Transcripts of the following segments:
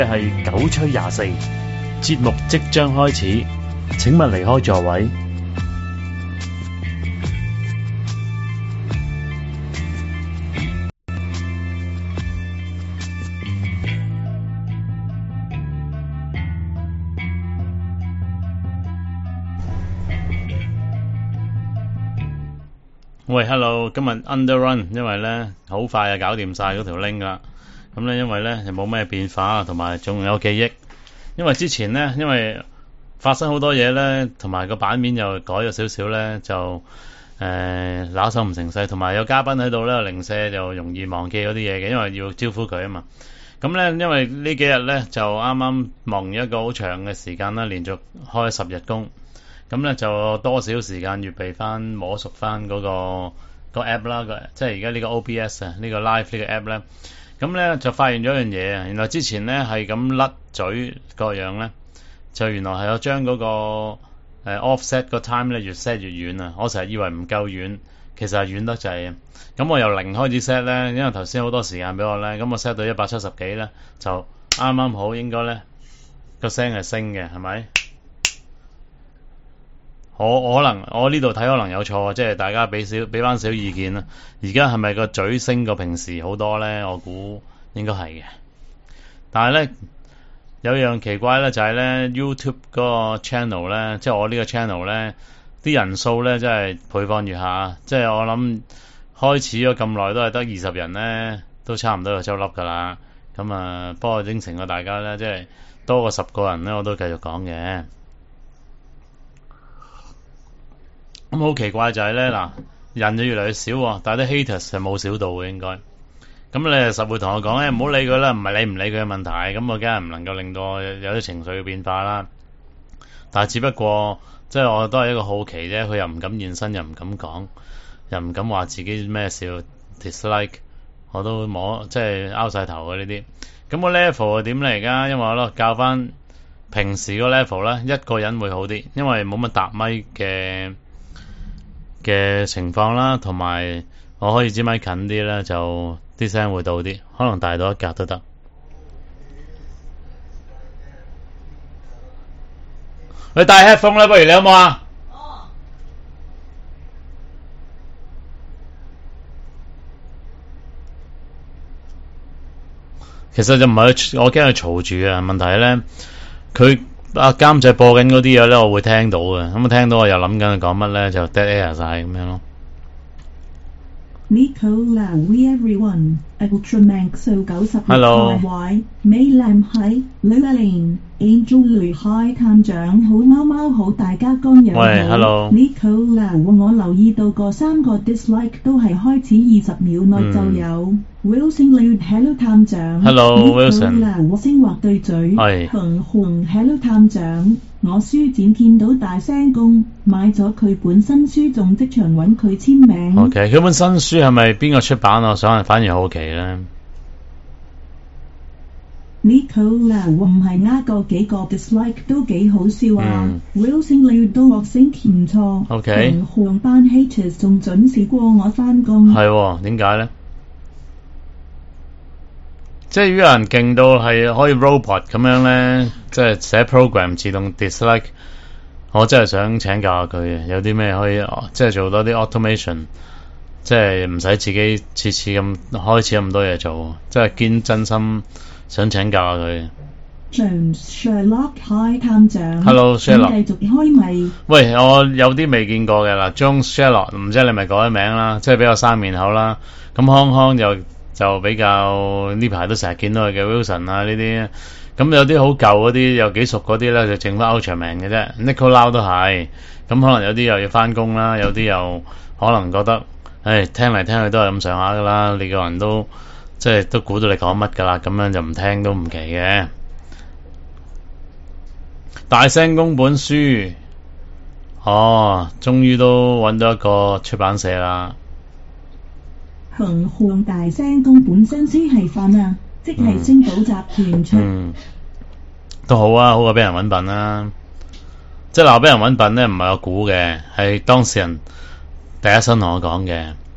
係九吹24節目即將開始，請勿離開座位。喂 ，hello， 今日 underrun， 因為咧好快就搞掂晒嗰條 link 啦。咁咧因為咧就冇咩變化，同埋仲有記憶。因為之前咧，因為發生好多嘢咧，同埋個版面又改咗少少咧，就揦手唔成勢，同埋有嘉賓喺度咧，零舍就容易忘記嗰啲嘢嘅，因為要招呼佢啊嘛。咁咧因為呢幾日咧就啱啱忙完一個好長嘅時間啦，連續開10日工。咁咧就多少時間預備翻摸熟翻嗰個 app 啦，即係而家呢個 OBS 啊，呢個 live 呢個 app 咧，咁咧就發現咗一樣嘢啊！原來之前咧係咁甩嘴各樣咧，就原來係有將嗰個offset 個 time 咧越 set 越遠啊！我成日以為唔夠遠，其實係遠得滯啊！咁我由0開始 set 咧，因為頭先好多時間俾我咧，咁我 set 到170幾咧，就啱啱好應該咧個聲係升嘅，係咪？我可能我呢度睇可能有錯，即係大家俾翻少意見啦。而家係咪個嘴升過平時好多咧？我估應該係嘅。但係咧有樣奇怪咧，就係咧 YouTube 嗰個 channel 咧，即係我呢個 channel 咧，啲人數咧真係倍放月下。即係我諗開始咗咁耐都係得20人咧，都差唔多就周笠噶啦。咁啊，不過應承過大家咧，即係多過10個人咧，我都繼續講嘅。咁好奇怪就係咧，嗱，人就越嚟越少，但係啲 haters 係冇少到嘅應該。咁你實會同我講咧，唔好理佢啦，唔係你唔理佢嘅問題。咁我梗係唔能夠令到我有啲情緒嘅變化啦。但係只不過即係我都係一個好奇啫，佢又唔敢現身，又唔敢講，又唔敢話自己咩事 dislike， 我都即係拗晒頭嘅呢啲。咁個 level 係點嚟而家？因為我咯教翻平時個 level 咧，一個人會好啲，因為冇乜搭咪嘅情況啦，同埋我可以支咪近啲咧，就啲聲會到啲，可能大到一格都得。你戴 headphone 啦，不如你好冇啊？其實就唔係我驚佢嘈住啊，問題咧佢監製播緊嗰啲嘢咧，我會聽到嘅。咁聽到我又諗緊佢講乜咧，就 dead air 晒咁樣咯。 Nicola We Everyone Ultramaxo 90 Hello Y 美男係 Llewellyn Angel 雷海探長好貓貓好大家剛有好。 喂 Hello Nicola 我留意到個3個 dislike 都係開始20秒內就有。Wilson Liu Hello 探長 Hello Wilson Nicola 我聲畫對嘴係紅紅 Hello 探長我書展見到大聲公買咗佢本新書，仲即場揾佢簽名。 OK， 佢本新書係咪邊個出版？我想反而好奇咧。 Nicola 唔係個幾個 dislike 都幾好笑啊。Wilson 你都獲星唔錯。 OK， 紅班 haters 仲準時過我返工。 係點解咧？即係如果有人勁到係可以 robot 咁樣咧，即係寫 program 自動 dislike， 我真係想請教下佢嘅，有啲咩可以即係做多啲 automation， 即係唔使自己次次咁開始咁多嘢做，即係堅真心想請教下佢。 Sherlock Hi 探長 Hello Sherlock 繼續開咪。 喂，我有啲未見過嘅啦，John Sherlock 唔知你咪改咗名啦，即係比較生面口啦。咁康康就比較呢排都成日見到佢嘅 Wilson 啊呢啲，咁有啲好舊嗰啲又幾熟嗰啲咧，就剩翻 Ultraman 嘅啫。Nicola 都係，咁可能有啲又要翻工啦，有啲又可能覺得，聽嚟聽去都係咁上下噶啦，你個人都即係都估到你講乜噶啦，咁樣就唔聽都唔奇嘅。大聲公本書，終於都揾到一個出版社啦。 紅大聲公本身書係飯啊，即係星島集團出。 都好啊，好過俾人揾笨啦。即係鬧俾人揾笨咧，唔係我估嘅，係當事人第一身同我講嘅。咁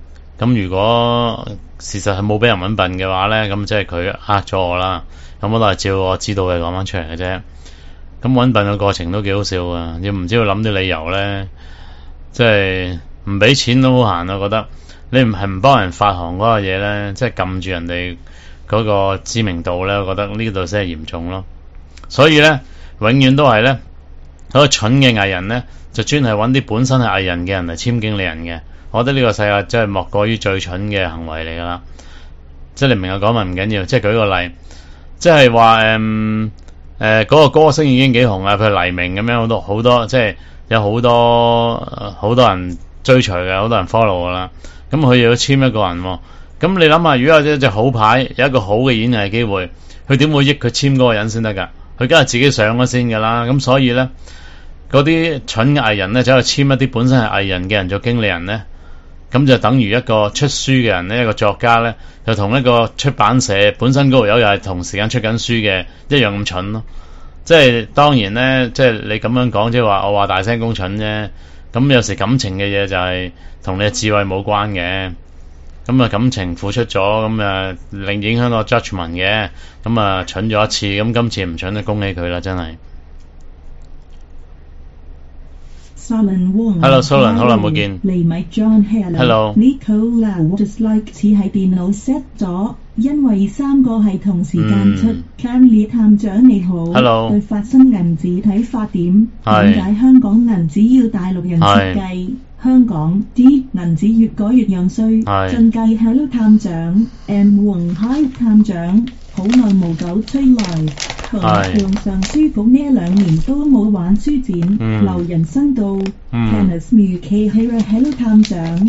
咁如果事實係冇俾人揾笨嘅話咧，咁即係佢呃咗我啦。咁我都係照我知道嘅講翻出嚟嘅啫。咁揾笨嘅過程都幾好笑啊！要唔知要諗啲理由咧，即係唔俾錢都好閒啊！我覺得你唔幫人發行嗰個嘢咧，即係撳住人哋嗰個知名度咧，我覺得呢度先係嚴重咯。所以咧，永遠都係咧，嗰個蠢嘅藝人咧，就專係揾啲本身係藝人嘅人嚟簽經理人嘅。我覺得呢個世界真係莫過於最蠢嘅行為嚟噶啦。即係你明我講咪唔緊要，即係舉個例，即係話嗰個歌星已經幾紅啦，譬如黎明咁樣，好多即係有好多人追隨嘅，好多人 follow 噶啦。咁佢又要簽一個人喎。咁你諗下，如果有一隻好牌，有一個好嘅演藝機會，佢點會益佢簽嗰個人先得㗎？佢梗係自己上咗先㗎啦。咁所以咧，嗰啲蠢嘅藝人咧，走去簽一啲本身係藝人嘅人做經理人咧，咁就等於一個出書嘅人咧，一個作家咧，就同一個出版社本身嗰個友又係同時間出緊書嘅一樣咁蠢咯。即係當然咧，即係你咁樣講，即係話我話大聲公蠢啫。咁有時感情嘅嘢就係同你嘅智慧冇關嘅。咁啊感情付出咗，咁啊令影響到 judgment 嘅。咁啊蠢咗一次，咁今次唔蠢就恭喜佢啦，真係。Hello Solon， 好耐冇見。Hello。 Nicola，just like 似係電腦 set 咗，因為3個係同時間出。Canley 探長你好。 Hello。 對發生銀紙睇法點？點解香港銀紙要大陸人設計？香港啲銀紙越改越樣衰。進計 Hello 探長 ，M 黃海探長，好耐冇久吹來。用上書局呢1-2年都冇玩書展，留人生到 Kenneth Muk Hello 探長。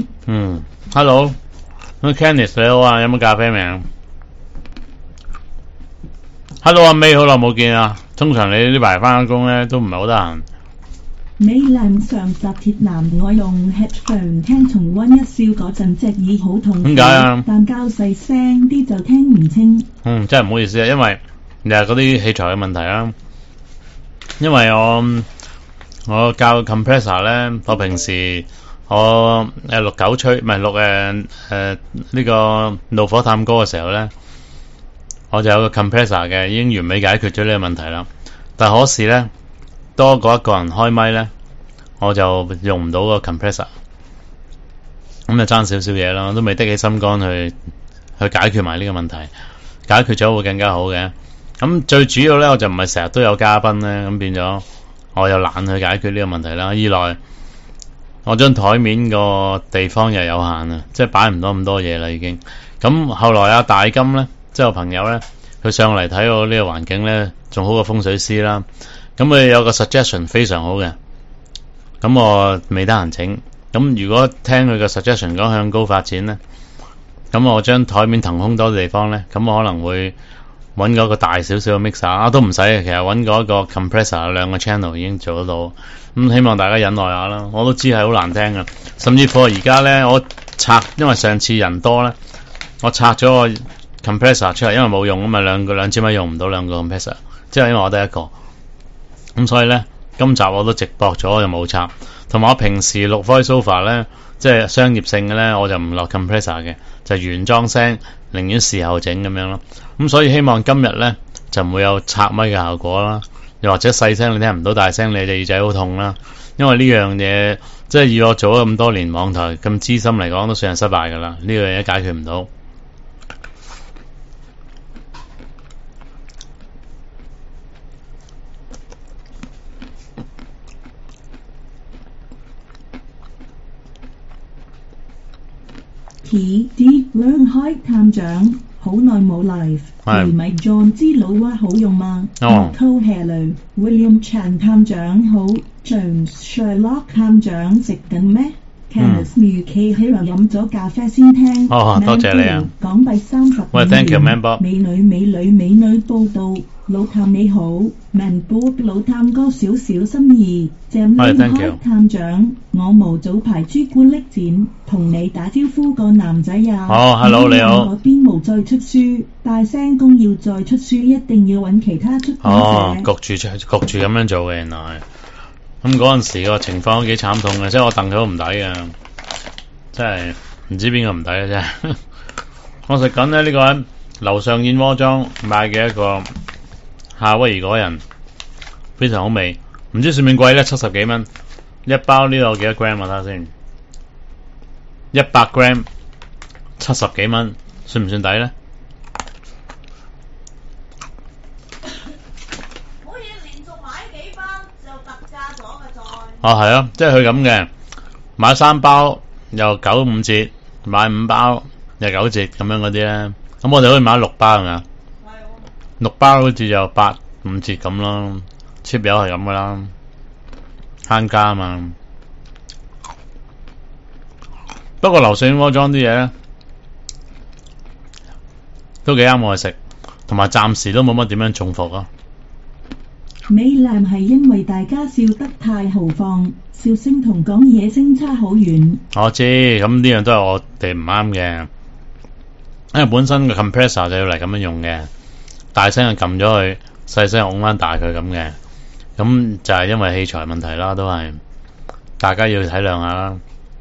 Hello， Kenneth 你好啊，有冇咖啡名 ？Hello 阿 May， 好耐冇見啊！通常你呢排翻工咧都唔係好得閒。 美蘭上集鐵男，我用 headphone 聽重溫一笑嗰陣隻耳好痛苦， 點解啊？ 但較細聲啲就聽唔清。 真係唔好意思啊，因為又係嗰啲器材嘅問題啦。因為我教 compressor 咧，我平時我錄9吹，唔係錄呢個怒火探歌嘅時候咧，我就有個 compressor 嘅，已經完美解決咗呢個問題啦。但可是咧，多過一個人開咪咧，我就用唔到個 compressor， 咁就爭少少嘢啦，都未得起心肝去解決埋呢個問題，解決咗會更加好嘅。咁最主要咧，我就唔係成日都有嘉賓咧，咁變咗我又懶去解決呢個問題啦。二來我張台面個地方又有限啊，即係擺唔到咁多嘢啦已經。咁後來阿大金咧，即係我朋友咧，佢上嚟睇我呢個環境咧，仲好過風水師啦。咁佢有個 suggestion 非常好嘅，咁我未得閒整。咁如果聽佢個 suggestion 講向高發展咧，咁我將台面騰空多啲地方咧，咁我可能會揾嗰個大少少嘅 mixer 都唔使嘅，其實揾嗰個 compressor 2個 channel 已經做得到。咁希望大家忍耐下啦，我都知係好難聽嘅。甚至乎而家咧，我拆，因為上次人多咧，我拆咗個 compressor 出嚟，因為冇用啊嘛，兩支咪用唔到兩個 compressor， 即係因為我得一個。咁所以咧，今集我都直播咗就冇插，同埋我平時錄 voiceover 咧，即係商業性嘅咧，我就唔落 compressor 嘅，就原裝聲，寧願事後整咁樣咯。咁所以希望今日咧就唔會有插咪嘅效果啦，又或者細聲你聽唔到，大聲你哋耳仔好痛啦。因為呢樣嘢即係以我做咗咁多年網台咁資深嚟講，都算係失敗噶啦，呢樣嘢解決唔到。 啲兩開探長，好耐冇 live， 而咪 John 之老蛙好用嗎？Michael Hello William Chan 探長好 ，Jones Sherlock 探長食緊咩？Kenneth Muk Hero 飲咗咖啡先聽。 多謝你啊！ 港幣35。 喂 ，thank you man Bob。 美女報道。老探你好 ，Man Bob 老探哥少少心意，鄭兩開探長，我無早排朱古力展，同你打招呼個男仔呀。 Hello 你好。 我邊無再出書，大聲公要再出書，一定要揾其他出版社。 焗住咁樣做嘅原來。咁嗰陣時個情況幾慘痛嘅，即係我戥佢都唔抵嘅，即係唔知邊個唔抵嘅啫。我食緊咧呢個喺樓上燕窩莊買嘅一個夏威夷果仁，非常好味。唔知算唔算貴咧？70幾蚊一包，呢個幾多 gram 啊？睇下先，100 gram 70幾蚊，算唔算抵咧？ 好似連續買幾包就特價咗嘅再。 哦，係啊，即係佢咁嘅，買3包又95折，買5包又9折咁樣嗰啲咧。咁我哋可以買6包係咪啊？6包好似就8、5折咁咯。cheap 友係咁噶啦，慳家啊嘛。不過樓上燕窩莊啲嘢咧都幾啱我去食，同埋暫時都冇乜點樣中伏啊。 美男係因為大家笑得太豪放，笑聲同講嘢聲差好遠。 我知，咁呢樣都係我哋唔啱嘅，因為本身個 compressor 就要嚟咁樣用嘅，大聲就撳咗佢，細聲拱翻大佢咁嘅，咁就係因為器材問題啦，都係大家要體諒下啦。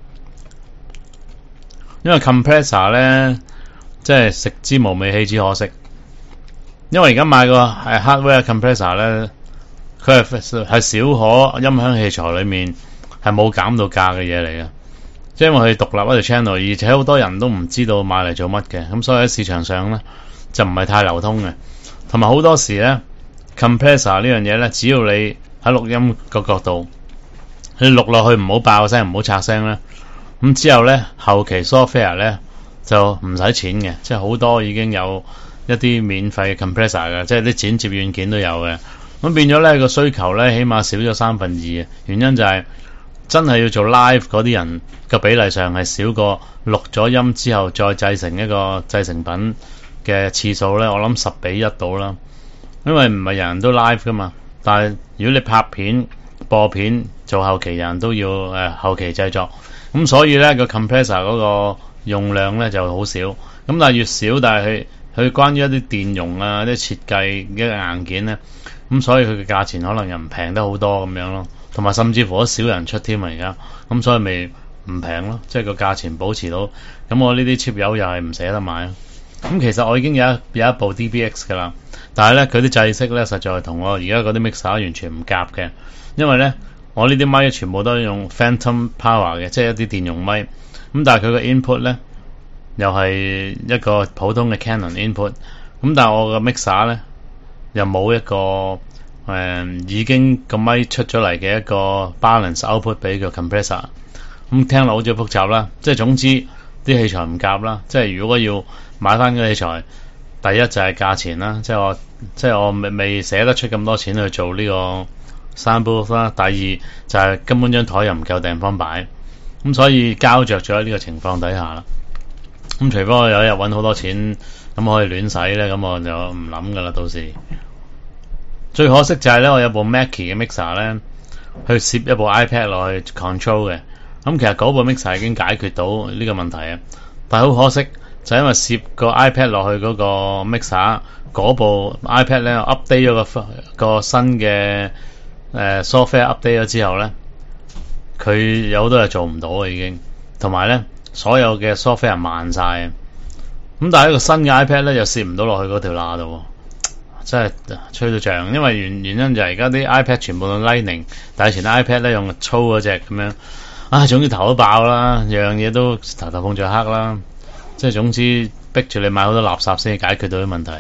因為 compressor 咧，即係食之無味，棄之可惜。因為而家買個係 hardware compressor 咧，佢係少可音響器材裏面係冇減到價嘅嘢嚟嘅，即係因為佢獨立一條 channel， 而且好多人都唔知道買嚟做乜嘅，咁所以喺市場上咧就唔係太流通嘅。同埋好多時咧 compressor 呢樣嘢咧，只要你喺錄音個角度，你錄落去唔好爆聲，唔好拆聲咧，咁之後咧後期 software 咧就唔使錢嘅，即係好多已經有一啲免費嘅 compressor 嘅，即係啲剪接軟件都有嘅。咁變咗咧個需求咧起碼少咗2/3嘅，原因就係真係要做 live 嗰啲人嘅比例上係少過錄咗音之後再製成一個製成品嘅次數咧，我諗10:1到啦。因為唔係人人都 live 噶嘛，但係如果你拍片播片做後期，人都要後期製作，咁所以咧個 compressor 嗰個用量咧就好少。咁但係越少，但係佢關於一啲電容啊、啲設計嘅硬件咧，咁所以佢嘅價錢可能又唔平得好多咁樣咯。同埋甚至乎都少人出添啊而家，咁所以咪唔平咯，即係個價錢保持到。咁我呢啲 cheap 友又係唔捨得買。咁其實我已經有一部 DBX 噶啦，但係咧佢啲制式咧實在係同我而家嗰啲 mixer 完全唔夾嘅，因為咧我呢啲咪全部都係用 Phantom Power 嘅，即係一啲電容咪。咁但係佢個 input 咧又係一個普通嘅 Canon input，咁但係我個 mixer 咧又冇一個已經個咪出咗嚟嘅一個 balance output 俾個 compressor。咁聽落好似複雜啦，即係總之啲器材唔夾啦。即係如果要買翻個器材，第一就係價錢啦，即係我未捨得出咁多錢去做呢個 sound booth 啦。第二就係根本張台又唔夠地方擺，咁所以膠着咗喺呢個情況底下啦。咁除非我有一日揾好多錢，咁可以亂使咧，咁我就唔諗噶啦。到時最可惜就係咧，我有部 Mackie 嘅 mixer 咧，去攝一部 iPad 落去 control 嘅。咁其實嗰部 mixer 已經解決到呢個問題啊，但係好可惜就係因為攝個 iPad 落去嗰個 mixer， 嗰部 iPad 咧 update 咗個新嘅software update 咗之後咧，佢有好多嘢做唔到啊已經，同埋咧所有嘅 software 慢晒啊。咁但係一個新嘅 iPad 咧又攝唔到落去嗰條罅度，真係吹到脹。因為原因就係而家啲 iPad 全部用 Lightning， 但係以前啲 iPad 咧用粗嗰隻咁樣，總之頭都爆啦，樣嘢都頭碰著黑啦，即係總之逼住你買好多垃圾先解決到啲問題。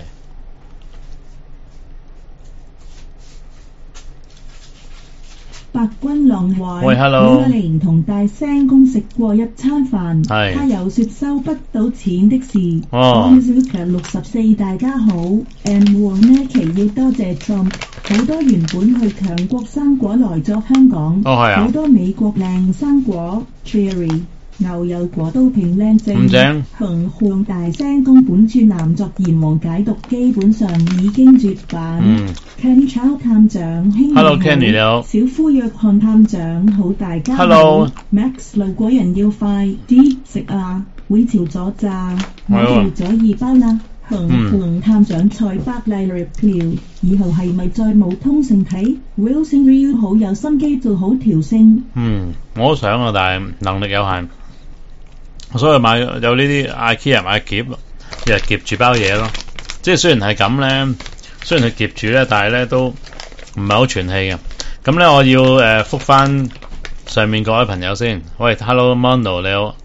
白君狼話： 喂，hello， 每年同大聲公食過一餐飯， 係他又說收不到錢的事。 哦， 我係小強64，大家好。和呢期要多謝 Trump， 好多原本去強國生果來咗香港，好多美國靚生果 Cherry。牛油果都平靚正，紅紅大聲公本串男作炎黃解讀基本上已經絕版。Ken Chow 探長兄 ，Hello Kenny 你好， 小夫約翰探長好，大家好。 Hello Max 路果人要快啲食啊，會潮咗咋？我調咗2包啦。紅探長蔡百麗 reply， 以後係咪再冇通勝睇 Wilson Real 好有心機做好調聲？ 我都想啊，但係能力有限。 所以買有呢啲 IKEA 買夾，又係夾住包嘢咯。即係雖然係咁咧，雖然係夾住咧，但係咧都唔係好全氣嘅。咁咧我要覆翻上面各位朋友先。喂 ，Hello Mondo 你好，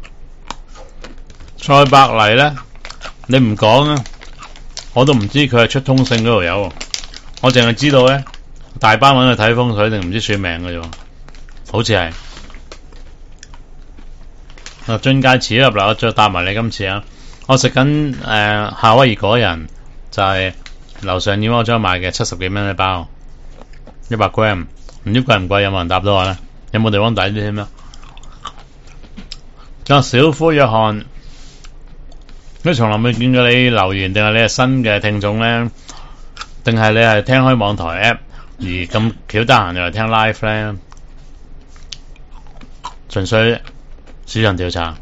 蔡伯黎咧，你唔講啊，我都唔知佢係出通勝嗰度有，我淨係知道咧大班揾佢睇風水定唔知算命嘅啫，好似係。進界遲入嚟，我再答埋你今次啊！我食緊夏威夷果仁，就係、是、樓上燕窩莊買嘅70幾蚊一包，100 gram， 唔知貴唔貴？有冇人答到我咧？有冇地方抵啲添啊？小夫約翰，你從來未見過你留言，定係你係新嘅聽眾咧？定係你係聽開網台 app 而咁巧得閒又嚟聽 live 咧？純粹市場調查。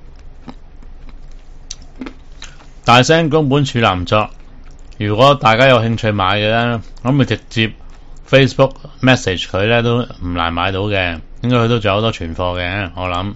大聲宮本處男作，如果大家有興趣買嘅咧，咁咪直接 Facebook message 佢咧都唔難買到嘅，應該佢都仲有好多存貨嘅，我諗。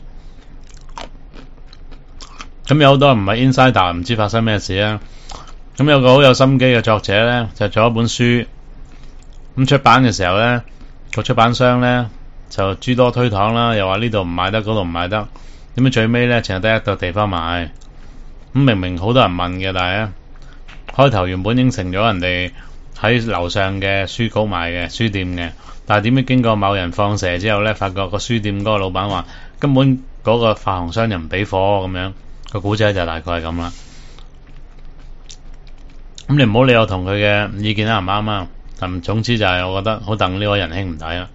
咁有好多唔係 insider， 唔知發生咩事啊。咁有個好有心機嘅作者咧，就做一本書，咁出版嘅時候咧，個出版商咧就諸多推搪啦，又話呢度唔買得，嗰度唔買得，點解最尾咧淨係得一個地方買？咁明明好多人問嘅，但係咧開頭原本應承咗人哋喺樓上嘅書局買嘅書店嘅，但係點知經過某人放蛇之後咧，發覺個書店嗰個老闆話根本嗰個發行商又唔俾貨咁樣，個古仔就大概係咁啦。咁你唔好理我同佢嘅意見啱唔啱啊？但總之就係我覺得好戥呢個仁兄唔抵啦。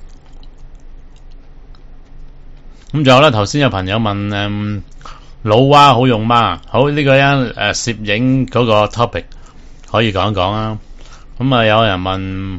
咁仲有咧，頭先有朋友問老蛙好用嗎？好，呢個攝影嗰個 topic 可以講一講啊。咁啊有人問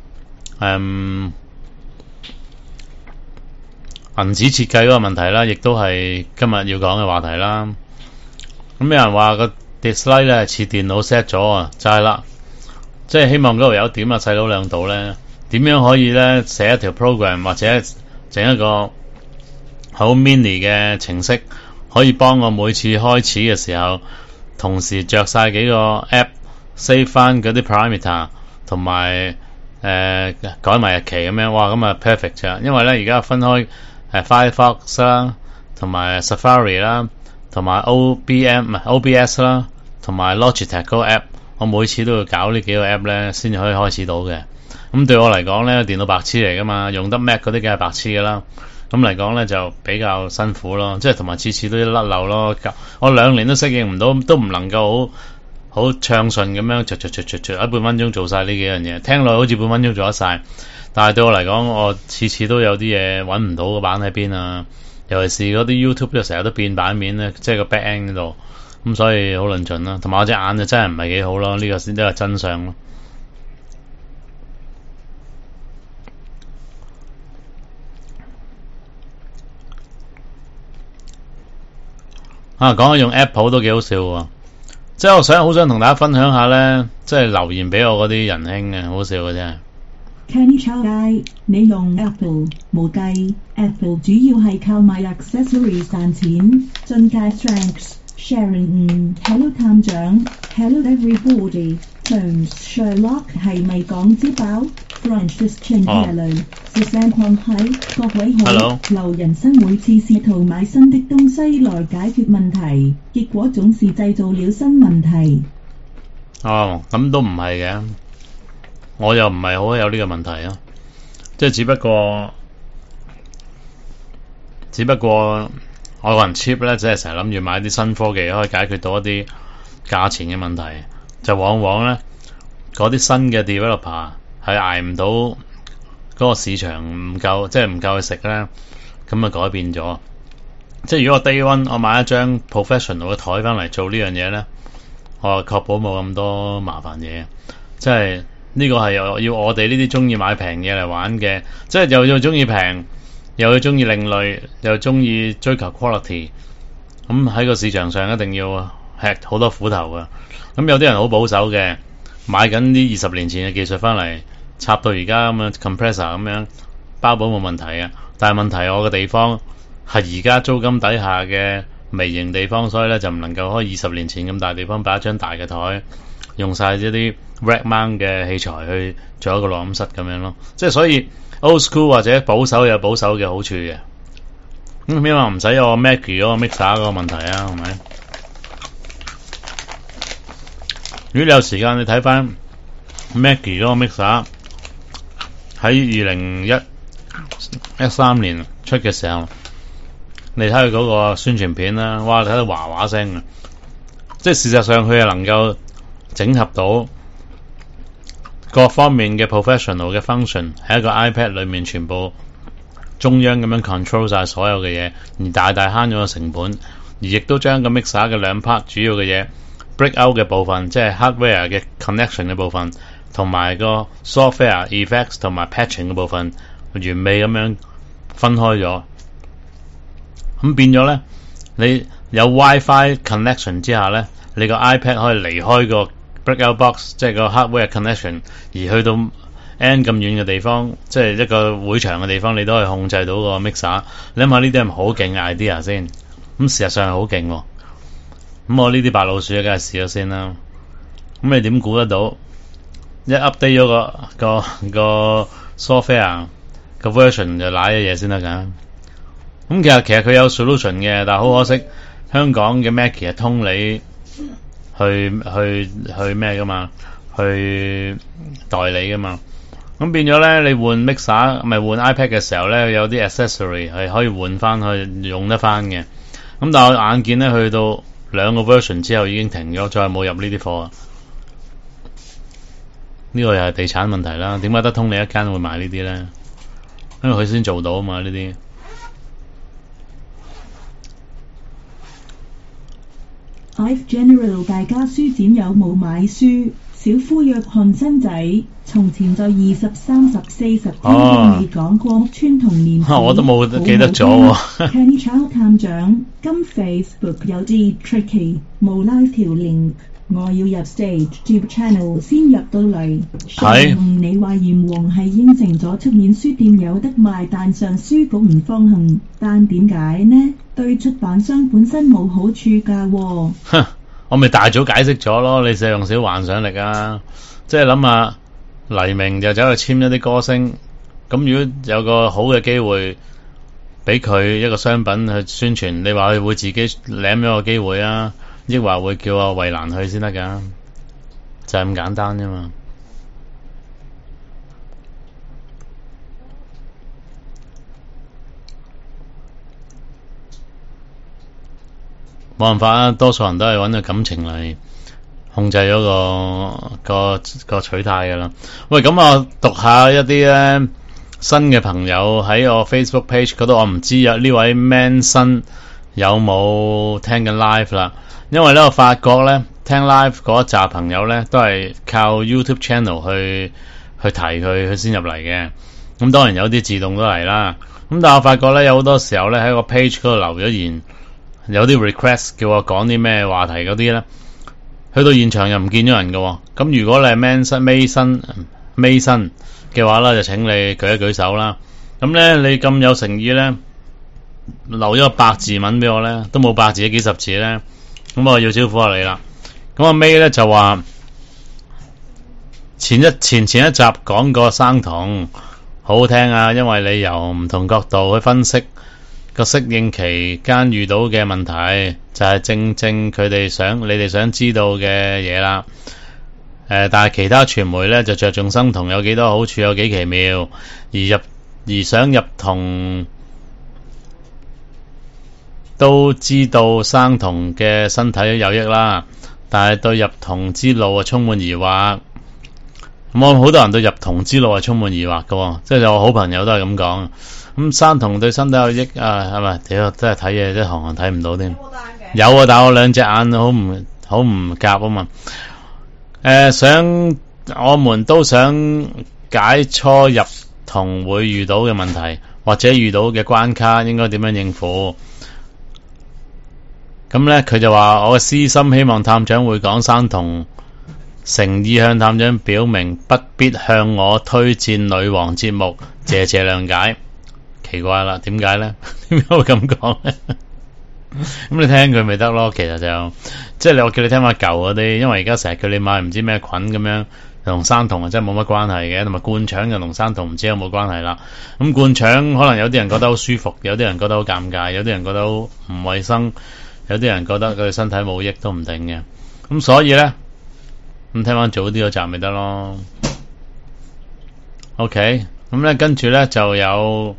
銀紙設計嗰個問題啦，亦都係今日要講嘅話題啦。咁有人話個 display 咧似電腦 set 咗啊，就係啦，即係希望嗰度有點啊細佬兩度咧，點樣可以咧寫一條 program 或者整一個好 mini 嘅程式，可以幫我每次開始嘅時候同時着晒幾個 app save 翻嗰啲 parameter 同埋改埋日期咁樣，哇咁啊 perfect 啫。因為咧而家分開Firefox 啦，同埋 Safari 啦，同埋 OBS 啦，同埋 Logitech 嗰個 app， 我每次都要搞呢幾個 app 咧先至可以開始到嘅。咁對我嚟講咧，電腦白痴嚟噶嘛，用得 Mac 嗰啲梗係白痴噶啦。咁嚟講咧就比較辛苦咯，即係同埋次次都要甩漏咯。我2年都適應唔到，都唔能夠好暢順咁樣一半分鐘做晒呢幾樣嘢，聽落好似半分鐘做得晒，但係對我嚟講，我次次都有啲嘢揾唔到個版喺邊啊。尤其是嗰啲 YouTube 就成日都變版面咧，即係個 back end 嗰度，咁所以好論盡啦。同埋我隻眼就真係唔係幾好咯，呢個先都係真相咯。講起用 Apple 都幾好笑喎，即係我好想同大家分享下咧，即係留言俾我嗰啲仁兄嘅，好笑嘅真係。 Kenny Chow 街，你用 Apple 冇計 ，Apple 主要係靠賣 accessories 賺錢。進階 Strengths Sharon，Hello 探長 ，Hello everybody。Jones Sherlock 係咪講之寶 ？Francis Chin Hello，十三礦喺各位好。 Hello。 留人生每次試圖買新的東西來解決問題，結果總是製造了新問題。 哦，咁都唔係嘅。我又唔係好有呢個問題啊，即係只不過我個人 cheap 咧，即係成日諗住買啲新科技可以解決到一啲價錢嘅問題，就往往咧嗰啲新嘅 developer 係捱唔到嗰個市場唔夠，即係唔夠去食咧，咁啊改變咗。即係如果我 day one 我買一張 professional 嘅台翻嚟做呢樣嘢咧，我確保冇咁多麻煩嘢，即係。呢個係要我哋呢啲中意買平嘢嚟玩嘅，即係又要中意平，又要中意另類，又中意追求 quality。咁喺個市場上一定要吃好多苦頭噶。咁有啲人好保守嘅，買緊啲20年前嘅技術翻嚟，插到而家咁樣 compressor 咁樣，包保冇問題嘅。但係問題我嘅地方係而家租金底下嘅微型地方，所以咧就唔能夠開20年前咁大地方擺一張大嘅台，用晒一啲 rack mount 嘅器材去做一個錄音室咁樣咯。即係所以 old school 或者保守有保守嘅好處嘅。咁因為唔使我 Mackie 嗰個 mixer 嗰個問題啊，係咪？如果你有時間，你睇翻 Mackie 嗰個 mixer 喺2013年出嘅時候，你睇佢嗰個宣傳片啦，哇！睇到嘩嘩聲啊！即係事實上佢係能夠整合到各方面嘅 professional 嘅 function 喺一個 iPad 裏面全部中央咁樣 control 晒所有嘅嘢，而大大慳咗個成本，而亦都將個 mixer 嘅兩 part 主要嘅嘢 break out 嘅部分，即係 hardware 嘅 connection 嘅部分，同埋個 software effects 同埋 patching 嘅部分完美咁樣分開咗。咁變咗咧，你有 WiFi connection 之下咧，你個 iPad 可以離開個 breakout box， 即係個 hardware connection， 而去到 N 咁遠嘅地方，即係一個會場嘅地方，你都可以控制到個 mixer。你諗下呢啲係咪好勁嘅 idea 先？咁事實上係好勁喎。咁我呢啲白老鼠梗係試咗先啦。咁你點估得到？一 update 咗個 software 個 version 就瀨咗嘢先得㗎。咁其實佢有 solution 嘅，但係好可惜，香港嘅 Mackie 係通你去咩噶嘛，去代理噶嘛。咁變咗咧，你換 mixer 咪換 iPad 嘅時候咧，有啲 accessory 係可以換翻去用得翻嘅。咁但係我眼見咧，去到2個 version 之後已經停咗，再冇入呢啲貨啊。呢個又係地產問題啦。點解得通你一間會賣呢啲咧？因為佢先做到啊嘛呢啲。 I've General 大家書展有冇買書？小夫約翰新仔，從前在20、30、40天都未講過村童年史， 我都冇記得咗喎。 Kenny Chow 探長，今 Facebook 有啲 tricky， 冇 live 條 link， 我要入 stage YouTube channel 先入到嚟。係你話閻王係應承咗出面書店有得賣，但上書局唔方行，但點解呢？對出版商本身冇好處㗎喎。 哼，我咪大早解釋咗咯，你使用少幻想力啊！即係諗下黎明就走去簽一啲歌星，咁如果有個好嘅機會俾佢一個商品去宣傳，你話佢會自己攬咗個機會啊，抑或會叫阿衛蘭去先得㗎？就係咁簡單啫嘛。冇辦法啊，多數人都係揾個感情嚟控制咗個取態㗎啦。喂，咁我讀下一啲咧新嘅朋友喺我 Facebook page 嗰度，我唔知呢位 Man 新有冇聽緊 live 啦。因為咧我發覺咧聽 live 嗰一紮朋友咧都係靠 YouTube channel 去提佢先入嚟嘅。咁當然有啲自動都嚟啦。咁但係我發覺咧有好多時候咧喺個 page 嗰度留咗言。有啲 request 叫我講啲咩話題嗰啲咧，去到現場又唔見咗人嘅喎。咁如果你係 Mason 嘅話咧，就請你舉一舉手啦。咁咧你咁有誠意咧，留咗個百字文俾我咧，都冇百字幾十字咧，咁我要招呼下你啦。咁阿 May 咧就話前一集講過生酮好好聽啊，因為你由唔同角度去分析個適應期間遇到嘅問題，就係正你哋想知道嘅嘢啦。但係其他傳媒咧就着重生酮有幾多好處，有幾奇妙，而想入酮都知道生酮嘅身體有益啦，但係對入酮之路啊充滿疑惑。咁我好多人對入酮之路係充滿疑惑嘅，即係有我好朋友都係咁講。咁生酮對身體有益啊？係咪？屌，真係睇嘢真係行睇唔到添。有啊，但我兩隻眼好唔夾啊嘛。我們都想解初入酮會遇到嘅問題，或者遇到嘅關卡應該點樣應付。咁咧佢就話我嘅私心希望探長會講生酮，誠意向探長表明不必向我推薦女王節目，謝謝諒解。奇怪啦，點解咧？點解會咁講咧？ 咁你聽佢咪得咯。其實就即係我叫你聽下舊嗰啲，因為而家成日叫你買唔知咩菌咁樣，同生酮啊真係冇乜關係嘅，同埋灌腸就同生酮唔知有冇關係啦。咁灌腸可能有啲人覺得好舒服，有啲人覺得好尷尬，有啲人覺得好唔衛生，有啲人覺得佢身體冇益都唔定嘅。咁所以咧，咁聽翻早啲嗰集咪得咯。OK， 咁咧跟住咧就有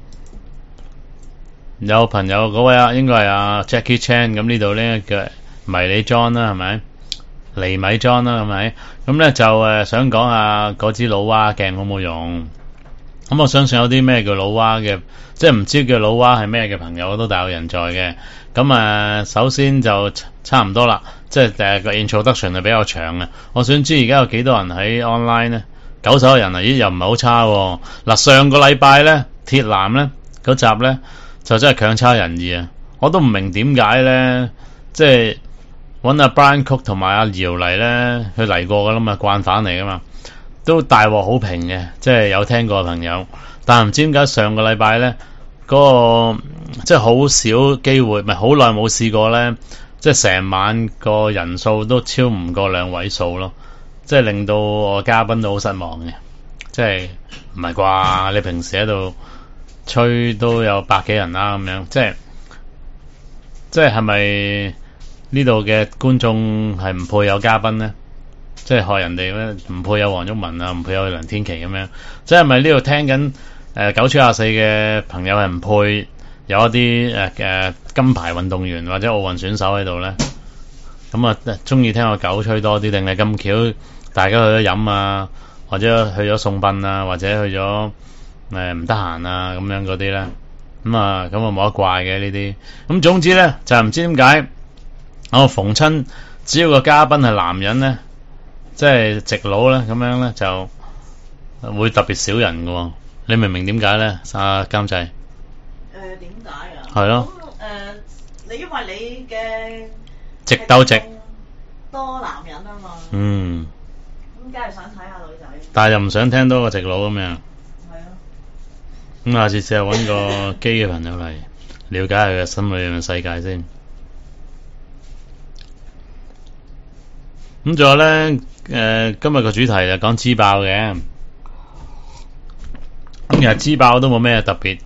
朋友嗰位啊，應該係阿 Jackie Chan， 咁呢度咧嘅迷你 John 啦，係咪？厘米 John 啦，係咪？咁咧就想講下嗰支老蛙鏡好冇用。咁我相信有啲咩叫老蛙嘅，即係唔知叫老蛙係咩嘅朋友都大有人在嘅。咁首先就差唔多啦，即係個 introduction 係比較長嘅。我想知而家有幾多人喺 online 咧？90個人啊，咦又唔係好差喎。嗱，上個禮拜咧鐵男咧嗰集咧就真係強差人意啊！我都唔明點解咧，即係揾阿 Brian Cook 同埋阿姚嚟咧，佢嚟過噶啦嘛，慣犯嚟噶嘛，都大獲好評嘅，即係有聽過嘅朋友。但係唔知點解上個禮拜咧嗰個即係好少機會，唔係好耐冇試過咧，即係成晚個人數都超唔過2位數咯，即係令到我嘉賓都好失望嘅。即係唔係啩？你平時喺度吹都有100幾人啦，咁樣即係咪呢度嘅觀眾係唔配有嘉賓呢？即係學人哋咩唔配有黃毓民啊，唔配有梁天琦咁樣？即係咪呢度聽緊9吹24嘅朋友係唔配有一啲金牌運動員或者奧運選手喺度呢？咁啊，中意聽我9吹多啲，定係咁巧大家去咗飲啊，或者去咗送殯啊，或者去咗唔得閒啊咁樣嗰啲咧？咁冇得怪嘅呢啲。咁總之咧就唔知點解我逢親只要個嘉賓係男人咧，即係直佬咧咁樣咧就會特別少人嘅喎。你明唔明點解咧？阿監製點解啊？ 係咯。 你因為你嘅直鬥直多男人啊嘛。 嗯。 咁梗係想睇下女仔。 但係又唔想聽多個直佬咁樣。 係啊。 咁下次試下揾個基嘅朋友嚟了解下佢嘅心裏嘅世界先。咁仲有咧，今日個主題就講支爆嘅。咁其實支爆都冇咩特別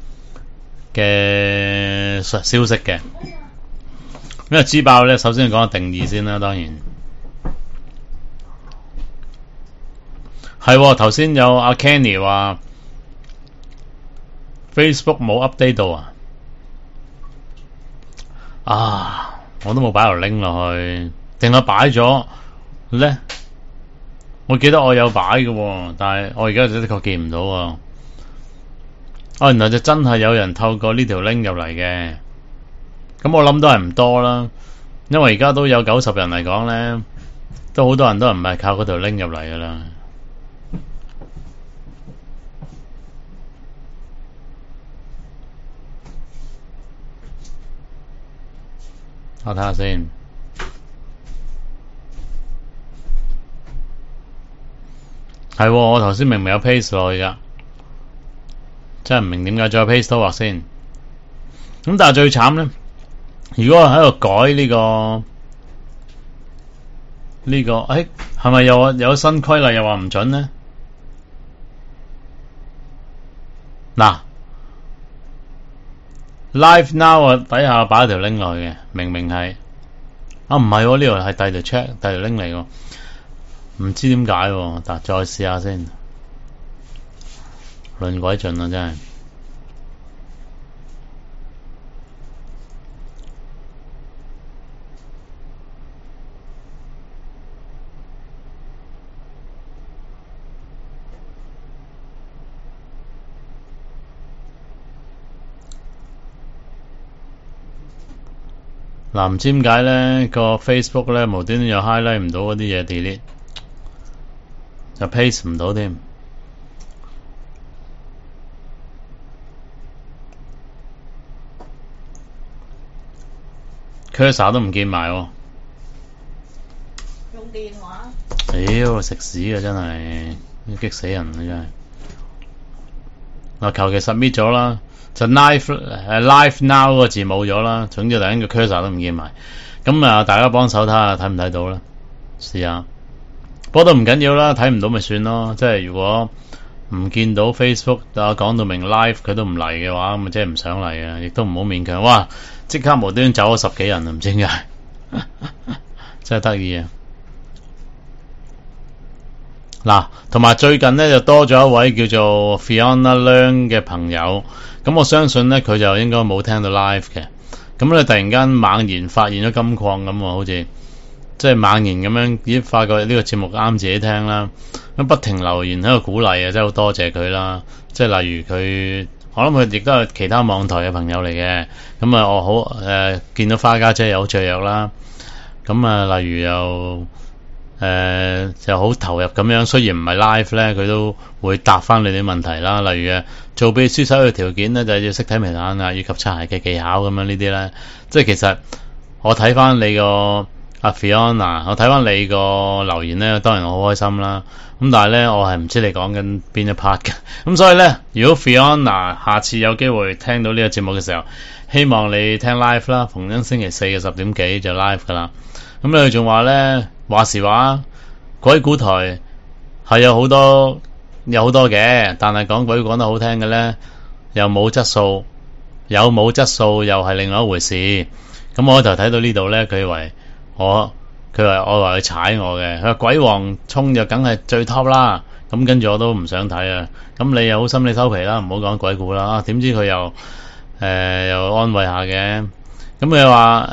嘅消息嘅。因為支爆咧，首先講個定義先啦，當然係頭先有阿 Kenny 話 Facebook 冇 update 到啊！我都冇擺條 link 落去，定係擺咗咧？我記得我有擺嘅，但係我而家的確見唔到啊！原來就真係有人透過呢條 link 入嚟嘅。咁我諗都係唔多啦，因為而家都有90人嚟講咧，都好多人都唔係靠嗰條 link 入嚟噶啦。我睇下先，係我頭先明明有 paste 落去噶，真係唔明點解再有 paste 都畫先。咁但係最慘咧，如果我喺度改呢個，係咪有新規例又話唔準呢？嗱，Live Now 啊，底下擺條 link 落去嘅，明明係唔係呢度係第二條 check 第二條 link 嚟嘅，唔知點解，但再試下先，論鬼盡啊真係。嗱，唔知點解咧個 Facebook 咧無端端又 highlight 唔到嗰啲嘢 delete， 就 paste 唔到添。cursor 都唔見埋喎。 用電話。屌， 食屎啊真係，激死人啊真係。 求其 submit 咗啦，就 live now 嗰個字冇咗啦，總之連個 cursor 都唔見埋。咁啊，大家幫手睇下睇唔睇到啦，試下。不過都唔緊要啦，睇唔到咪算咯。即係如果唔見到 Facebook 講到明 live 佢都唔嚟嘅話，咁即係唔想嚟啊，亦都唔好勉強。哇！即刻無端走咗10幾人啊，唔知點解，真係得意啊！嗱，同埋最近咧就多咗一位叫做 Fiona Leung 嘅朋友，咁我相信咧佢就應該冇聽到 live 嘅，咁咧突然間猛然發現咗金礦咁喎，好似即係猛然咁樣已經發覺呢個節目啱自己聽啦，咁不停留言喺度鼓勵啊，真係好多謝佢啦！即係例如佢，我諗佢亦都係其他網台嘅朋友嚟嘅，咁啊我好見到花家姐又好雀躍啦，咁啊例如又就好投入咁樣，雖然唔係 live 咧，佢都會答翻你啲問題啦。例如做秘書首要條件咧，就係要識睇眉眼啊，以及擦鞋嘅技巧咁樣呢啲咧。即係其實我睇翻你個阿 Fiona， 我睇翻你個留言咧，當然我好開心啦。咁但係咧，我係唔知你講緊邊一 part 嘅。咁所以咧，如果 Fiona 下次有機會聽到呢個節目嘅時候，希望你聽 live 啦，逢親星期四嘅10點幾就 live 噶啦。咁佢仲話咧，話時話鬼故台係有好多嘅，但係講鬼講得好聽嘅咧，又冇質素，有冇質素又係另外一回事。咁我就睇到呢度咧，佢話我話佢踩我嘅，佢話鬼王衝就梗係最 top 啦。咁跟住我都唔想睇啊。咁你又好心理收皮啦，唔好講鬼故啦。點知佢又安慰下嘅。咁佢話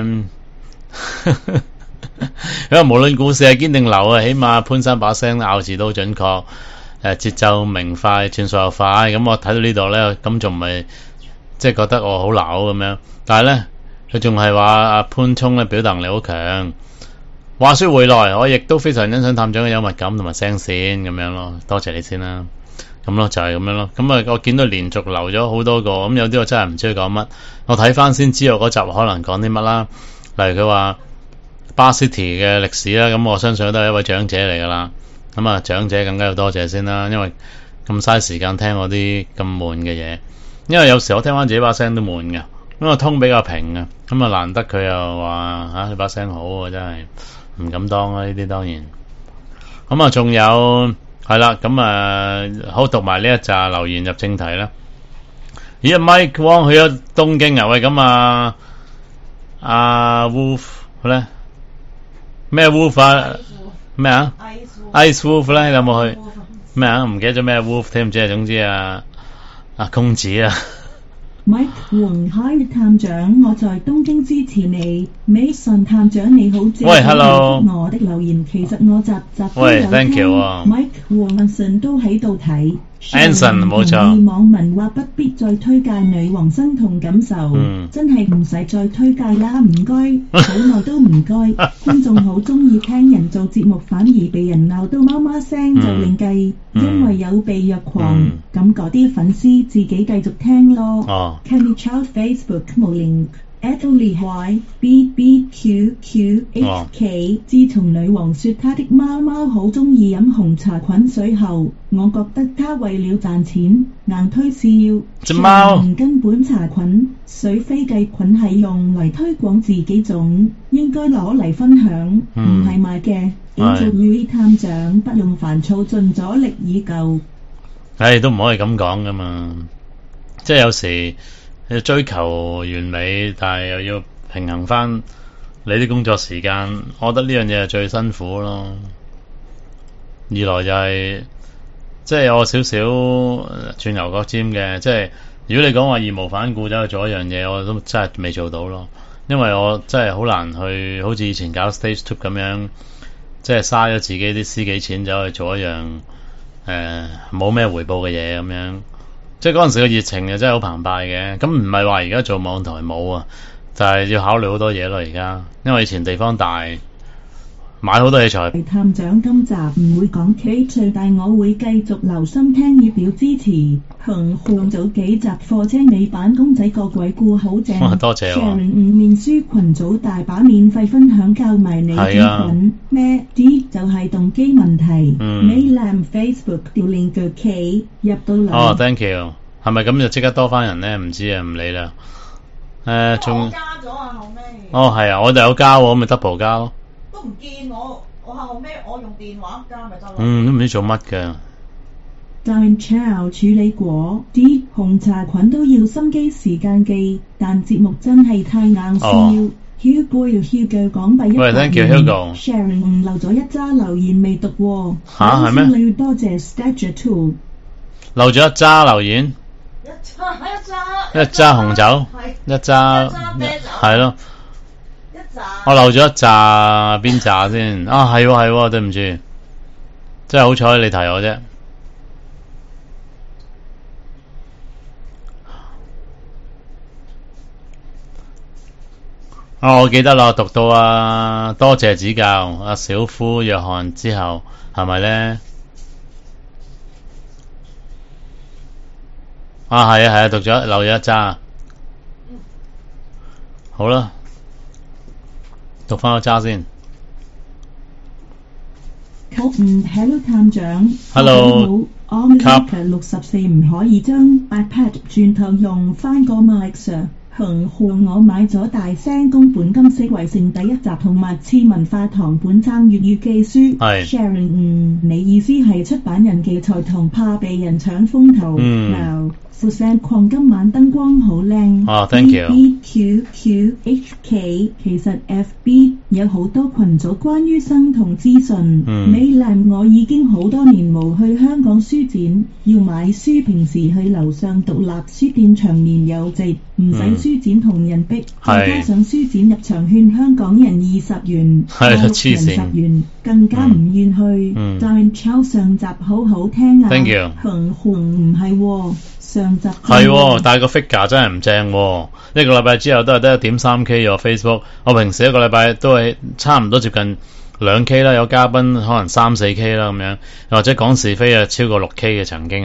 因為無論故事係堅定流啊，起碼潘生把聲咬字都準確，節奏明快，轉數又快。咁我睇到呢度咧，咁仲唔係即係覺得我好鬧咁樣？但係咧，佢仲係話阿潘聰咧表達能力好強。話說回來，我亦都非常欣賞探長嘅幽默感同埋聲線咁樣咯。多謝你先啦。咁咯，就係咁樣咯。咁啊，我見到連續留咗好多個，咁有啲我真係唔知佢講乜。我睇翻先知道嗰集可能講啲乜啦。例如佢話巴士提嘅歷史啦，咁我相信都係一位長者嚟噶啦。咁啊，長者更加要多謝先啦，因為咁嘥時間聽我啲咁悶嘅嘢。因為有時我聽翻自己把聲都悶噶，因為通比較平啊。咁啊，難得佢又話你把聲好啊，真係唔敢當啊！呢啲當然。咁啊，仲有係啦，咁啊，好讀埋呢一紮留言入正題啦。咦，Mike Wong 去咗東京啊？喂，咁阿 Wolf 咧？咩 Wolf 啊？咩啊 ？Ice Wolf 咧？你有冇去？咩啊？唔記得咗咩 Wolf， 聽唔知啊。總之公子啊。 Mike 黃海探長，我在東京支持你。Mason 探長你好，謝謝回覆我的留言。其實我集都有聽。 Thank you 啊。 Mike 黃 Anson 都喺度睇。 Anson 冇錯。 網民話不必再推介女王生同感受，真係唔使再推介啦，唔該，好耐都唔該。觀眾好中意聽人做節目，反而被人鬧到媽媽聲就另計，因為有被虐狂，咁嗰啲粉絲自己繼續聽咯。Can you check Facebook 冇 link？Italy BBQQHK 自從女王說她的貓貓好中意飲紅茶滾水後，我覺得她為了賺錢硬推是要隻貓根本茶滾水飛計滾係用嚟推廣自己種，應該攞嚟分享，唔係賣嘅。Angel 探長不用煩躁，盡咗力已夠。 都唔可以咁講噶嘛，即係有時你追求完美，但係又要平衡翻你啲工作時間，我覺得呢樣嘢係最辛苦咯。二來就係即係有少少轉牛角尖嘅，即係如果你講話義無反顧走去做一樣嘢，我都真係未做到咯。因為我真係好難去好似以前搞 stage tour 咁樣，即係嘥咗自己啲私己錢走去做一樣冇咩回報嘅嘢咁樣。即係嗰陣時嘅熱情就真係好澎湃嘅，咁唔係話而家做網台冇啊，就係要考慮好多嘢咯。而家因為以前地方大，買好多器材。 探長今集唔會講 K， 但我會繼續留心聽以表支持。紅紅早幾集貨車尾版公仔個鬼故好正， 多謝我。 Sharing 面書群組大把免費分享教埋你點滾咩啲就係動機問題。美男 Facebook 調練腳企入到嚟。 Thank you。 係咪咁就即刻多翻人咧？唔知啊，唔理啦。 我仲加咗啊，後尾。 哦係啊，我哋有加喎，咁咪 double 加咯。 都唔見我後尾我用電話加咪得咯。 都唔知做乜嘅。 Dine Chow 處理過啲紅茶菌都要心機時間記，但節目真係太硬笑。Hugo 要 Hugo 港幣100元。 喂 ，thank you Hugo。 Sharon 漏咗一揸留言未讀喎。 係咩？ 你要多謝 Stature Two。 漏咗一揸留言。一揸紅酒，一揸啤酒， 係咯。 一紮。 我漏咗一紮邊紮先？啊係喎，對唔住，真係好彩你提我啫。我記得啦，讀到多謝指教小夫約翰之後，係咪咧？係啊，讀咗漏咗一揸。好啦，讀翻個揸先。 Hello 探長 Hello Omega 64唔可以將 iPad 轉頭用翻個 Alexa。我買咗大聲公本金色圍城第一集同埋次文化堂本爭粵語記書。Sharon，你意思係出版人嘅財同怕被人搶風頭。Now，副聲礦今晚燈光好靚。 Thank you。 BBQQHK 其實 FB 有好多群組關於生酮資訊。美蘭我已經好多年冇去香港書展，要買書平時去樓上獨立書店長年有值，唔使書展同人逼，再加上書展入場券香港人20元，大陸人10元，更加唔願去。但抄上集好好聽啊 ！Thank you。 唔係喎，上集係喎，但係個 figure 真係唔正喎。一個禮拜之後都係得 1.3K 喎 Facebook。我平時一個禮拜都係差唔多接近2K 啦，有嘉賓可能3-4K 啦咁樣，或者講是非超過6K 嘅曾經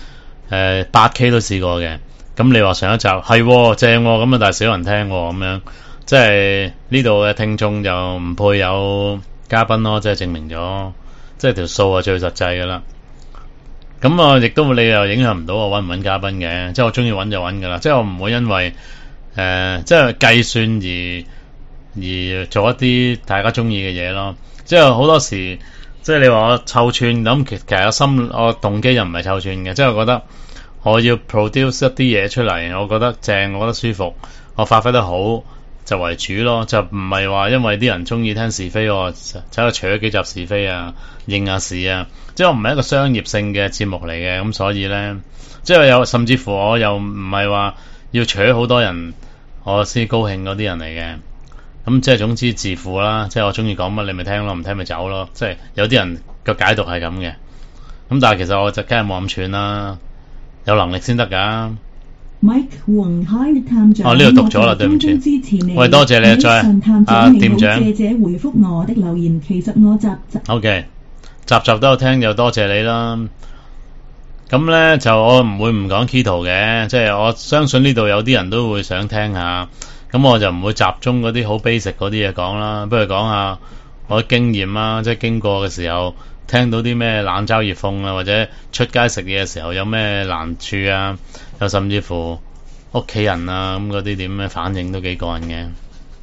8K 都試過嘅。咁你話上一集係正喎，咁但係少人聽喎，咁樣即係呢度嘅聽眾就唔配有嘉賓咯，即係證明咗，即係條數係最實際噶啦。咁我亦都你又影響唔到我揾唔揾嘉賓嘅，即係我中意揾就揾噶啦，即係我唔會因為即係計算而做一啲大家中意嘅嘢咯。即係好多時，即係你話我湊串咁，其實我動機又唔係湊串嘅，即係我覺得。我要 produce 一啲嘢出嚟，我覺得正，我覺得舒服，我發揮得好就為主咯，就唔係話因為啲人中意聽是非，我走去除咗幾集是非啊，應下事啊，即係我唔係一個商業性嘅節目嚟嘅，咁所以咧，即係甚至乎我又唔係話要除咗好多人我先高興嗰啲人嚟嘅，咁即係總之自負啦，即係我中意講乜你咪聽咯，唔聽咪走咯，即係有啲人個解讀係咁嘅，咁但係其實我就梗係冇咁串啦。有能力先得噶。 Mike 黃海探長， 呢度讀咗啦，對唔住。喂，多謝你再店長。 謝謝回覆我的留言，其實我集 OK， 集都有聽，又多謝你啦。咁咧就我唔會唔講 Keto 嘅，即係我相信呢度有啲人都會想聽下，咁我就唔會集中嗰啲好 basic 嗰啲嘢講啦，不如講下我嘅經驗啦，即係經過嘅時候。聽到啲咩冷嘲熱諷啊，或者出街食嘢嘅時候有咩難處啊，又甚至乎屋企人啊咁嗰啲點咩反應都幾過癮嘅。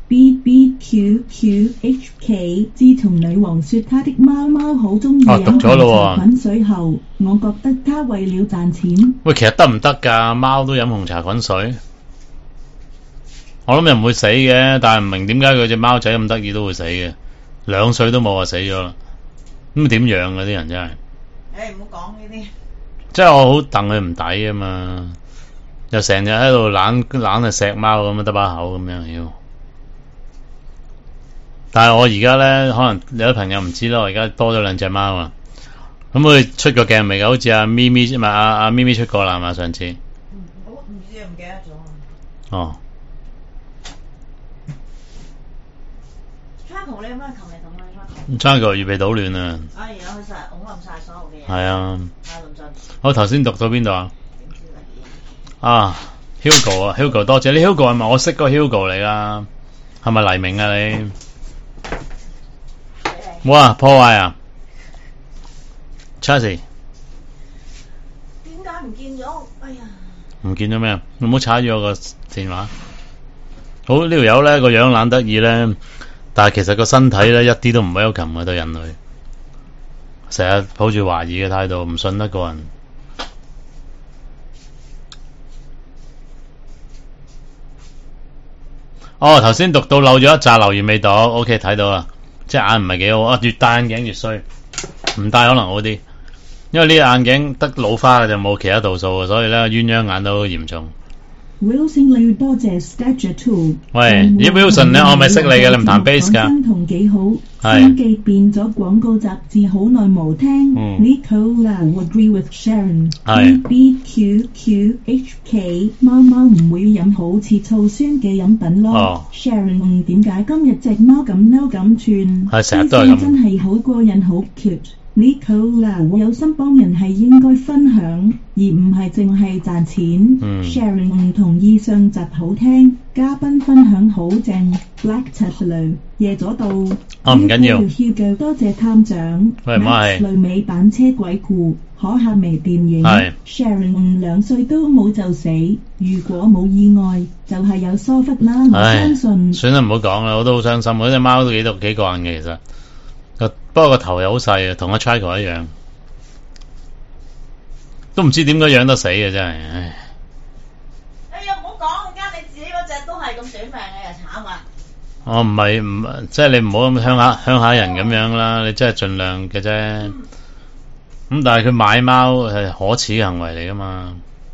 BBQQHK 自從女王說她的貓貓好中意飲紅茶滾水後，我覺得她為了賺錢。 喂，其實得唔得㗎？貓都飲紅茶滾水？我諗又唔會死嘅，但係唔明點解佢隻貓仔咁得意都會死嘅，2歲都冇就死咗啦。咁點養嗰啲人真係？ 唔好講呢啲。 即係我好戥佢唔抵啊嘛，又成日喺度懶係錫貓咁樣得把口咁樣要。但係我而家咧，可能有啲朋友唔知啦，我而家多咗2隻貓啊。咁佢出過鏡未㗎？好似阿咪咪唔係阿咪咪出過啦嘛，上次。 我唔知啊，唔記得咗。 哦。 Charco，你有咩琴日咁啊 ？Charco 預備搗亂啊！ 而家佢實拱冧晒所有嘅嘢。 係啊。 太論盡。 我頭先讀到邊度啊？Hugo 多謝你。Hugo 係咪我識個 Hugo 嚟㗎？係咪黎明啊你？哇！破壞啊 ！Chelsea。 點解唔見咗？哎呀！ 唔見咗咩啊？你唔好踩咗我個電話。好，呢條友咧個樣懶得意咧，但係其實個身體咧一啲都唔 welcome 嘅對人類，成日抱住懷疑嘅態度，唔信得過人。哦，頭先讀到漏咗一紮留言未讀 ，OK 睇到啦，即係眼唔係幾好啊，越戴眼鏡越衰，唔戴可能好啲，因為呢個眼鏡得老花嘅就冇其他度數嘅，所以咧鴛鴦眼都好嚴重。 Wilson 你多謝 Stature Two。 喂，咦 Wilson 咧，我咪識你嘅，你唔彈 bass 㗎？ 講同幾好， 係心機變咗廣告雜誌，好耐冇聽。Nicola would agree with Sharon。 係 BQQHK 貓貓唔會飲好似醋酸嘅飲品咯。 哦 Sharon 點解今日隻貓咁嬲咁串？ 係成日都係咁真係好過癮，好 cute。Nicola 有心幫人係應該分享，而唔係淨係賺錢。Sharon 唔同意上集好聽，嘉賓分享好正。Black Tesla 夜咗到， 唔緊要。 Hugo 多謝探長。 喂唔係類美版車鬼故，可客微電影。 係 Sharon 2歲都冇就死，如果冇意外，就係有疏忽啦。我相信。 算啦，唔好講啦，我都好傷心。嗰隻貓都幾個人嘅其實。不過個頭又好細啊，同阿 Chico 一樣，都唔知點解養得死嘅真係，唉！ 你又唔好講，間你自己嗰隻都係咁短命嘅，又慘啊！ 我唔即係你唔好咁鄉下人咁樣啦，你真係盡量嘅啫。咁但係佢買貓係可恥嘅行為嚟噶嘛。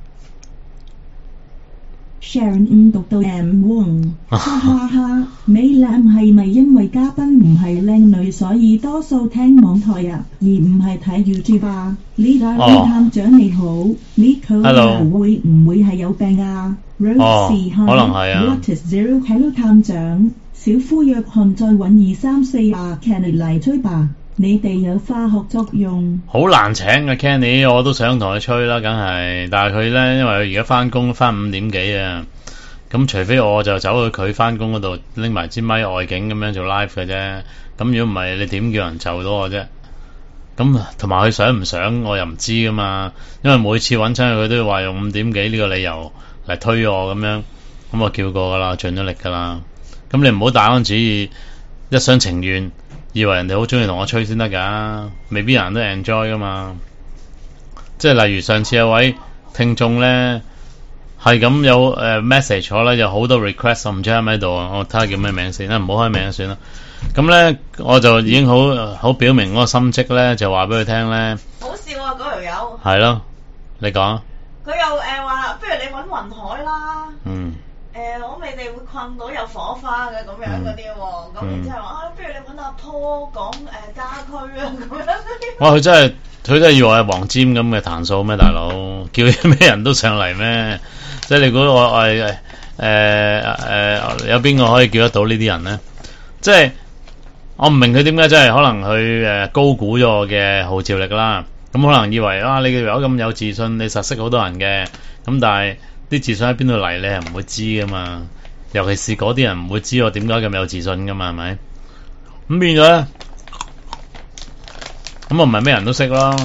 Sharon 讀到 M1，哈哈哈！美男係咪因為嘉賓唔係靚女，所以多數聽網台啊，而唔係睇 YouTube 啊？呢個探長你好 ，Nico 會唔會係有病啊 ？Rosie 可能係啊。 What is zero? Hello 探長，小夫約翰再揾234啊 ，Kenny 嚟吹吧。你哋有化學作用， 好難請嘅 Kenny， 我都想同佢吹啦，梗係，但係佢咧，因為佢而家翻工翻5點幾啊，咁除非我就走去佢翻工嗰度拎埋支咪外景咁樣做 live 嘅啫，咁如果唔係，你點叫人就到我啫？咁同埋佢想唔想我又唔知噶嘛，因為每次揾親佢都要話用5點幾呢個理由嚟推我咁樣，咁我叫過噶啦，盡咗力噶啦，咁你唔好大安旨意，一廂情願。以為人哋好中意同我吹先得噶，未必人都 enjoy 噶嘛。即係例如上次有位聽眾咧，係咁有message 咗啦，有好多 request， 我唔知喺唔喺度啊。我睇下叫咩名先啦，唔好開名算啦。咁咧我就已經好表明嗰個心跡咧，就話俾佢聽咧。 好笑啊！嗰條友。 係咯，你講。 佢又話，不如你揾雲海啦。我哋會困到有火花嘅咁樣嗰啲喎，咁然之後話不如你揾阿坡講家居啊咁樣嗰啲。哇！ 佢真係以為係黃霑咁嘅彈數咩？大佬叫咩人都上嚟咩？即係你估我係有邊個可以叫得到呢啲人咧？即係我唔明佢點解真係可能佢高估咗我嘅號召力啦。咁可能以為你條友咁有自信，你實識好多人嘅。咁但係啲自信喺邊度嚟，你係唔會知噶嘛，尤其是嗰啲人唔會知我點解咁有自信噶嘛，係咪？咁變咗咧，咁我唔係咩人都識咯。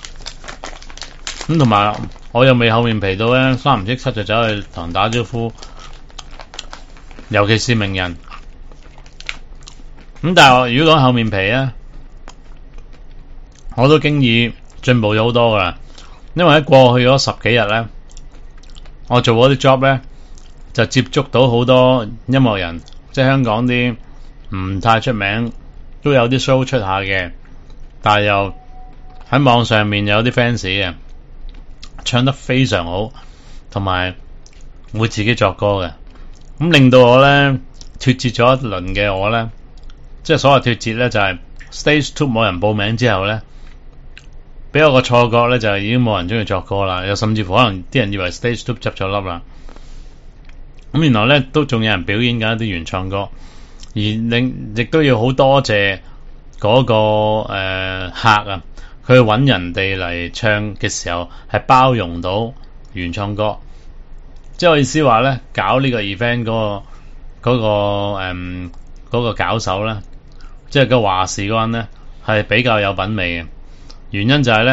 咁同埋我又未厚面皮到咧，3唔識7就走去同人打招呼，尤其是名人。咁但係我如果講厚面皮咧，我都經已進步咗好多噶啦，因為喺過去嗰10幾日咧。我做嗰啲 job 咧，就接觸到好多音樂人，即係香港啲唔太出名，都有啲 show 出下嘅，但係又喺網上面有啲 fans 嘅，唱得非常好，同埋會自己作歌嘅，咁令到我咧脫節咗一輪嘅我咧，即係所謂脫節咧就係 stage 2冇人報名之後咧。俾我個錯覺咧，就係已經冇人中意作歌啦，又甚至乎可能啲人以為 Stage 2執咗笠啦。咁原來咧都仲有人表演緊一啲原創歌，而亦都要好多謝嗰個客啊，佢揾人哋嚟唱嘅時候係包容到原創歌，即係我意思話咧，搞呢個 event 嗰個搞手咧，即係個話事嗰人咧係比較有品味嘅。原因就係咧，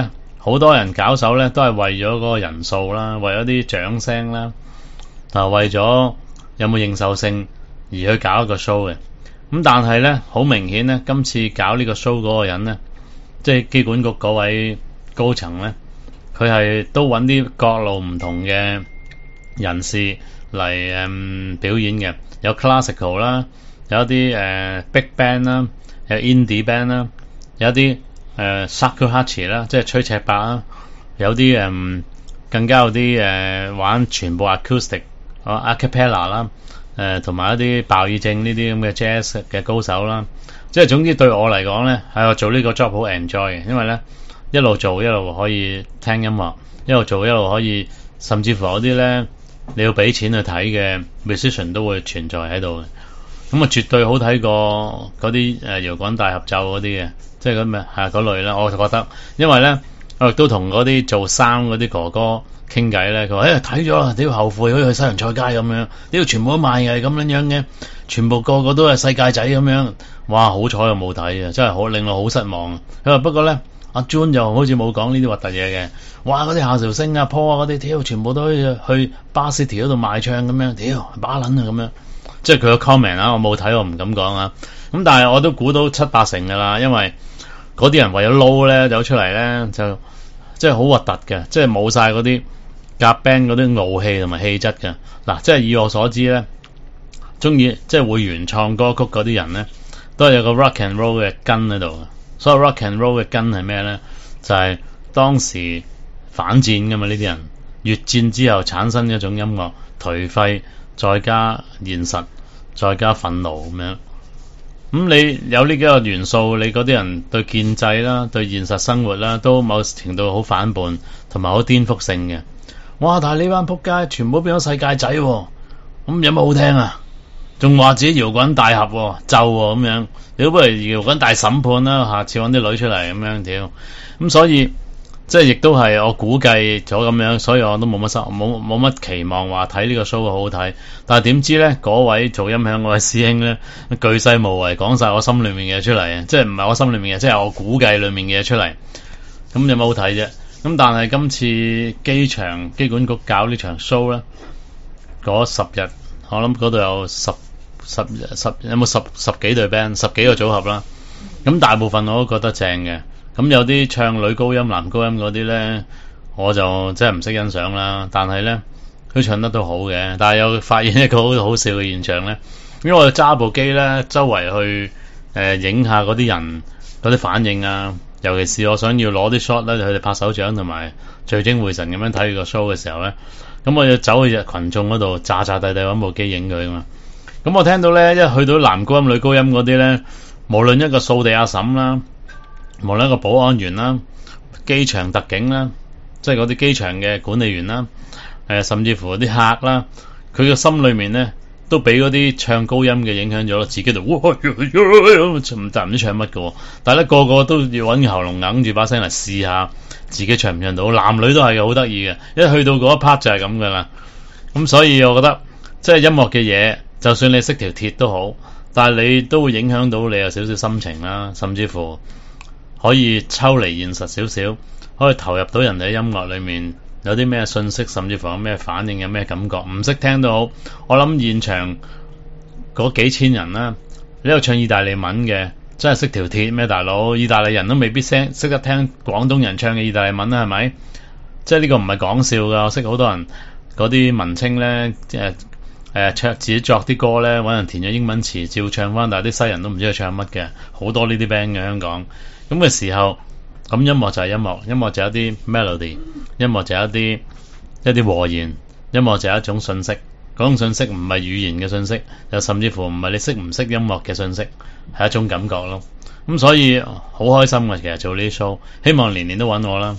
好多人搞手咧都係為咗嗰個人數啦，為咗啲掌聲啦，為咗有冇認受性而去搞一個 show 嘅。咁但係咧好明顯咧，今次搞呢個 show 嗰個人咧，即係機管局嗰位高層咧，佢係都揾啲各路唔同嘅人士嚟表演嘅，有 classical 啦，有一啲big band 啦，有 indie band 啦，有一啲shakuhachi 啦，即係吹尺八啦，有啲更加有啲玩全部 acoustic a cappella 啦，同埋一啲鮑爾正呢啲咁嘅 jazz 嘅高手啦。即係總之對我嚟講咧，係我做呢個 job 好 enjoy 嘅，因為咧一路做一路可以聽音樂，一路做一路可以，甚至乎有啲咧你要俾錢去睇嘅 musician 都會存在喺度嘅。咁絕對好睇過嗰啲搖滾大合奏嗰啲嘅，即係咁嘅嗰類啦。我就覺得，因為咧我亦都同嗰啲做衫嗰啲哥哥傾偈咧，佢話睇咗啦，屌後悔好似去西洋菜街咁樣，屌全部都賣嘅咁樣嘅，全部個個都係世界仔咁樣。哇！好彩我冇睇啊，真係好令我好失望。佢話不過咧，阿 John 就好似冇講呢啲核突嘢嘅。哇！嗰啲夏韶聲啊、Paul 啊嗰啲，屌全部都去巴士條嗰度賣唱咁樣，屌把撚啊咁樣。即係佢個 comment 啊，我冇睇，我唔敢講啊。咁但係我都估到7-8成噶啦，因為嗰啲人為咗撈咧走出嚟咧，就即係好核突嘅，即係冇晒嗰啲夾 band 嗰啲傲氣同埋氣質嘅。嗱，即係以我所知咧，中意即係會原創歌曲嗰啲人咧，都係有個 rock and roll 嘅根喺度嘅。所以 rock and roll 嘅根係咩咧？就係當時反戰噶嘛，呢啲人越戰之後產生一種音樂，頹廢再加現實再加憤怒咁樣。你有呢幾個元素，你嗰啲人對建制啦，對現實生活啦，都某程度好反叛同埋好顛覆性嘅。哇！但係呢班仆街全部變咗世界仔喎，咁有乜好聽啊？仲話自己搖滾大俠喎，咒喎咁樣，你不如搖滾大審判啦，下次揾啲女出嚟咁樣屌。咁所以即係亦都係我估計咗咁樣，所以我都冇乜期望話睇呢個 show 好好睇。但係點知咧，嗰位做音響嗰位師兄咧，巨細無遺講晒我心裏面嘅嘢出嚟啊！即係唔係我心裏面嘅，即係我估計裏面嘅嘢出嚟。咁有乜好睇啫？咁但係今次機管局搞呢場 show 咧，嗰10日我諗嗰度有有冇十幾隊 band， 10幾個組合啦。咁大部分我都覺得正嘅。咁有啲唱女高音、男高音嗰啲咧，我就真係唔識欣賞啦。但係咧，佢唱得都好嘅。但係又發現一個好好笑嘅現象咧，因為我揸部機咧，周圍去影下嗰啲人嗰啲反應啊。尤其是我想要攞啲 shot 咧，佢哋拍手掌同埋聚精會神咁樣睇佢個 show 嘅時候咧，咁我要走去群眾嗰度炸炸地地揾部機影佢啊嘛。咁我聽到咧，一去到男高音、女高音嗰啲咧，無論一個掃地阿嬸啦，無論一個保安員啦、機場特警啦，即係嗰啲機場嘅管理員啦，甚至乎啲客啦，佢個心裏面咧都俾嗰啲唱高音嘅影響咗，自己就唔知唱乜嘅，但係咧個個都要揾喉嚨揞住把聲嚟試下自己唱唔唱到，男女都係嘅，好得意嘅。一去到嗰一 part 就係咁噶啦。咁所以我覺得即係音樂嘅嘢，就算你識條鐵都好，但係你都會影響到你有少少心情啦，甚至乎可以抽離現實少少，可以投入到人哋嘅音樂裏面，有啲咩信息，甚至乎有咩反應，有咩感覺，唔識聽都好。我諗現場嗰幾千人啦，你度唱意大利文嘅，真係識條鐵咩大佬？意大利人都未必識得聽廣東人唱嘅意大利文啦，係咪？即係呢個唔係講笑噶，我識好多人嗰啲文青咧，唱自己作啲歌咧，搵人填咗英文詞照唱翻，但係啲西人都唔知佢唱乜嘅，好多呢啲 band 嘅香港。咁嘅時候，咁音樂就係音樂，音樂就係一啲 melody， 音樂就係一啲和弦，音樂就係一種信息。嗰種信息唔係語言嘅信息，又甚至乎唔係你識唔識音樂嘅信息，係一種感覺咯。咁所以好開心嘅，其實做呢啲 show， 希望年年都揾我啦。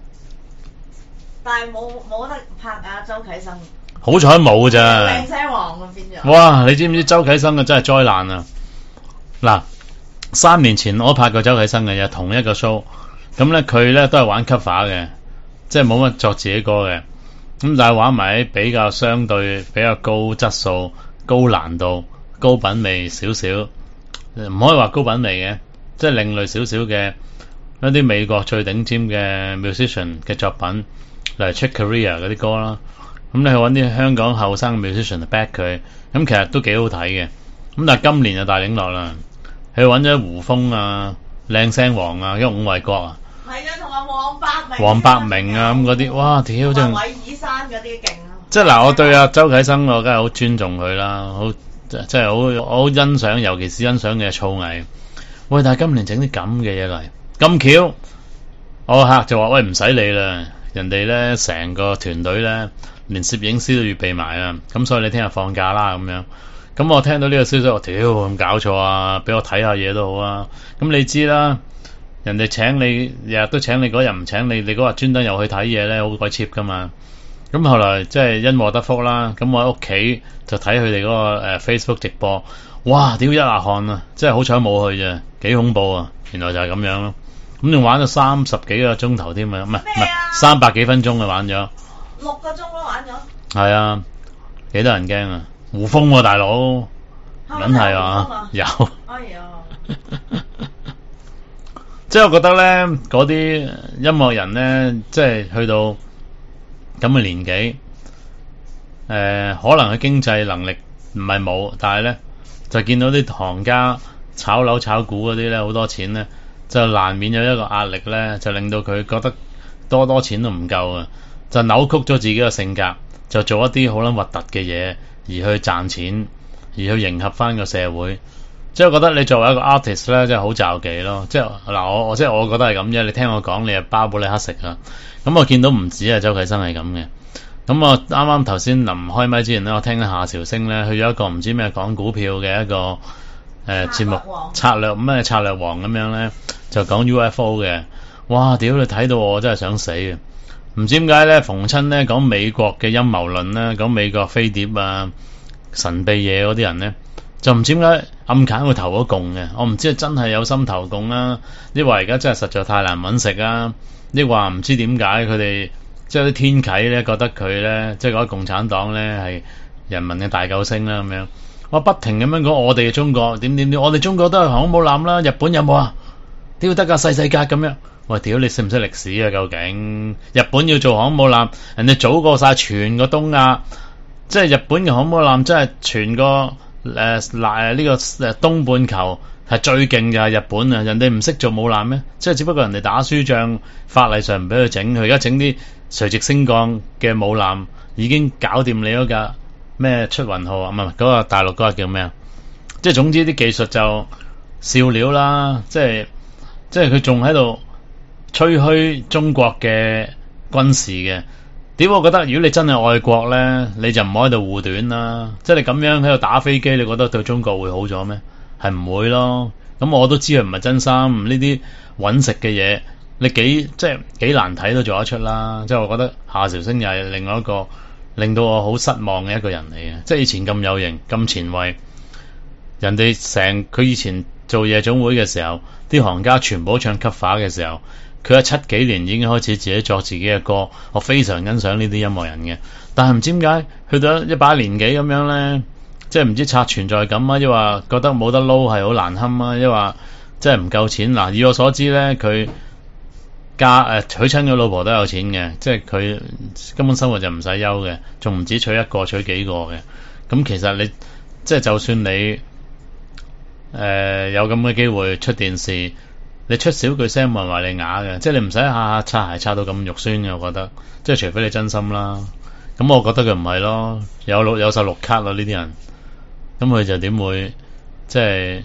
但係冇得拍啊，周啟生。 好彩冇咋。 靚聲王咁變咗。 哇！你知唔知周啟生嘅真係災難啊？嗱，3年前我拍過周啟生嘅，又同一個 show， 咁咧佢咧都係玩 cover 嘅，即係冇乜作自己歌嘅。咁但係玩埋比較相對比較高質素、高難度、高品味少少，唔可以話高品味嘅，即係另類少少嘅一啲美國最頂尖嘅 musician 嘅作品，例如 Chick Corea 嗰啲歌啦。咁你去揾啲香港後生 musician 嚟 back 佢，咁其實都幾好睇嘅。咁但係今年就大領落啦，佢揾咗胡楓啊、靚聲王啊、伍衛國啊， 係啊，同埋黃百鳴啊咁嗰啲，哇屌真係！ 韋爾山嗰啲勁啊！ 即係嗱，我對阿周啟生我梗係好尊重佢啦，好即係好欣賞，尤其是欣賞嘅造詣。喂，但係今年整啲咁嘅嘢嚟，咁巧，我客就話喂唔使理啦，人哋咧成個團隊咧連攝影師都預備埋啦，咁所以你聽日放假啦咁樣。咁我聽到呢個消息，我屌咁搞錯啊！俾我睇下嘢都好啊。咁你知啦，人哋請你日日都請你，嗰日唔請你，你嗰日專登又去睇嘢咧，好鬼 cheap 噶嘛。咁後來即係因禍得福啦。咁我喺屋企就睇佢哋嗰個Facebook 直播，哇！屌一額汗啊！真係好彩冇去啫，幾恐怖啊！原來就係咁樣咯。咁仲玩咗30幾個鐘頭添啊，唔係300幾分鐘啊玩咗。 6個鐘都玩咗。 係啊，幾多人驚啊！胡楓喎大佬，梗係啊，有。 哎呀！ 即係我覺得咧，嗰啲音樂人咧，即係去到咁嘅年紀，可能佢經濟能力唔係冇，但係咧就見到啲行家炒樓炒股嗰啲咧，好多錢咧，就難免有一個壓力咧，就令到佢覺得多錢都唔夠啊，就扭曲咗自己嘅性格，就做一啲好撚核突嘅嘢。而去賺錢，而去迎合翻個社會，即係我覺得你作為一個 artist 咧，真係好罩忌咯。即係嗱，我即係我覺得係咁啫。你聽我講，你係包保你乞食啊。咁我見到唔止啊，周啟生係咁嘅。咁我啱啱頭先臨開麥之前咧，我聽夏韶聲咧去咗一個唔知咩講股票嘅一個節目，策略王咁樣咧，就講 UFO 嘅。哇！屌你睇到我真係想死啊！唔知點解咧，逢親咧講美國嘅陰謀論咧，講美國飛碟啊、神秘嘢嗰啲人咧，就唔知點解暗揀會投咗共嘅。我唔知係真係有心投共啦，抑或而家真係實在太難揾食啊，抑或唔知點解佢哋即係啲天啟咧覺得佢咧，即係嗰啲共產黨咧係人民嘅大救星啦咁樣。我不停咁樣講我哋嘅中國點，我哋中國都係航空母艦啦，日本有冇啊？屌得㗎細細格咁樣。喂，屌你識唔識歷史啊？究竟日本要做航母艦，人哋早過晒全個東亞，即係日本嘅航母艦，真係全個呢個東半球係最勁嘅日本啊！人哋唔識做母艦咩？即係只不過人哋打輸仗，法例上唔俾佢整，佢而家整啲垂直升降嘅母艦，已經搞掂你嗰架咩出雲號啊？唔係嗰個大陸嗰個叫咩啊？即係總之啲技術就笑料啦，即係佢仲喺度吹噓中國嘅軍事嘅。點我覺得如果你真係愛國咧，你就唔好喺度護短啦。即係你咁樣喺度打飛機，你覺得對中國會好咗咩？係唔會咯。咁我都知佢唔係真心，呢啲揾食嘅嘢，你幾難睇都做得出啦。即係我覺得夏韶聲又係另外一個令到我好失望嘅一個人嚟嘅。即係以前咁有型咁前衛，人哋佢以前做夜總會嘅時候，啲行家全部都唱 cover 嘅時候，佢喺70幾年已經開始自己作自己嘅歌，我非常欣賞呢啲音樂人嘅。但係唔知點解去到一把年紀咁樣咧，即係唔知刷存在感啊，抑或覺得冇得撈係好難堪啊，抑或即係唔夠錢。嗱，以我所知咧，佢娶親個老婆都有錢嘅，即係佢根本生活就唔使憂嘅，仲唔止娶一個娶幾個嘅。咁其實你即係就算你有咁嘅機會出電視，你出少句聲冇人話你啞嘅，即係你唔使下下擦鞋擦到咁肉酸嘅，我覺得，即係除非你真心啦。咁我覺得佢唔係咯，有晒綠卡啦呢啲人，咁佢就點會即係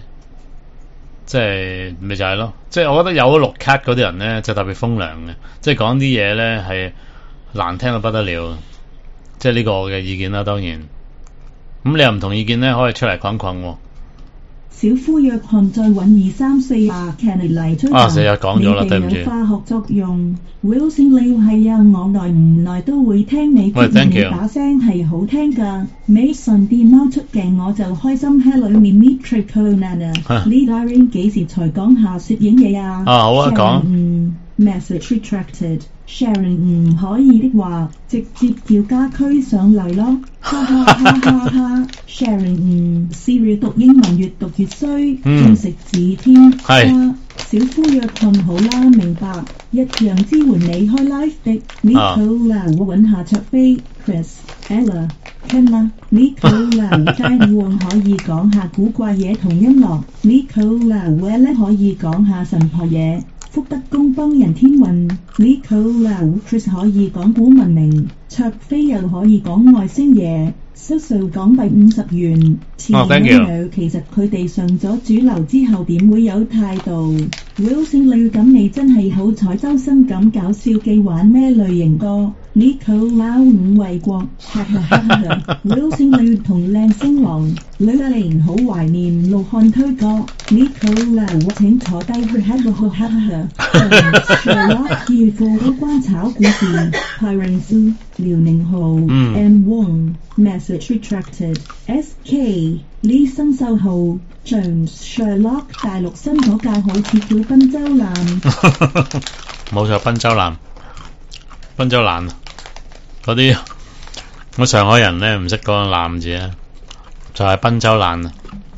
咪就係咯？即係我覺得有綠卡嗰啲人咧，就特別風涼嘅，即係講啲嘢咧係難聽到不得了。即係呢個我嘅意見啦，當然。咁你又唔同意見咧，可以出嚟困困喎。 小夫約翰在揾234話 Canny 嚟吹彈，你哋有化學作用。Wilson 你係啊，我耐唔耐都會聽你節目，你把聲係好聽㗎。Mason 電貓出鏡我就開心。Hello 面 Mitri Conana，呢 Darren 幾時才講下攝影嘢啊？ 好啊，講。 Message retracted。Sharon 唔可以的話，直接叫家駒上嚟咯。哈哈哈哈哈 ！Sharon Siri 讀英文越讀越衰，仲食字添。小夫約翰好啦，明白，一樣支援你開 live 的。Nicola 我揾下卓飛 Chris、Ella、Ken 啦。Nicola 街王可以講下古怪嘢同音樂。Nicola Welle 可以講下神婆嘢。福德宮幫人天運 Nicola Chris 可以講古文明，卓飛又可以講外星嘢。Susu 港幣50元。 Thank you。 其實佢哋上咗主流之後點會有態度 ？Wilson 你咁你真係好彩，周身咁搞笑記玩咩類型歌 ？Nicola 五衛國，哈哈哈哈 ！Wilson 你同靚聲王，女玲好懷念路漢推歌 ，Nicola 我請坐低去哈哈哈哈。Sherlock 預付好關炒股市 ，Pyron 遼寧號 M Wong Message retracted SK 李生秀號 Jones Sherlock 大陸新嗰屆好似叫賓州藍， 冇錯，賓州藍嗰啲，我上海人咧唔識講藍字啊，就係賓州藍啊。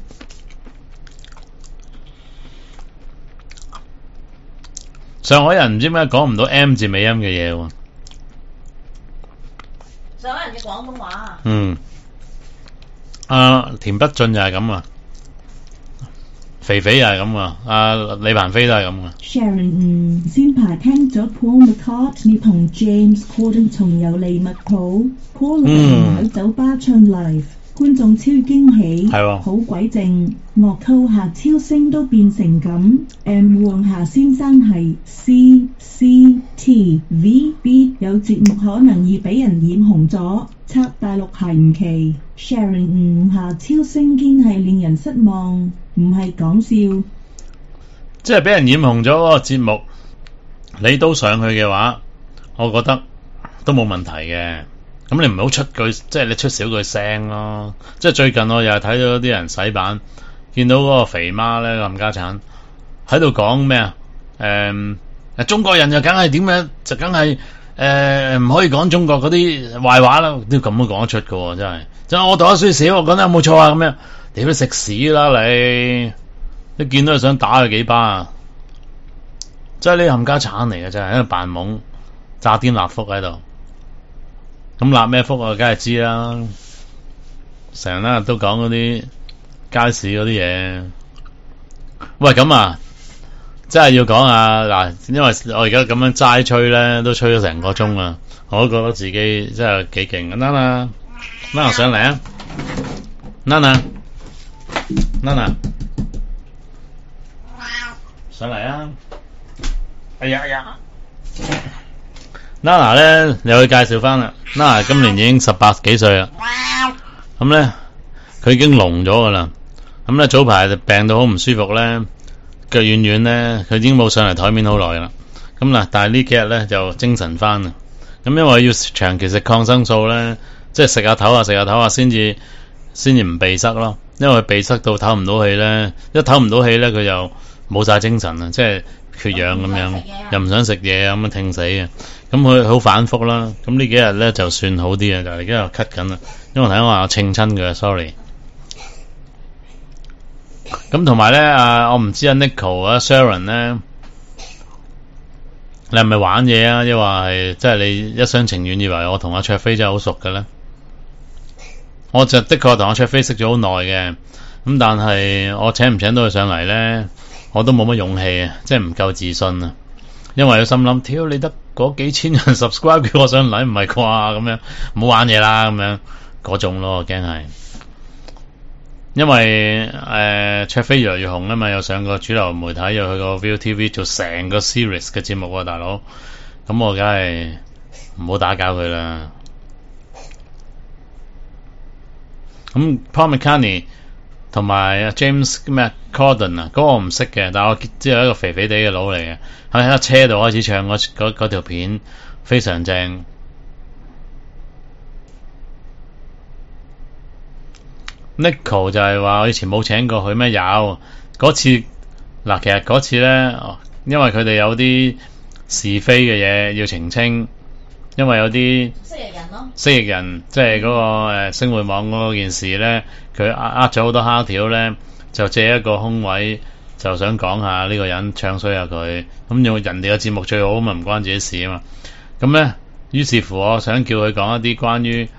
上海人唔知咩講唔到 M 字尾音嘅嘢喎。 上海人嘅廣東話。 田北俊又係咁啊，肥肥又係咁啊，李鵬飛都係咁啊。 Sharon 先排聽咗 Paul McCartney 同 James Corden 重遊利物浦 ，Paul 喺酒吧唱 live， 觀眾超驚喜，好鬼正，樂扣下超聲都變成咁。M 黃夏先生係 CCTV 有節目可能易俾人染紅咗，拆大陸係唔奇。Sharon 下超聲堅係令人失望，唔係講笑。 即係俾人染紅咗嗰個節目，你都上去嘅話，我覺得都冇問題嘅。咁你唔好出句，即係你出少句聲咯。即係最近我又係睇到啲人洗版，見到嗰個肥媽咧冚家鏟喺度講咩啊？中國人就梗係點樣，就梗係唔可以講中國嗰啲壞話啦，都咁都講得出嘅喎，真係。即係我讀得書少，我講得有冇錯啊？咁樣，你都食屎啦你！你見到佢想打佢幾巴啊！即係呢冚家鏟嚟嘅，真係喺度扮懵，炸癲立福喺度。咁立咩福啊？梗係知啦，成日都講嗰啲街市嗰啲嘢。喂，咁啊，真係要講啊嗱，因為我而家咁樣齋吹咧，都吹咗成個鐘啊，我都覺得自己真係幾勁。Nana 上嚟啊 ，Nana 上嚟啊！哎呀！Nana 咧，你可以介紹翻啦。Nana 今年已經18幾歲啦。咁咧，佢已經聾咗噶啦。咁咧早排病到好唔舒服咧，腳軟軟咧，佢已經冇上嚟台面好耐啦。咁嗱，但係呢幾日咧就精神翻啦。咁因為要長期食抗生素咧，即係食下唞下先至唔鼻塞咯。因為鼻塞到唞唔到氣咧，一唞唔到氣咧，佢就冇晒精神啊，即係缺氧咁樣，又唔想食嘢咁樣聽死嘅。咁佢好反覆啦。咁呢幾日咧就算好啲啊，但係而家又咳緊啦。因為我睇我話我稱親佢 ，sorry。咁同埋咧我唔知Nico 啊 Sharon 咧，你係咪玩嘢啊？抑或係即係你一廂情願以為我同阿卓飛真係好熟嘅咧？我就的確同阿卓飛識咗好耐嘅，咁但係我請唔請到佢上嚟咧，我都冇乜勇氣啊，即係唔夠自信啊。因為我心諗，屌你得嗰幾千人 subscribe 叫我上嚟，唔係啩咁樣，唔好玩嘢啦咁樣嗰種咯，我驚係。因為卓飛越嚟越紅啊嘛，又上個主流媒體，又去個 ViuTV 做成個 series 嘅節目啊，大佬。咁我梗係唔好打攪佢啦。咁 Paul McCartney 同埋 James Corden 啊，嗰個我唔識嘅，但係我知係一個肥肥地嘅佬嚟嘅，喺架車度開始唱嗰條片，非常正。Nico 就係話我以前冇請過佢咩？有嗰次嗱，其實嗰次咧，因為佢哋有啲是非嘅嘢要澄清，因為有啲蜥蜴人即係嗰個星匯網嗰件事咧，佢呃咗好多蝦條咧，就借一個空位就想講下呢個人唱衰下佢，咁用人哋嘅節目最好嘛，唔關自己事啊嘛。咁咧，於是乎我想叫佢講一啲關於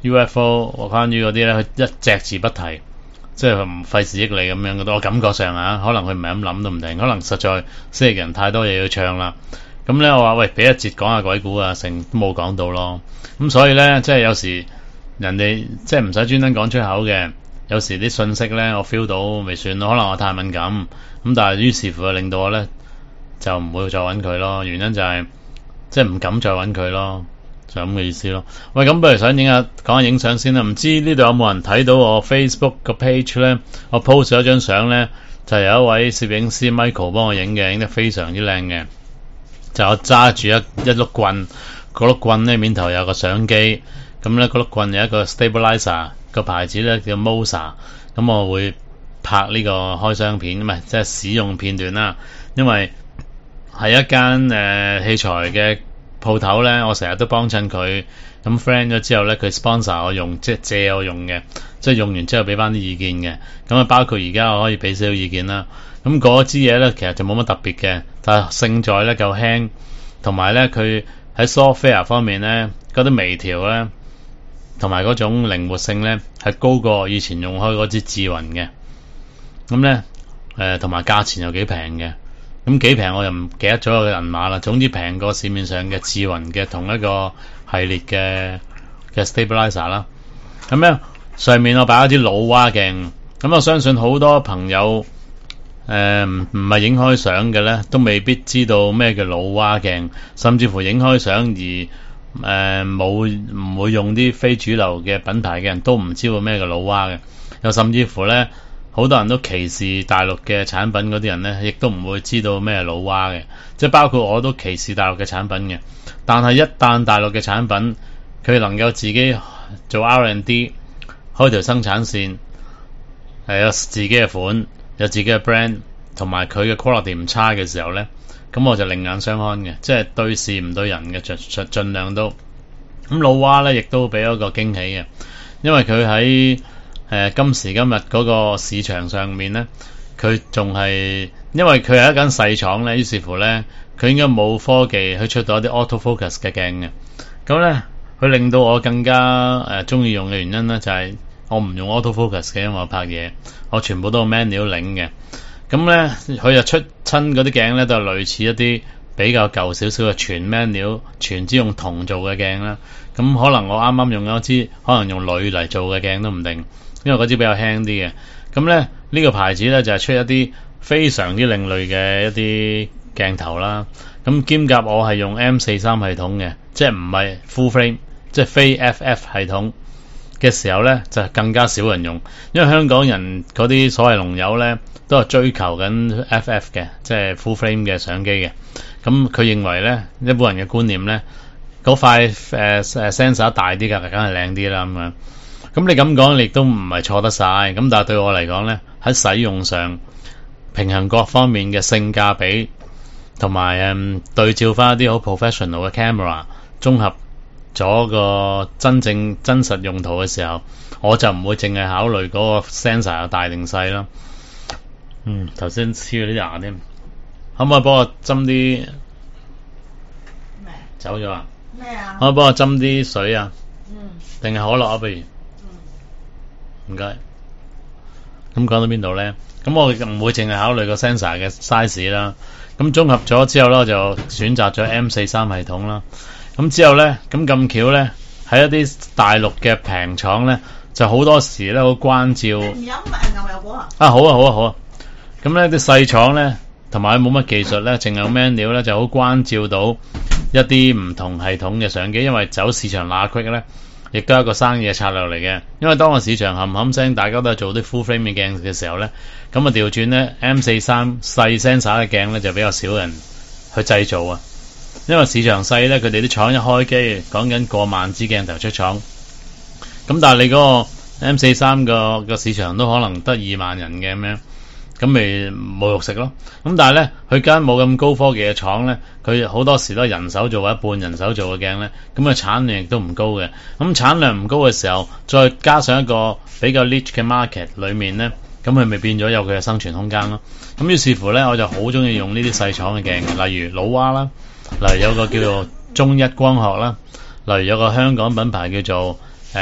UFO 或關於嗰啲咧，佢一隻字不提，即係佢唔費事益你咁樣嘅。我感覺上可能佢唔係咁諗都唔定，可能實在蜥蜴人太多嘢要唱啦。咁咧我話喂，俾一節講下鬼故啊，成都冇講到咯。咁所以咧，即係有時人哋即係唔使專登講出口嘅，有時啲信息咧我 feel 到未算咯，可能我太敏感。咁但係於是乎令到我咧就唔會再揾佢咯，原因就係即係唔敢再揾佢咯。就咁嘅意思咯。喂，咁不如想講下影相先啦。唔知呢度有冇人睇到我 Facebook 個 page 咧？我 post 咗一張相咧，就有一位攝影師 Michael 幫我影嘅，影得非常之靚嘅。就我揸住一碌棍，嗰碌棍咧面頭有個相機，咁咧嗰碌棍有一個 stabilizer， 個牌子咧叫 Mosa。咁我會拍呢個開箱片，唔係即係使用片段啦。因為係一間器材嘅鋪頭咧，我成日都幫襯佢，咁 friend 咗之後咧，佢 sponsor 我用，即係借我用嘅，即係用完之後俾翻啲意見嘅。咁啊，包括而家我可以俾少少意見啦。咁嗰支嘢咧，其實就冇乜特別嘅，但係勝在咧夠輕，同埋咧佢喺 software 方面咧，嗰啲微調咧，同埋嗰種靈活性咧，係高過我以前用開嗰支智雲嘅。咁咧同埋價錢又幾平嘅。咁幾平我又唔記得咗個銀碼啦，總之平過市面上嘅智雲嘅同一個系列嘅 stabilizer 啦。咁咧上面我擺咗啲老蛙鏡，咁我相信好多朋友唔係影開相嘅咧，都未必知道咩叫老蛙鏡，甚至乎影開相而唔會用啲非主流嘅品牌嘅人都唔知道咩叫老蛙嘅，又甚至乎咧。好多人都歧視大陸嘅產品嗰啲人呢，亦都唔會知道咩係老蛙嘅，即係包括我都歧視大陸嘅產品嘅。但係一旦大陸嘅產品佢能夠自己做 R&D， 開條生產線，有自己嘅款，有自己嘅 brand， 同埋佢嘅 quality 唔差嘅時候呢，咁我就另眼相看嘅，即係對事唔對人嘅，盡量都。咁老蛙呢，亦都俾咗個驚喜嘅，因為佢喺今時今日嗰個市場上面咧，佢仲係因為佢係一間細廠咧，於是乎咧，佢應該冇科技去出到一啲 autofocus 嘅鏡嘅。咁咧，佢令到我更加中意用嘅原因咧，就係我唔用 autofocus 嘅，因為我拍嘢，我全部都用 manual 擰嘅。咁咧，佢就出親嗰啲鏡咧，都係類似一啲比較舊少少嘅全 manual， 全支用銅做嘅鏡啦。咁可能我啱啱用咗支可能用鋁嚟做嘅鏡都唔定。因為嗰支比較輕啲嘅，咁咧呢個牌子咧就係出一啲非常之另類嘅一啲鏡頭啦。咁兼夾我係用 M43 系統嘅，即係唔係 full frame， 即係非 FF 系統嘅時候咧就更加少人用，因為香港人嗰啲所謂龍友咧都係追求緊 FF 嘅，即係 full frame 嘅相機嘅。咁佢認為咧一般人嘅觀念咧嗰塊sensor 大啲㗎，梗係靚啲啦咁樣。咁你咁講，你亦都唔係錯得晒。咁但係對我嚟講咧，喺使用上平衡各方面嘅性價比，同埋對照翻一啲好 professional 嘅 camera， 綜合咗個真正真實用途嘅時候，我就唔會淨係考慮嗰個 sensor 有大定細咯。頭先黐咗啲牙添，可唔可以幫我斟啲？咩？走咗啊？咩啊？可唔可以幫我斟啲水啊？定係可樂啊？不如？唔該。咁講到邊度咧？咁我唔會淨係考慮個 sensor 嘅 size 啦。咁綜合咗之後咧，我就選擇咗 M43 系統啦。咁之後咧，咁巧咧，喺一啲大陸嘅平廠咧，就好多時咧好關照。你唔飲牛油果啊？好啊。咁咧啲細廠咧，同埋冇乜技術咧，淨係有 manual咧，就好關照到一啲唔同系統嘅相機，因為走市場罅隙咧。亦都係一個生意嘅策略嚟嘅，因為當個市場冚聲，大家都係做啲 full frame 嘅鏡嘅時候咧，咁啊調轉咧 M43 細 sensor 嘅鏡咧就比較少人去製造啊，因為市場細咧，佢哋啲廠一開機講緊過萬支鏡頭出廠，咁但係你嗰個 M43 個市場都可能得2萬人嘅咁樣， 咁咪冇肉食咯。咁但係咧，佢間冇咁高科技嘅廠咧，佢好多時都係人手做或者半人手做嘅鏡咧，咁啊產量亦都唔高嘅。咁產量唔高嘅時候，再加上一個比較 niche 嘅 market 裏面咧，咁佢咪變咗有佢嘅生存空間咯。咁於是乎咧，我就好中意用呢啲細廠嘅鏡，例如老蛙啦，例如有個叫做中一光學啦，例如有個香港品牌叫做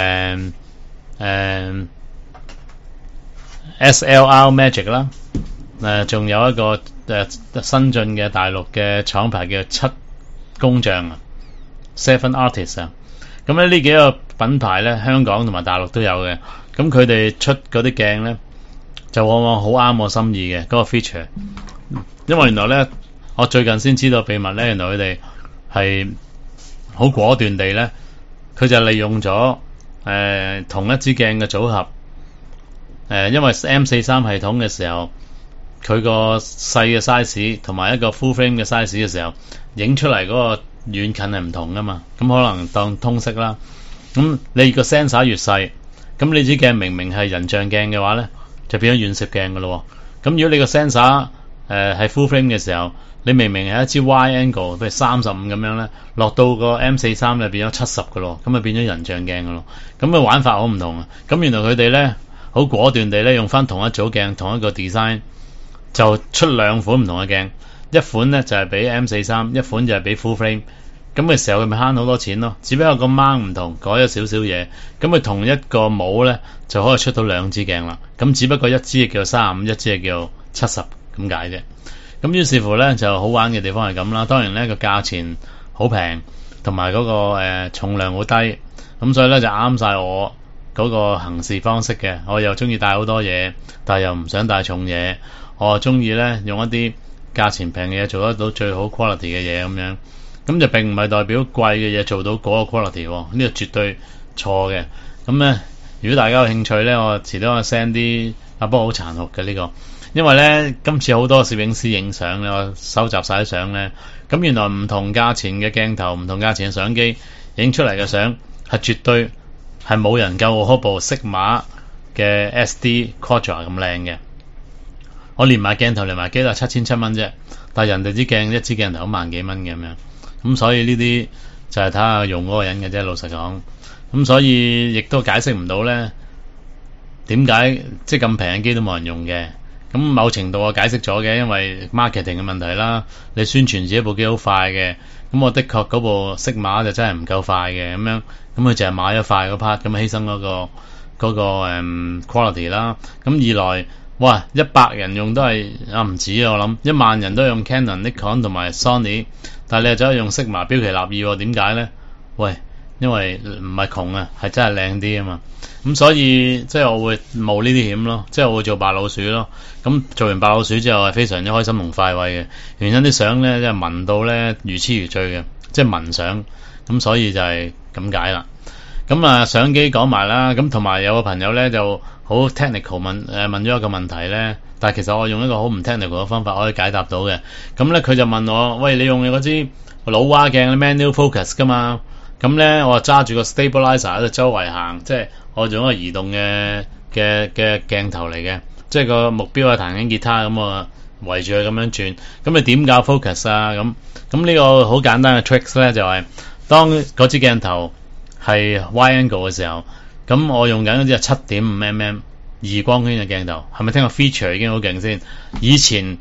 SLR Magic 啦，仲有一個新進嘅大陸嘅廠牌叫七工匠啊 ，Seven Artists 啊。咁咧呢幾個品牌咧，香港同埋大陸都有嘅。咁佢哋出嗰啲鏡咧，就往往好啱我心意嘅嗰個 feature。因為原來咧，我最近先知道秘密咧，原來佢哋係好果斷地咧，佢就利用咗同一支鏡嘅組合。因為 M43 系統嘅時候，佢個細嘅 size 同埋一個 full frame 嘅 size 嘅時候，影出嚟嗰個遠近係唔同噶嘛。咁可能當通識啦。咁你個 sensor 越細，咁你支鏡明明係人像鏡嘅話咧，就變咗遠攝鏡噶咯。咁如果你個 sensor 係 full frame 嘅時候，你明明係一支 wide angle，譬如35咁樣咧，落到個 M43 就變咗70噶咯，咁啊變咗人像鏡噶咯。咁嘅玩法好唔同啊。咁原來佢哋咧，好果斷地咧，用翻同一組鏡，同一個 design， 就出兩款唔同嘅鏡，一款咧就係俾 M43， 一款就係俾 full frame。咁嘅時候佢咪慳好多錢咯，只不過個掹唔同，改咗少少嘢，咁佢同一個模咧就可以出到兩支鏡啦。咁只不過一支係叫35，一支係叫70咁解啫。咁於是乎咧就好玩嘅地方係咁啦。當然咧個價錢好平，同埋嗰個重量好低，咁所以咧就啱晒我嗰個行事方式嘅。我又中意帶好多嘢，但係又唔想帶重嘢。我又中意咧用一啲價錢平嘅嘢做得到最好 quality 嘅嘢咁樣。咁就並唔係代表貴嘅嘢做到嗰個 quality， 呢個絕對錯嘅。咁咧，如果大家有興趣咧，我遲啲我 send 啲不過好殘酷嘅呢個，因為咧今次好多攝影師影相咧，我收集晒啲相咧，咁原來唔同價錢嘅鏡頭、唔同價錢嘅相機影出嚟嘅相係絕對係冇人夠我嗰部 Sigma 嘅 SD Quadra 咁靚嘅。我連埋鏡頭連埋機都係7700蚊啫，但係人哋支鏡一支鏡頭1萬幾蚊嘅咁樣。咁所以呢啲就係睇下用嗰個人嘅啫，老實講。咁所以亦都解釋唔到咧，點解即係咁平嘅機都冇人用嘅。咁某程度我解釋咗嘅，因為 marketing 嘅問題啦。你宣傳自己部機好快嘅，咁我的確嗰部Sigma就真係唔夠快嘅咁樣。咁佢淨係買咗快嗰 part，咁犧牲嗰個quality 啦。咁二來，哇，100人用都係唔止啊！我諗10000人都用 Canon、Nikon 同埋 Sony， 但係你又走去用 Sigma， 標奇立異，點解咧？喂，因為唔係窮啊，係真係靚啲啊嘛。咁所以即係我會冒呢啲險咯，即係我會做白老鼠咯。咁做完白老鼠之後係非常之開心同快慰嘅，原因啲相咧即係聞到咧如痴如醉嘅，即係聞相。咁所以就係咁解啦。咁啊相機講埋啦，咁同埋有個朋友咧就好 technical 問咗一個問題咧，但係其實我用一個好唔 technical 嘅方法可以解答到嘅。咁咧佢就問我，喂，你用嗰支老蛙鏡 manual focus 噶嘛？咁咧我揸住個 stabilizer 喺度周圍行，即係我用一個移動嘅鏡頭嚟嘅，即係個目標係彈緊吉他咁啊，圍住佢咁樣轉。咁你點搞 focus 啊？咁呢個好簡單嘅 tricks 咧就係當嗰支鏡頭係 wide angle 嘅時候，咁我用緊嗰支係 7.5mm 2光圈嘅鏡頭，係咪聽個 feature 已經好勁先？以前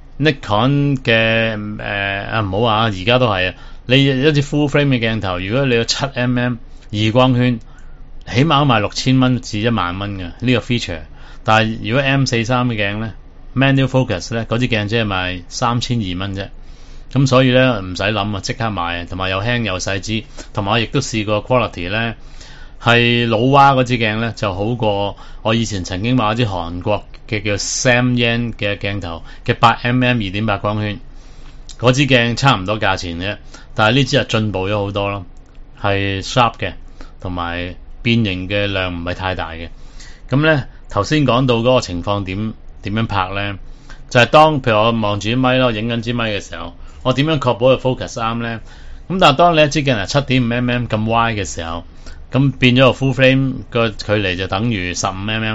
Nikon 嘅唔好話，而家都係啊。你一支 full frame 嘅鏡頭，如果你有 7mm 2光圈，起碼賣6000蚊至10000蚊嘅呢個 feature。但係如果 M43 嘅鏡咧 ，manual focus 咧，嗰支鏡只係賣3200蚊啫。咁所以咧唔使諗啊，即刻買，同埋又輕又細支，同埋我亦都試過 quality 咧，係老蛙嗰支鏡咧就好過我以前曾經買一支韓國嘅叫 Samyang 嘅鏡頭嘅 8mm 2.8光圈，嗰支鏡差唔多價錢嘅，但係呢支係進步咗好多咯，係 sharp 嘅，同埋變形嘅量唔係太大嘅。咁咧頭先講到嗰個情況點樣拍咧，就係當譬如我望住支咪咯，影緊支咪嘅時候，我點樣確保個 focus 啱咧？咁但係當你一支鏡係 7.5mm 咁 wide 嘅時候，咁變咗個 full frame 個距離就等於15mm 啦。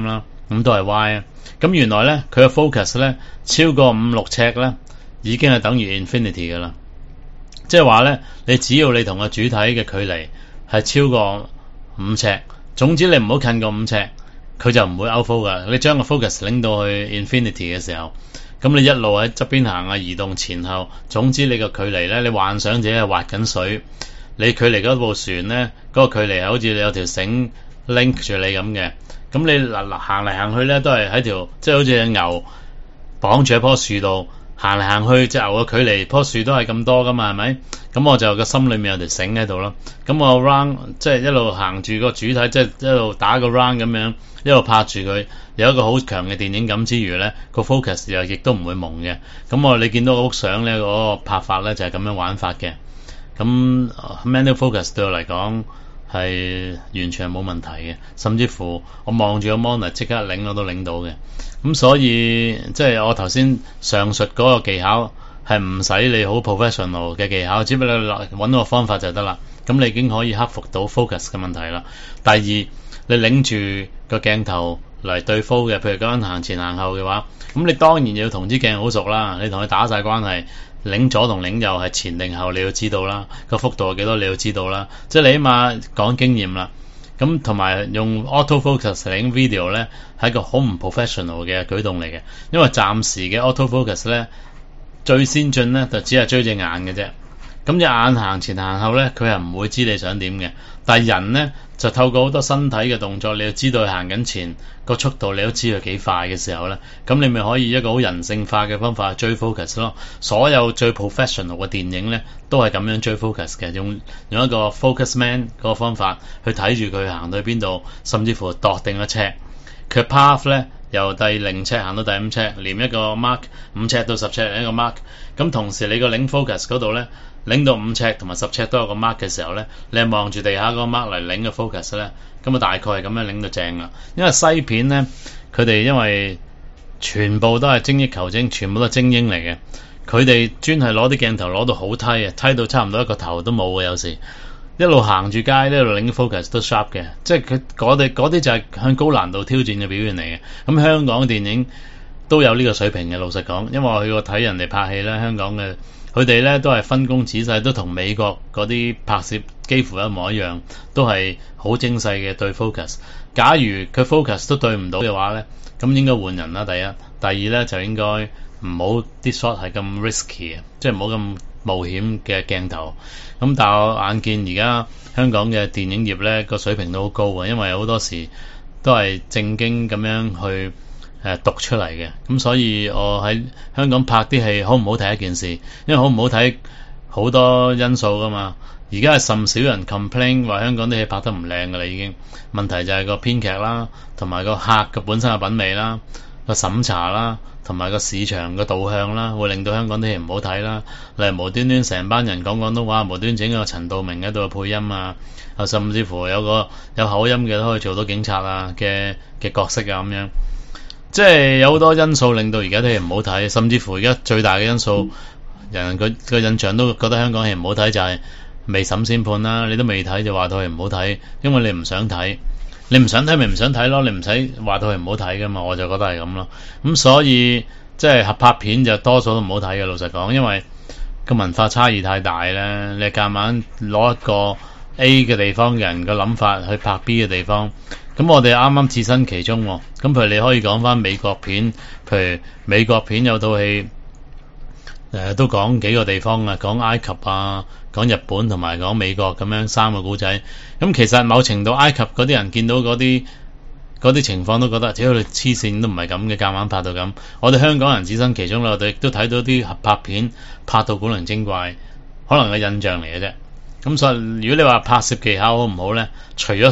咁都係 Y 啊。咁原來咧佢嘅 focus 咧超過5-6尺咧，已經係等於 infinity 㗎啦。即係話咧，你只要你同個主體嘅距離係超過5尺，總之你唔好近過5尺，佢就唔會 out focus 噶。你將個 focus 拎到去 infinity 嘅時候，咁你一路喺側邊行啊，移動前後，總之你個距離咧，你幻想自己係滑緊水，你距離嗰部船咧，嗰個距離係好似你有條繩 link 住你咁嘅。咁你嗱行嚟行去咧，都係喺條即係好似隻牛綁住一棵樹度行嚟行去，隻牛嘅距離棵樹都係咁多噶嘛，係咪？咁我就個心裏面有條繩喺度咯。咁我 round 即係一路行住個主體，即係一路打個 round 咁樣，一路拍住佢，有一個好強嘅電影感之餘咧，個 focus 又亦都唔會蒙嘅。咁你見到嗰幅相咧，嗰個拍法咧就係咁樣玩法嘅。咁 manual focus 對我嚟講係完全係冇問題嘅，甚至乎我望住個 monitor 即刻擰我都擰到嘅。咁所以即係我頭先上述嗰個技巧係唔使你好 professional 嘅技巧，只不過你揾個方法就得啦。咁你已經可以克服到 focus 嘅問題啦。第二，你擰住個鏡頭嚟對 focus 嘅，譬如講行前行後嘅話，咁你當然要同支鏡好熟啦，你同佢打晒關係。擰左同擰右係前定後，你要知道啦。個幅度係幾多，你要知道啦。即係你起碼講經驗啦。咁同埋用 auto focus 擰 video 咧，係一個好唔 professional 嘅舉動嚟嘅。因為暫時嘅 auto focus 咧，最先進咧就只係追隻眼嘅啫。咁隻眼行前行後咧，佢係唔會知你想點嘅。但係人咧就透過好多身體嘅動作，你要知道佢行緊前個速度，你都知佢幾快嘅時候咧，咁你咪可以一個好人性化嘅方法去追 focus 咯。所有最 professional 嘅電影咧，都係咁樣追 focus 嘅，用一個 focus man 嗰個方法去睇住佢行到去邊度，甚至乎度定個尺，佢 path 咧由第0尺行到第5尺，連一個 mark 5尺到10尺一個 mark。咁同時你個擰 focus 嗰度咧，擰到5尺同埋10尺都有個 mark 嘅時候咧，你係望住地下嗰個 mark 嚟擰個 focus 咧，咁啊大概係咁樣擰到正啦。因為西片咧，佢哋因為全部都係精益求精，全部都係精英嚟嘅，佢哋專係攞啲鏡頭攞到好梯啊，梯到差唔多一個頭都冇嘅，有時一路行住街一路擰 focus 都 sharp 嘅，即係佢嗰啲就係向高難度挑戰嘅表現嚟嘅。咁香港電影都有呢個水平嘅，老實講，因為我去過睇人哋拍戲咧，香港嘅佢哋咧都係分工仔細，都同美國嗰啲拍攝幾乎一模一樣，都係好精細嘅對 focus。假如佢 focus 都對唔到嘅話咧，咁應該換人啦。第一，第二咧就應該唔好啲 shot 係咁 risky 啊，即係唔好咁冒險嘅鏡頭。咁但係我眼見而家香港嘅電影業咧個水平都好高啊，因為好多時都係正經咁樣去讀出嚟嘅。咁所以我喺香港拍啲戲好唔好睇一件事，因為好唔好睇好多因素噶嘛。而家係甚少人 complain 話香港啲戲拍得唔靚噶啦，已經問題就係個編劇啦，同埋個客嘅本身嘅品味啦，個審查啦，同埋個市場嘅導向啦，會令到香港啲戲唔好睇啦。例如無端端成班人講廣東話，無端整個陳道明喺度配音啊，甚至乎有個有口音嘅都可以做到警察啊嘅角色啊咁樣。即係有好多因素令到而家啲戲唔好睇，甚至乎而家最大嘅因素，人個印象都覺得香港戲唔好睇就係未審先判啦。你都未睇就話到係唔好睇，因為你唔想睇，你唔想睇咪唔想睇咯，你唔使話到係唔好睇噶嘛。我就覺得係咁咯。咁所以即係合拍片就多數都唔好睇嘅，老實講，因為個文化差異太大咧。你夾硬攞一個 A 嘅地方嘅人嘅諗法去拍 B 嘅地方。咁我哋啱啱置身其中喎。咁譬如你可以講翻美國片，譬如美國片有套戲，都講幾個地方啊，講埃及啊，講日本同埋講美國咁樣3個古仔。咁其實某程度埃及嗰啲人見到嗰啲情況都覺得，只要你黐線都唔係咁嘅，夾硬拍到咁。我哋香港人置身其中啦，我哋亦都睇到啲合拍片拍到古靈精怪，可能係印象嚟嘅啫。咁所以如果你話拍攝技巧好唔好呢？除咗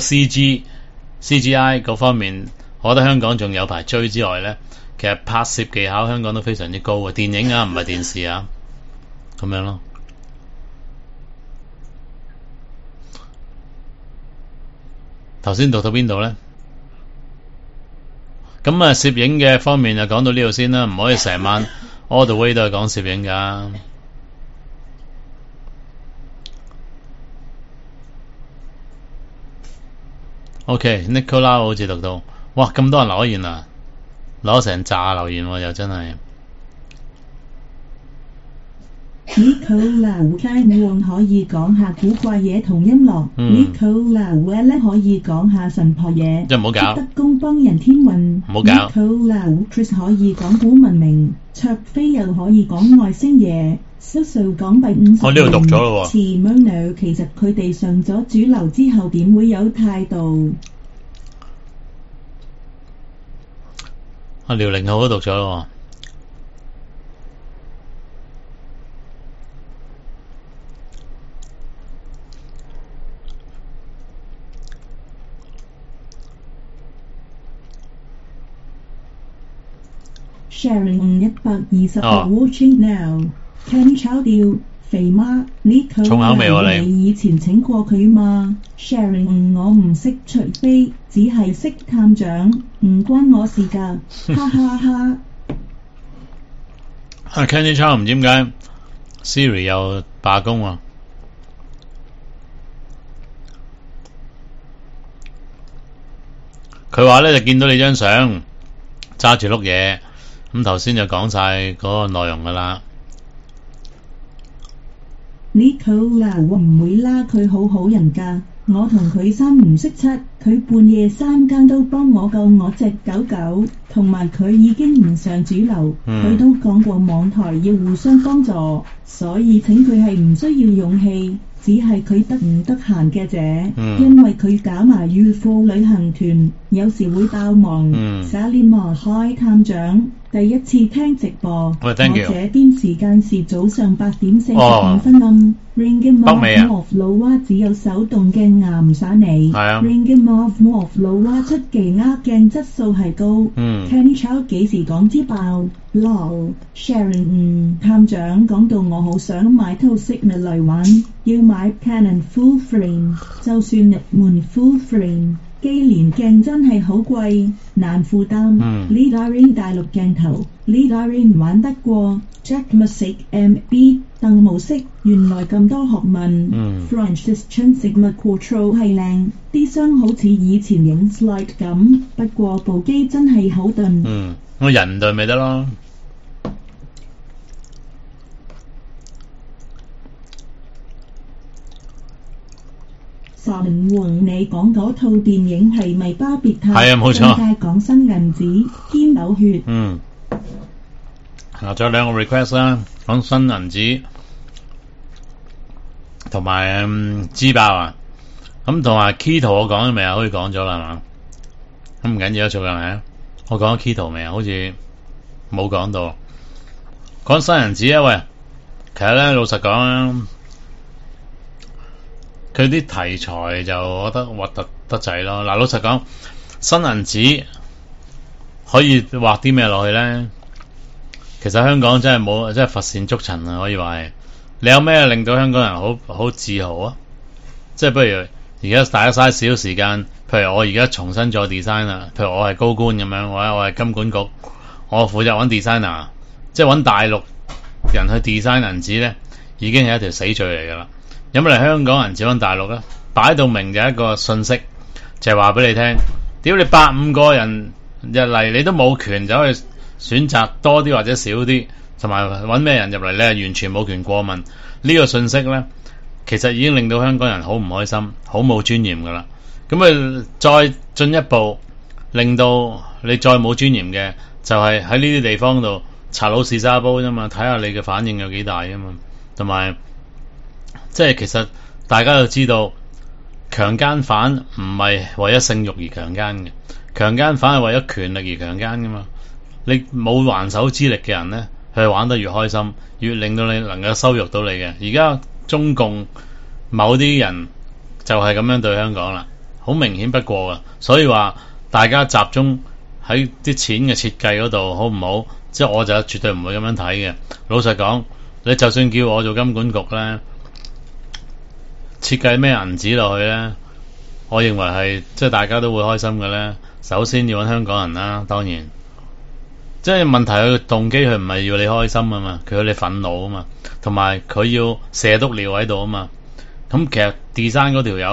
CGI 嗰方面，我覺得香港仲有排追之外呢，其實拍攝技巧香港都非常之高嘅。電影啊，唔係電視啊，咁樣咯。頭先讀到邊度呢？咁啊，攝影嘅方面就講到呢度先啦，唔可以成晚 all the way 都係講攝影㗎。OK，Nicola 好似讀到哇，咁多人留言啊，攞成炸留言喎，又真係。 Nicola 街旺可以講下古怪嘢同音樂。Nicola 咧可以講下神婆嘢。 即係唔好搞。 德公幫人天運。 唔好搞。 Nicola Chris 可以講古文明，卓飛又可以講外星嘢。Susu 講第50年。 我呢度讀咗咯喎。 Timono 其實佢哋上咗主流之後點會有態度？ 遼寧號都讀咗咯喎。 Sharing 120 watching now。Ken 炒掉肥媽 Nico 重口味喎你以前請過佢嘛 ？Sharing 我唔識除非，只係識探長，唔關我事㗎，哈哈哈。 Candy Chow 唔知點解 Siri 又罷工喎。佢話咧就見到你張相揸住碌嘢，咁頭先就講晒嗰個內容㗎啦。 Nicola 我唔會啦，佢好好人㗎。我同佢三唔識七，佢半夜3更都幫我救我隻狗狗，同埋佢已經唔上主流，佢都講過網台要互相幫助，所以請佢係唔需要勇氣，只係佢得唔得閒嘅啫。因為佢搞埋 UFO 旅行團，有時會爆忙。Salim 開探長，第一次聽直播，我這邊時間是早上8點45分咁。Ringing of 老蛙只有手動嘅岩散你。Ringing of 老蛙出技鏡質素係高。Kenny Chow 幾時講之爆 ？Lol Sharon 探長講到我好想買套 Sigma 嚟玩，要買 Canon Full Frame， 就算入門 Full Frame。機連鏡真係好貴，難負擔。Lidarin 大陸鏡頭 ，Lidarin 玩得過 Jackmatic MB 鄧模式，原來咁多學問。Francis Chun Sigma Quattro 係靚，啲相好似以前影 slide 咁，不過部機真係好鈍。 我人對咪得咯。 傻明黃，你講嗰套電影係咪巴別塔？ 係啊，冇錯。 世界講新銀紙堅流血。 仲有兩個 request 啦，講新銀紙同埋支爆啊。咁同埋 Keto 我講咗未啊？好似講咗啦，係嘛？咁唔緊要啊，做緊係啊。我講咗 Keto 未啊？好似冇講到。講新銀紙啊，喂，其實咧老實講啊。佢啲題材就我覺得核突得滯咯。嗱，老實講，新銀紙可以畫啲咩落去咧？其實香港真係冇，真係乏善足陳啊！可以話係。你有咩令到香港人好自豪啊？即係不如而家大家嘥少少時間，譬如我而家重新做 design 啦，譬如我係高官咁樣，或者我係金管局，我負責揾 designer， 即係揾大陸人去 design 銀紙咧，已經係一條死罪嚟㗎啦。有冇嚟香港人只揾大陸咧？擺到明就一個信息，就係話俾你聽，屌你150個人入嚟，你都冇權走去選擇多啲或者少啲，同埋揾咩人入嚟咧，完全冇權過問。呢個信息咧，其實已經令到香港人好唔開心，好冇尊嚴噶啦。咁啊，再進一步令到你再冇尊嚴嘅，就係喺呢啲地方度查老士沙煲啫嘛，睇下你嘅反應有幾大啊嘛，同埋。即係其實大家都知道，強姦犯唔係為咗性慾而強姦嘅，強姦犯係為咗權力而強姦噶嘛。你冇還手之力嘅人咧，佢玩得越開心，越令到你能夠羞辱到你嘅。而家中共某啲人就係咁樣對香港啦，好明顯不過噶。所以話大家集中喺啲錢嘅設計嗰度好唔好？即係我就絕對唔會咁樣睇嘅。老實講，你就算叫我做金管局咧。設計咩銀紙落去咧？我認為係即係大家都會開心嘅咧。首先要揾香港人啦，當然，即係問題佢嘅動機，佢唔係要你開心啊嘛，佢要你憤怒啊嘛，同埋佢要射篤尿喺度啊嘛。咁其實 design 嗰條友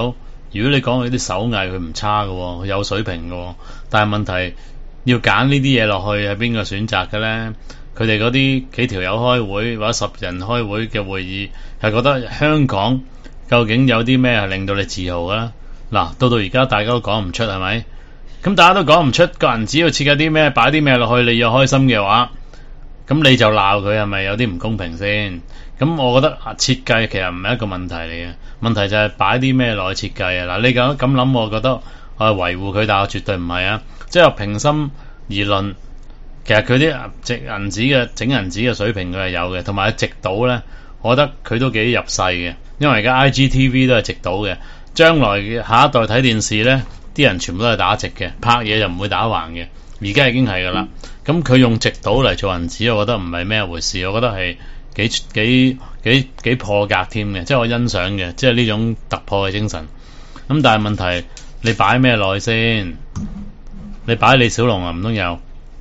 如果你講佢啲手藝，佢唔差嘅，佢有水平嘅，但係問題要揀呢啲嘢落去係邊個選擇嘅咧？佢哋嗰啲幾條友開會或者10人開會嘅會議，係覺得香港究竟有啲咩係令到你自豪啊？嗱，到而家大家都講唔出，係咪？咁大家都講唔出，個人只要設計啲咩，擺啲咩落去，你要開心嘅話，咁你就鬧佢係咪有啲唔公平先？咁我覺得設計其實唔係一個問題嚟嘅，問題就係擺啲咩落去設計啊！嗱，你咁諗，我覺得我係維護佢，但我絕對唔係啊！即係平心而論，其實佢啲整銀紙嘅水平佢係有嘅，同埋直島咧，我覺得佢都幾入世嘅，因為而家 IGTV 都係直島嘅，將來嘅下一代睇電視咧，啲人全部都係打直嘅，拍嘢就唔會打橫嘅，而家已經係噶啦。咁佢用直島嚟做銀紙，我覺得唔係咩回事，我覺得係幾破格添嘅，即係我欣賞嘅，即係呢種突破嘅精神。咁但係問題，你擺咩落去先？你擺李小龍啊，唔通有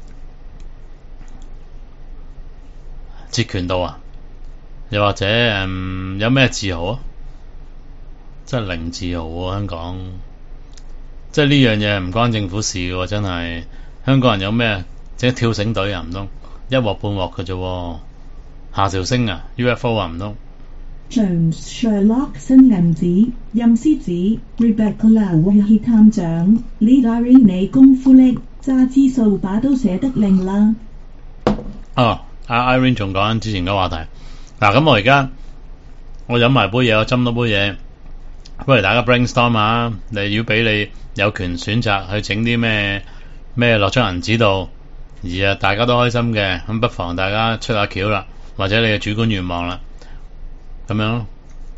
截拳道啊？又或者有咩自豪啊？真係零自豪喎，香港。即係呢樣嘢唔關政府事嘅，真係香港人有咩？即係跳繩隊啊，唔通一鑊半鑊嘅啫？夏韶聲啊 ，UFO 啊，唔通 Sherlock 新銀紙、任獅子、Rebecca Lau 探長、Lee Irene 你功夫叻，揸支掃把都寫得靚啦。 哦，阿 Irene 仲講緊之前個話題。嗱，咁我而家我飲埋杯嘢，我斟多杯嘢，不如大家 brainstorm 下，你要俾你有權選擇去整啲咩落張銀紙度，而大家都開心嘅，咁不妨大家出下橋啦，或者你嘅主觀願望啦，咁樣咯。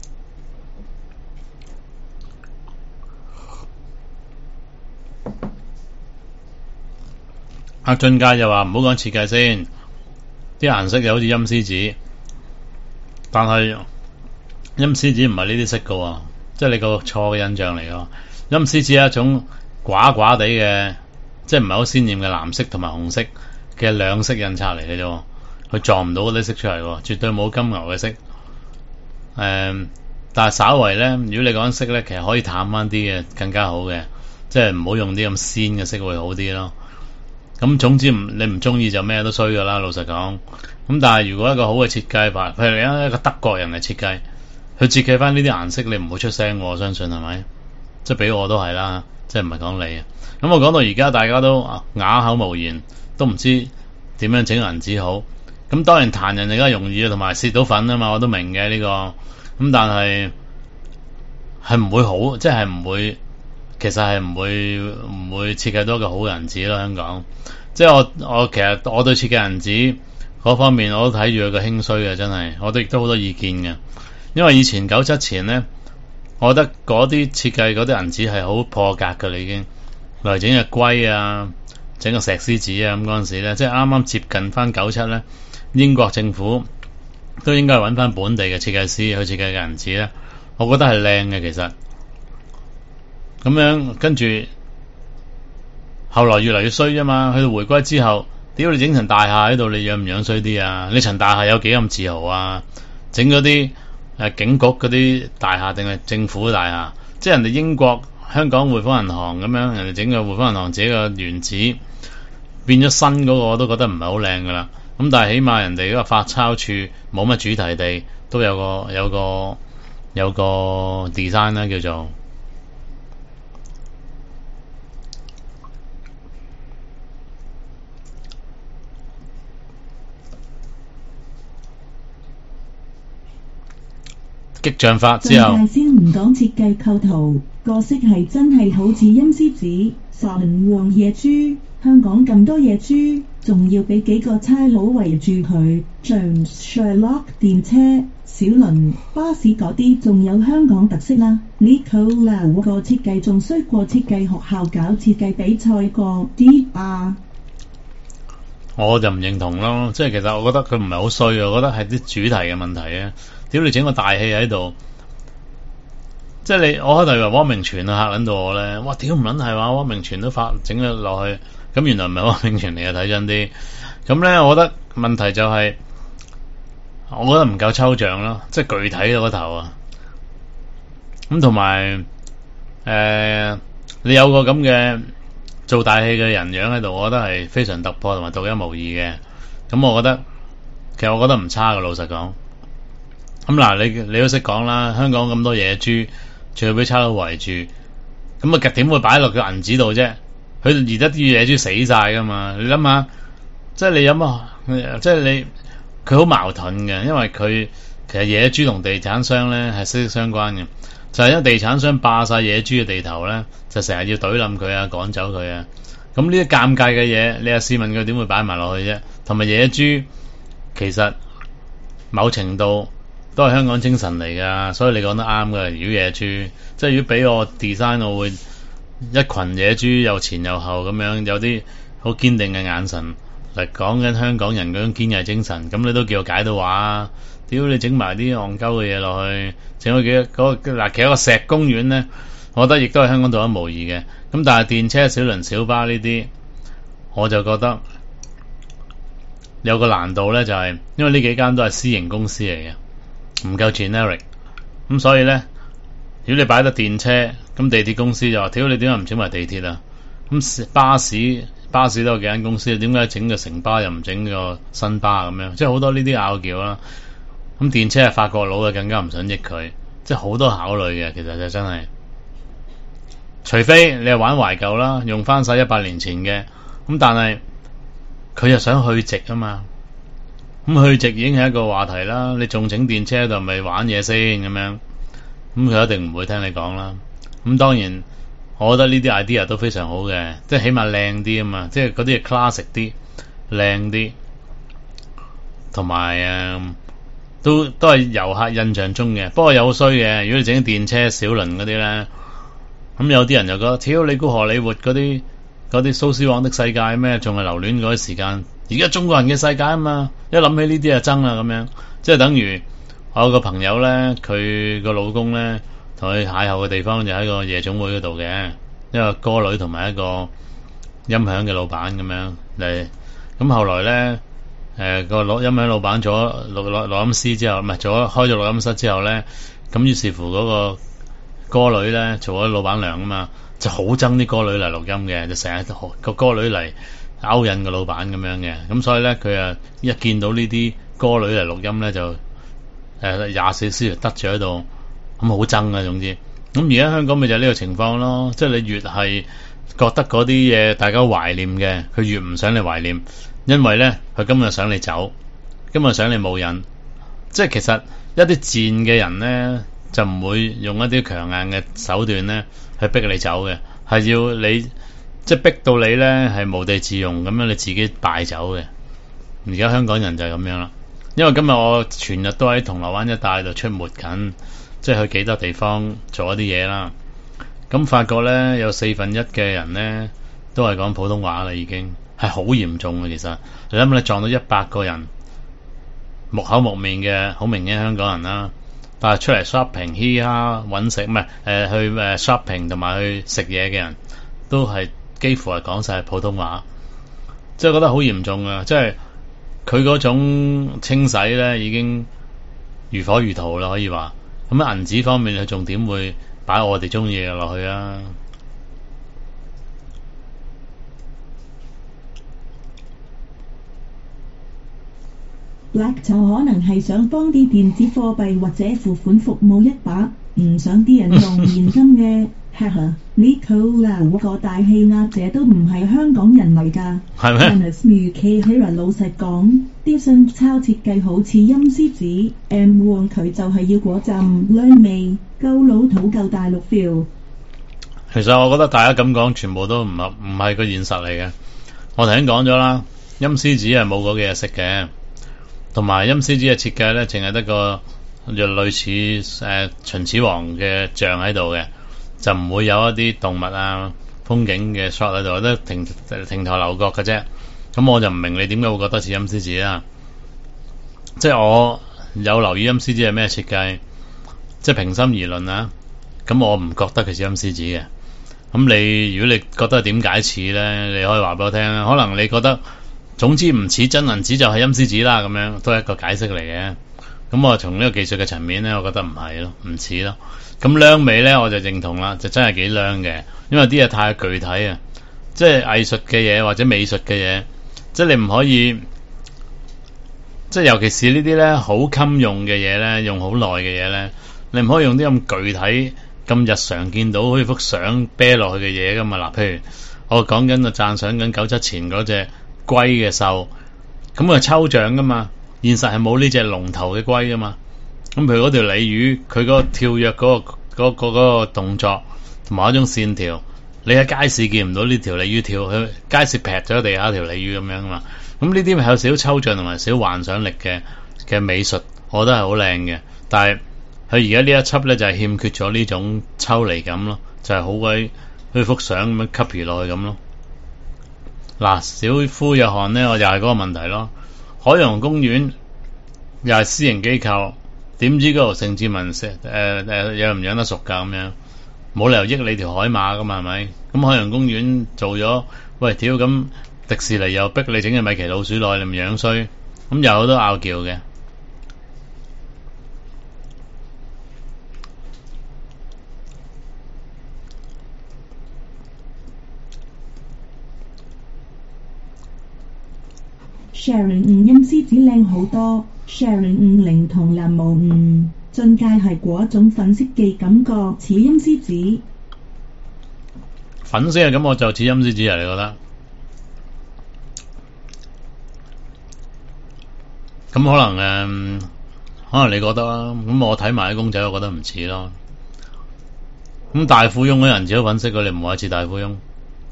阿俊介就話唔好講設計先，啲顏色就好似陰獅子，但係陰獅子唔係呢啲色㗎喎，即係你個錯嘅印象嚟㗎。陰獅子係一種寡寡地嘅，即係唔係好鮮豔嘅藍色同埋紅色嘅兩色印刷嚟嘅啫，佢撞唔到嗰啲色出嚟喎，絕對冇金牛嘅色。但係稍為咧，如果你講色咧，其實可以淡翻啲嘅，更加好嘅，即係唔好用啲咁鮮嘅色會好啲咯。咁總之你唔中意就咩都衰噶啦，老實講。咁但係如果一個好嘅設計法，譬如一個德國人嚟設計，佢設計翻呢啲顏色，你唔會出聲，我相信係咪？即係俾我都係啦，即係唔係講你。咁我講到而家大家都啞口無言，都唔知點樣整銀紙好。咁當然彈人更加容易同埋蝕到粉啊嘛，我都明嘅呢個。咁但係唔會好，即係唔會，其實係唔會設計到一個好嘅銀紙咯。香港，即係我其實我對設計銀紙嗰方面我都睇住佢個興衰嘅，真係，我都亦都好多意見嘅。因為以前97前咧，我覺得嗰啲設計嗰啲銀紙係好破格㗎啦，已經，例如整隻龜啊，整個石獅子啊，咁嗰陣時咧，即係啱啱接近翻97咧，英國政府都應該揾翻本地嘅設計師去設計嘅銀紙咧，我覺得係靚嘅其實。咁樣跟住後來越嚟越衰啫嘛，去到回歸之後，屌你整層大廈喺度，你樣唔樣衰啲啊？你層大廈有幾咁自豪啊？整嗰啲警局嗰啲大廈定係政府大廈？即係人哋英國、香港匯豐銀行咁樣，人哋整個匯豐銀行自己個原址變咗新嗰個，我都覺得唔係好靚噶啦。咁但係起碼人哋嗰個發鈔處冇乜主題地，都有個 design 啦，叫做。激將法之後， 先唔講設計構圖，個色係真係好似陰獅子、神王野豬。香港咁多野豬，仲要俾幾個差佬圍住佢。像 Sherlock 電車、小輪、巴士嗰啲，仲有香港特色啦。Nicola 個設計仲衰過設計學校搞設計比賽過啲啊！ 我就唔認同咯，即係其實我覺得佢唔係好衰，我覺得係啲主題嘅問題啊！屌你整個大戲喺度，即係你我開頭以為汪明荃啊嚇撚到我咧，哇屌唔撚係話汪明荃都整咗落去，咁原來唔係汪明荃嚟嘅，睇真啲。咁咧，我覺得問題就係，我覺得唔夠抽象咯，即係具體嗰頭啊。咁同埋你有個咁嘅做大戲嘅人樣喺度，我覺得係非常突破同埋獨一無二嘅。咁我覺得唔差嘅，老實講。咁嗱，你都識講啦，香港咁多野豬，仲要俾差佬圍住，咁啊點會擺落個銀紙度啫？佢而家啲野豬死晒噶嘛？你諗下，即係你諗啊，即係你佢好矛盾嘅，因為佢其實野豬同地產商咧係息息相關嘅，就係因為地產商霸晒野豬嘅地頭咧，就成日要懟冧佢啊，趕走佢啊。咁呢啲尷尬嘅嘢，你試問佢點會擺埋落去啫？同埋野豬其實某程度都係香港精神嚟噶，所以你講得啱噶。如果野豬，即係如果俾我 design， 我會一群野豬又前又後咁樣，有啲好堅定嘅眼神嚟講緊香港人嗰種堅毅精神。咁你都叫我解到話啊？屌你整埋啲戇鳩嘅嘢落去，整咗幾個嗱，其實一個石公園咧，我覺得亦都係香港獨一無二嘅。咁但係電車、小輪、小巴呢啲，我就覺得有個難度咧，就係因為呢幾間都係私營公司嚟嘅，唔夠 generic。咁所以咧，如果你擺得電車，咁地鐵公司就話：屌你點解唔整埋地鐵啊？咁巴士都有幾間公司，點解整個城巴又唔整個新巴咁樣？即係好多呢啲拗撬啦。咁電車係法國佬嘅，更加唔想益佢，即係好多考慮嘅。其實就真係，除非你係玩懷舊啦，用翻晒100年前嘅。咁但係佢又想去直啊嘛。咁去直已經係一個話題啦。你仲整電車就咪玩嘢先咁樣？咁佢一定唔會聽你講啦。咁當然，我覺得呢啲 idea 都非常好嘅，即係起碼靚啲啊嘛，即係嗰啲係 classic 啲、靚啲，同埋都係遊客印象中嘅。不過有衰嘅，如果你整電車、小輪嗰啲咧，咁有啲人就覺得，屌你估荷里活嗰啲蘇斯王的世界咩？仲係留戀嗰啲時間。而家中國人嘅世界啊嘛，一諗起呢啲就憎啦咁樣。即係等於我有個朋友咧，佢個老公咧同佢邂逅嘅地方就喺個夜總會嗰度嘅，一個歌女同埋一個音響嘅老闆咁樣嚟。咁後來咧，個音響老闆做咗錄音師之後，唔係開咗錄音室之後咧，咁於是乎嗰個歌女咧做咗老闆娘啊嘛，就好憎啲歌女嚟錄音嘅，就成日個歌女嚟勾引個老闆咁樣嘅。咁所以咧，佢啊一見到呢啲歌女嚟錄音咧，就24小時得住喺度，咁好憎啊。總之，咁而家香港咪就係呢個情況咯。即係你越係覺得嗰啲嘢大家懷念嘅，佢越唔想你懷念，因為咧佢今日想你走，今日想你冇癮。即係其實一啲賤嘅人咧，就唔會用一啲強硬嘅手段咧去逼你走嘅，係要你即係逼到你咧係無地自容咁樣，你自己敗走嘅。而家香港人就係咁樣啦。因為今日我全日都喺銅鑼灣一帶度出沒緊，即係去幾多地方做一啲嘢啦。咁發覺咧有1/4嘅人咧都係講普通話啦，已經係好嚴重嘅。其實你諗下，你撞到100個人木口木面嘅，好明顯香港人啦。但係出嚟 shopping、嘻哈、揾食，唔係去shopping 同埋去食嘢嘅人，都係幾乎係講晒普通話，即係覺得好嚴重啊！即係佢嗰種清洗咧，已經如火如荼啦，可以話。咁喺銀紙方面，佢仲點會擺我哋中意嘅落去啊？ Black 就可能係想幫啲電子貨幣或者付款服務一把，唔想啲人用現金嘅。哈哈，Nicola 個大氣壓者都唔係香港人嚟㗎。 係咩 Hira 老實講，啲信抄設計好似陰司紙，M1佢就係要果浸靚味，夠老土夠大陸 feel。 其實我覺得大家咁講，全部都唔係個現實嚟嘅。我頭先講咗啦，陰司紙係冇嗰幾日色嘅。同埋陰司紙嘅設計咧，淨係得個類似秦始皇嘅像喺度嘅，就唔會有一啲動物啊、風景嘅 shot 喺度，都亭台樓閣嘅啫。咁我就唔明你點解會覺得似陰司紙啦？即係我有留意陰司紙係咩設計，即係平心而論啊。咁我唔覺得佢似陰司紙嘅。咁你如果你覺得點解似咧，你可以話俾我聽啊。可能你覺得總之唔似真銀紙就係陰司紙啦，咁樣都係一個解釋嚟嘅。 咁我從呢個技術嘅層面咧，我覺得唔係咯，唔似咯。咁靚美咧，我就認同啦，就真係幾靚嘅，因為啲嘢太具體啊，即係藝術嘅嘢或者美術嘅嘢，即係你唔可以，即係尤其是呢啲咧好襟用嘅嘢咧，用好耐嘅嘢咧，你唔可以用啲咁具體、咁日常見到好似幅相啤落去嘅嘢噶嘛。嗱，譬如我講緊我讚賞緊97前嗰隻龜嘅獸，咁佢係抽象噶嘛。現實係冇呢隻龍頭嘅龜噶嘛，咁譬如嗰條鯉魚，佢嗰個跳躍嗰個動作同埋一種線條，你喺街市見唔到呢條鯉魚跳，佢街市劈咗地下條鯉魚咁樣噶嘛，咁呢啲係有少少抽象同埋少幻想力嘅美術，我覺得係好靚嘅，但係佢而家呢一輯咧就係欠缺咗呢種抽離感咯，就係好鬼去幅相咁樣 copy 落去咁咯。嗱，小夫約翰咧，我又係嗰個問題咯。海洋公園又係私營機構，點知嗰度盛智文養唔養得熟㗎咁樣？冇理由益你條海馬㗎嘛，係咪？咁海洋公園做咗，喂屌咁迪士尼又逼你整隻米奇老鼠落去，你唔樣衰？咁有好多拗撬嘅。 Sharon 陰獅子靚好多 ，Sharon 靈同藍無誤，進階係嗰種粉色嘅感覺，似陰獅子。 粉色嘅感覺就似陰獅子啊？你覺得？咁可能你覺得啦，咁我睇埋啲公仔，我覺得唔似咯。咁大富翁嗰人似咗粉色嘅，你唔話似大富翁？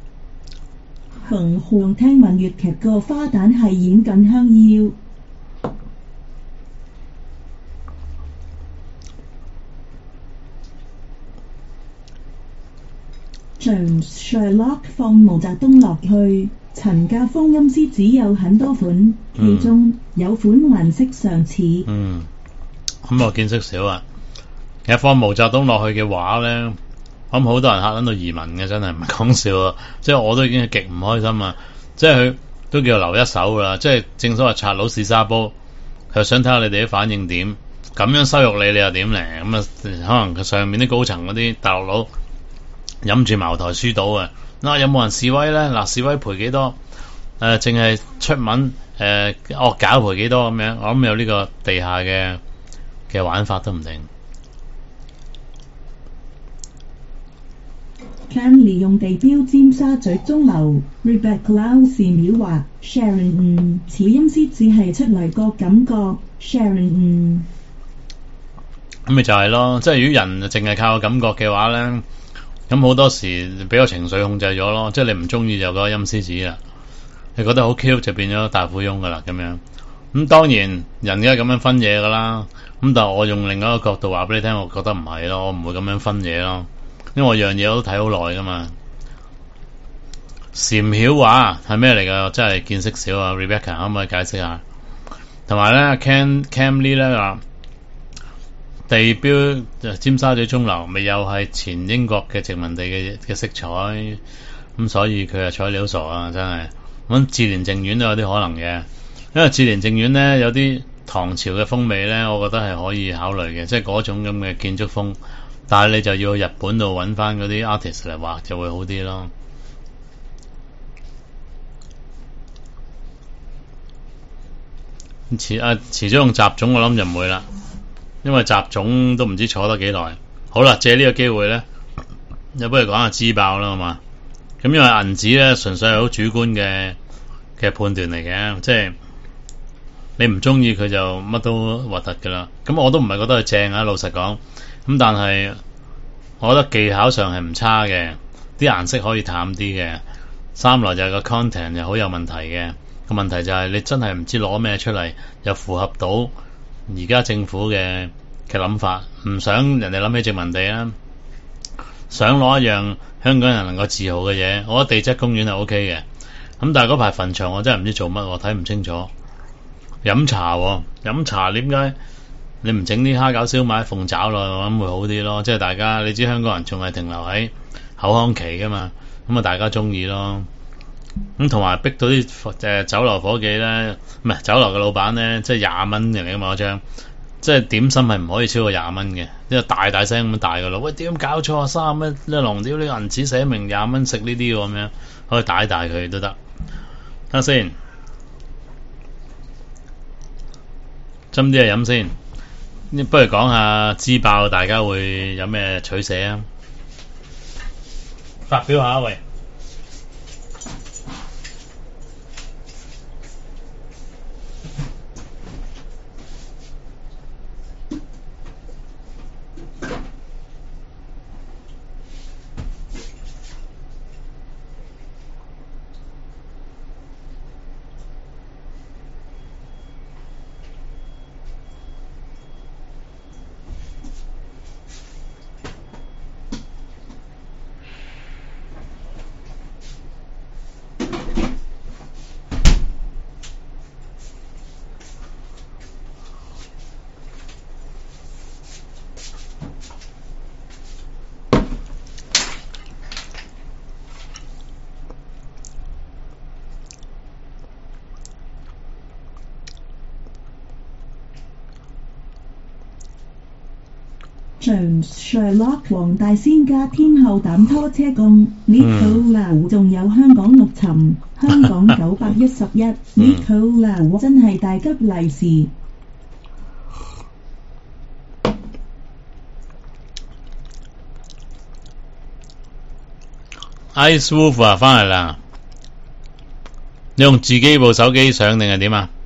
馮紅聽聞粵劇個花旦係演緊香腰。Sherlock 放毛澤東落去，陳家峰陰獅子有很多款，其中有款顏色相似。 咁我見識少啊。其實放毛澤東落去嘅話咧，咁好多人嚇到移民嘅，真係唔係講笑啊！即係我都已經係極唔開心啊！即係佢都叫留一手噶啦，即係正所謂賊佬試沙煲，佢想睇下你哋啲反應點，咁樣羞辱你，你又點嚟？咁啊，可能佢上面啲高層嗰啲大陸佬飲住茅台輸到啊！嗱，有冇人示威咧？嗱，示威賠幾多？淨係出文惡搞賠幾多咁樣？我諗有呢個地下嘅玩法都唔定。 Cam 利用地標尖沙咀鐘樓 Rebecca Lau 秒話 Sharon 似陰獅子係出嚟個感覺 Sharon 咁咪就係咯，即係如果人淨係靠個感覺嘅話咧，咁好多時俾個情緒控制咗咯，即係你唔中意就嗰個陰獅子啦，你覺得好 Q 就變咗大富翁噶啦咁樣。咁當然人家咁樣分嘢噶啦，咁但係我用另外一個角度話俾你聽，我覺得唔係咯，我唔會咁樣分嘢咯。因為我樣嘢我都睇好耐噶嘛。禪曉話係咩嚟噶？真係見識少啊 ！Rebecca 可唔可以解釋下？同埋咧 Cam Lee 咧話地標尖沙咀鐘樓，咪又係前英國嘅殖民地嘅色彩，咁所以佢係材料傻啊！真係咁志蓮淨苑都有啲可能嘅，因為志蓮淨苑咧有啲唐朝嘅風味咧，我覺得係可以考慮嘅，即係嗰種咁嘅建築風。但係你就要去日本度揾翻嗰啲 artist 嚟畫就會好啲咯。遲早用雜種我諗就唔會啦，因為雜種都唔知坐得幾耐。好啦，借呢個機會咧，又不如講下支爆啦，好嘛？咁因為銀紙咧純粹係好主觀嘅判斷嚟嘅，即係你唔中意佢就乜都核突噶啦。咁我都唔係覺得佢正啊，老實講。咁但係我覺得技巧上係唔差嘅，啲顏色可以淡啲嘅，三來就係個 content 又好有問題嘅。個問題就係你真係唔知攞咩出嚟，又符合到而家政府嘅諗法，唔想人哋諗起殖民地啦，想攞一樣香港人能夠自豪嘅嘢。我覺得地質公園係 OK 嘅，咁但係嗰排墳場我真係唔知做乜，我睇唔清楚。飲茶點解你唔整啲蝦餃燒賣鳳爪咯？我諗會好啲咯。即係大家你知香港人仲係停留喺口腔期噶嘛，咁啊大家中意咯。咁同埋逼到啲酒樓伙計咧，唔係酒樓嘅老闆咧，即係20蚊嚟噶嘛嗰張， 即係點心係唔可以超過20蚊嘅，因為大大聲咁大噶啦。喂，點搞錯啊？30蚊一籠，屌你銀紙寫明20蚊食呢啲喎，咁樣可以大大佢都得。睇下先，斟啲嘢飲先。不如講下支爆，大家會有咩取捨啊？發表下喂。 Sherlock 黃大仙加天后膽拖車公 Nicola 仲有香港陸沉香港911 Nicola 真係大吉利是。 Ice Wolf 啊，翻嚟啦！你用自己部手機上定係點啊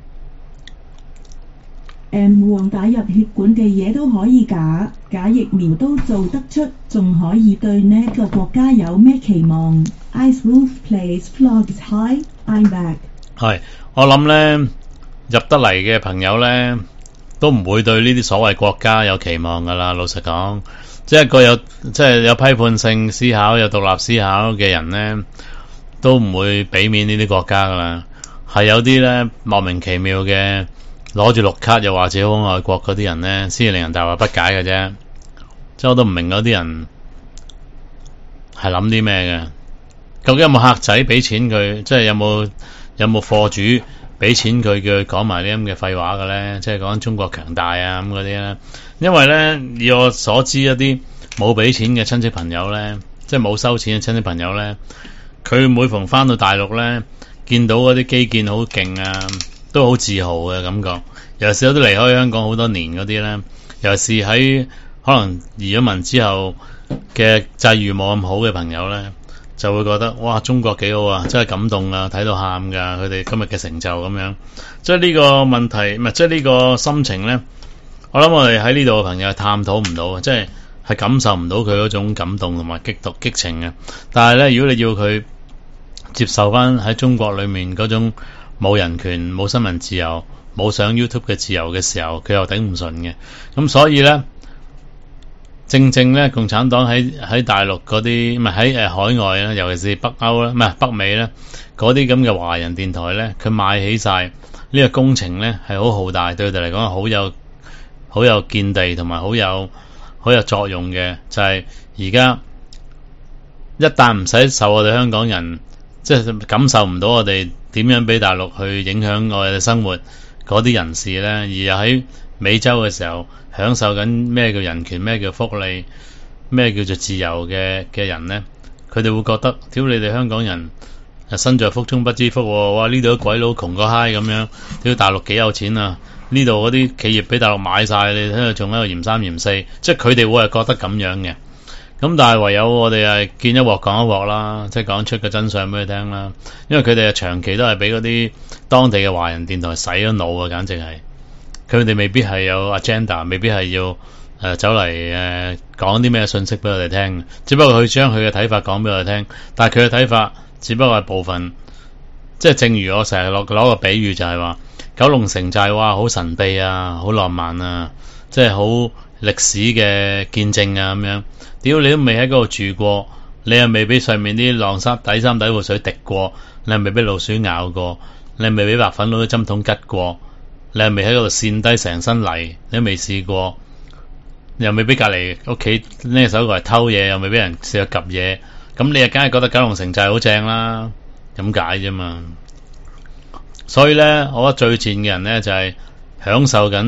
？M 王打入血管嘅嘢都可以假疫苗都做得出，仲可以對呢個國家有咩期望 ？Ice Wolf plays vlogs high, I'm back。 係，我諗咧入得嚟嘅朋友咧都唔會對呢啲所謂國家有期望噶啦。老實講，即係一個有批判性思考、有獨立思考嘅人咧，都唔會俾面呢啲國家噶啦。係有啲咧莫名其妙嘅。攞住綠卡又話自己好愛國嗰啲人呢，先至令人大惑不解嘅啫。即係我都唔明嗰啲人係諗啲咩嘅。究竟有冇客仔俾錢佢？即係有冇貨主俾錢佢叫佢講埋啲咁嘅廢話嘅呢？即係講中國強大啊咁嗰啲呢。因為呢，以我所知一啲冇俾錢嘅親戚朋友呢，即係冇收錢嘅親戚朋友呢，佢每逢翻到大陸呢，見到嗰啲基建好勁啊，都好自豪嘅感覺，尤其是有啲離開香港好多年嗰啲咧，尤其是喺可能移咗民之後嘅際遇冇咁好嘅朋友咧，就會覺得哇，中國幾好啊，真係感動啊，睇到喊噶，佢哋今日嘅成就咁樣。即係呢個問題，唔係即係呢個心情咧，我諗我哋喺呢度嘅朋友係探討唔到，即係感受唔到佢嗰種感動同埋激情嘅。但係咧，如果你要佢接受翻喺中國裏面嗰種冇人權、冇新聞自由、冇上 YouTube 嘅自由嘅時候，佢又頂唔順嘅。咁所以呢，正呢，共產黨喺大陸嗰啲，唔係喺海外咧，尤其是北歐咧，唔係北美咧，嗰啲咁嘅華人電台呢，佢買起晒呢個工程呢，係好浩大，對佢哋嚟講係好有見地同埋好有作用嘅。就係而家一旦唔使受我哋香港人，即係感受唔到我哋點樣俾大陸去影響我哋嘅生活嗰啲人士呢，而又喺美洲嘅時候享受緊咩叫人權、咩叫福利、咩叫做自由嘅人呢，佢哋會覺得屌你哋香港人身在福中不知福喎，哇呢度鬼佬窮過嗨咁樣，屌大陸幾有錢啊，呢度嗰啲企業俾大陸買晒，你睇下仲喺度嫌三嫌四，即係佢哋會係覺得咁樣嘅。咁但係唯有我哋係見一鑊講一鑊啦，即係講出個真相俾佢聽啦。因為佢哋長期都係俾嗰啲當地嘅華人電台洗咗腦啊，簡直係佢哋未必係有 agenda， 未必係要走嚟講啲咩信息俾我哋聽。只不過佢將佢嘅睇法講俾我哋聽，但係佢嘅睇法只不過係部分。即係正如我成日攞個比喻就係話，九龍城寨哇好神秘啊，好浪漫啊，即係好歷史嘅見證啊咁樣。屌你都未喺嗰度住過，你又未俾上面啲浪沙底衫底褲水滴過，你又未俾老鼠咬過，你又未俾白粉佬啲針筒吉過，你又未喺嗰度跣低成身泥，你都未試過，又未俾隔離屋企拎手過嚟偷嘢，又未俾人試過及嘢，咁你又梗係覺得九龍城寨好正啦，咁解啫嘛。所以咧，我覺得最賤嘅人咧就係享受緊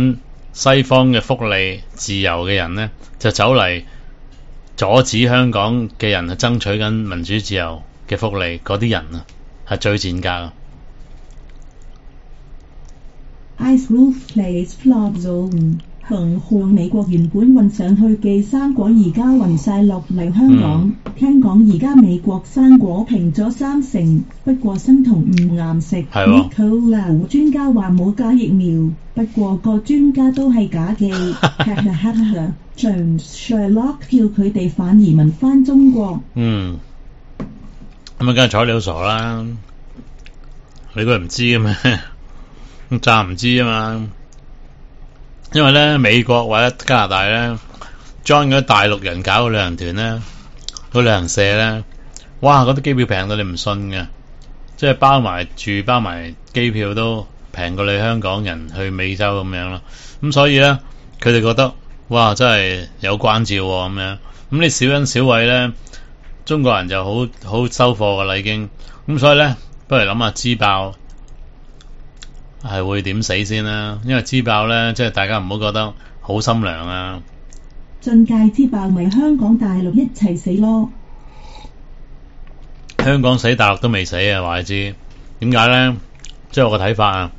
西方嘅福利自由嘅人咧，就走嚟阻止香港嘅人去爭取緊民主自由嘅福利，嗰啲人啊係最賤格啊。 Ice Roof Place Flop Zone 紅紅美國原本運上去嘅生果而家運晒落嚟香港，聽講而家美國生果平咗30%，不過生酮唔啱食。Nicola 專家話冇假疫苗，不過個專家都係假嘅。Jones Sherlock 叫佢哋反移民返中國。 咁啊，梗係睬你好傻啦！你估唔知嘅咩？咁詐唔知啊嘛！因為咧美國或者加拿大咧 join 嗰啲大陸人搞嘅旅行團咧，個旅行社咧，哇！嗰啲機票平到你唔信嘅，即係包埋住包埋機票都平過你香港人去美洲咁樣咯。咁所以咧，佢哋覺得哇，真係有關照喎咁樣。咁你小恩小惠咧，中國人就好收貨噶啦已經。咁所以咧，不如諗下支爆係會點死先啦，因為支爆咧，即係大家唔好覺得好心涼啊。 進界支爆咪香港大陸一齊死咯。 香港死，大陸都未死啊！話你知點解咧？即係我個睇法啊。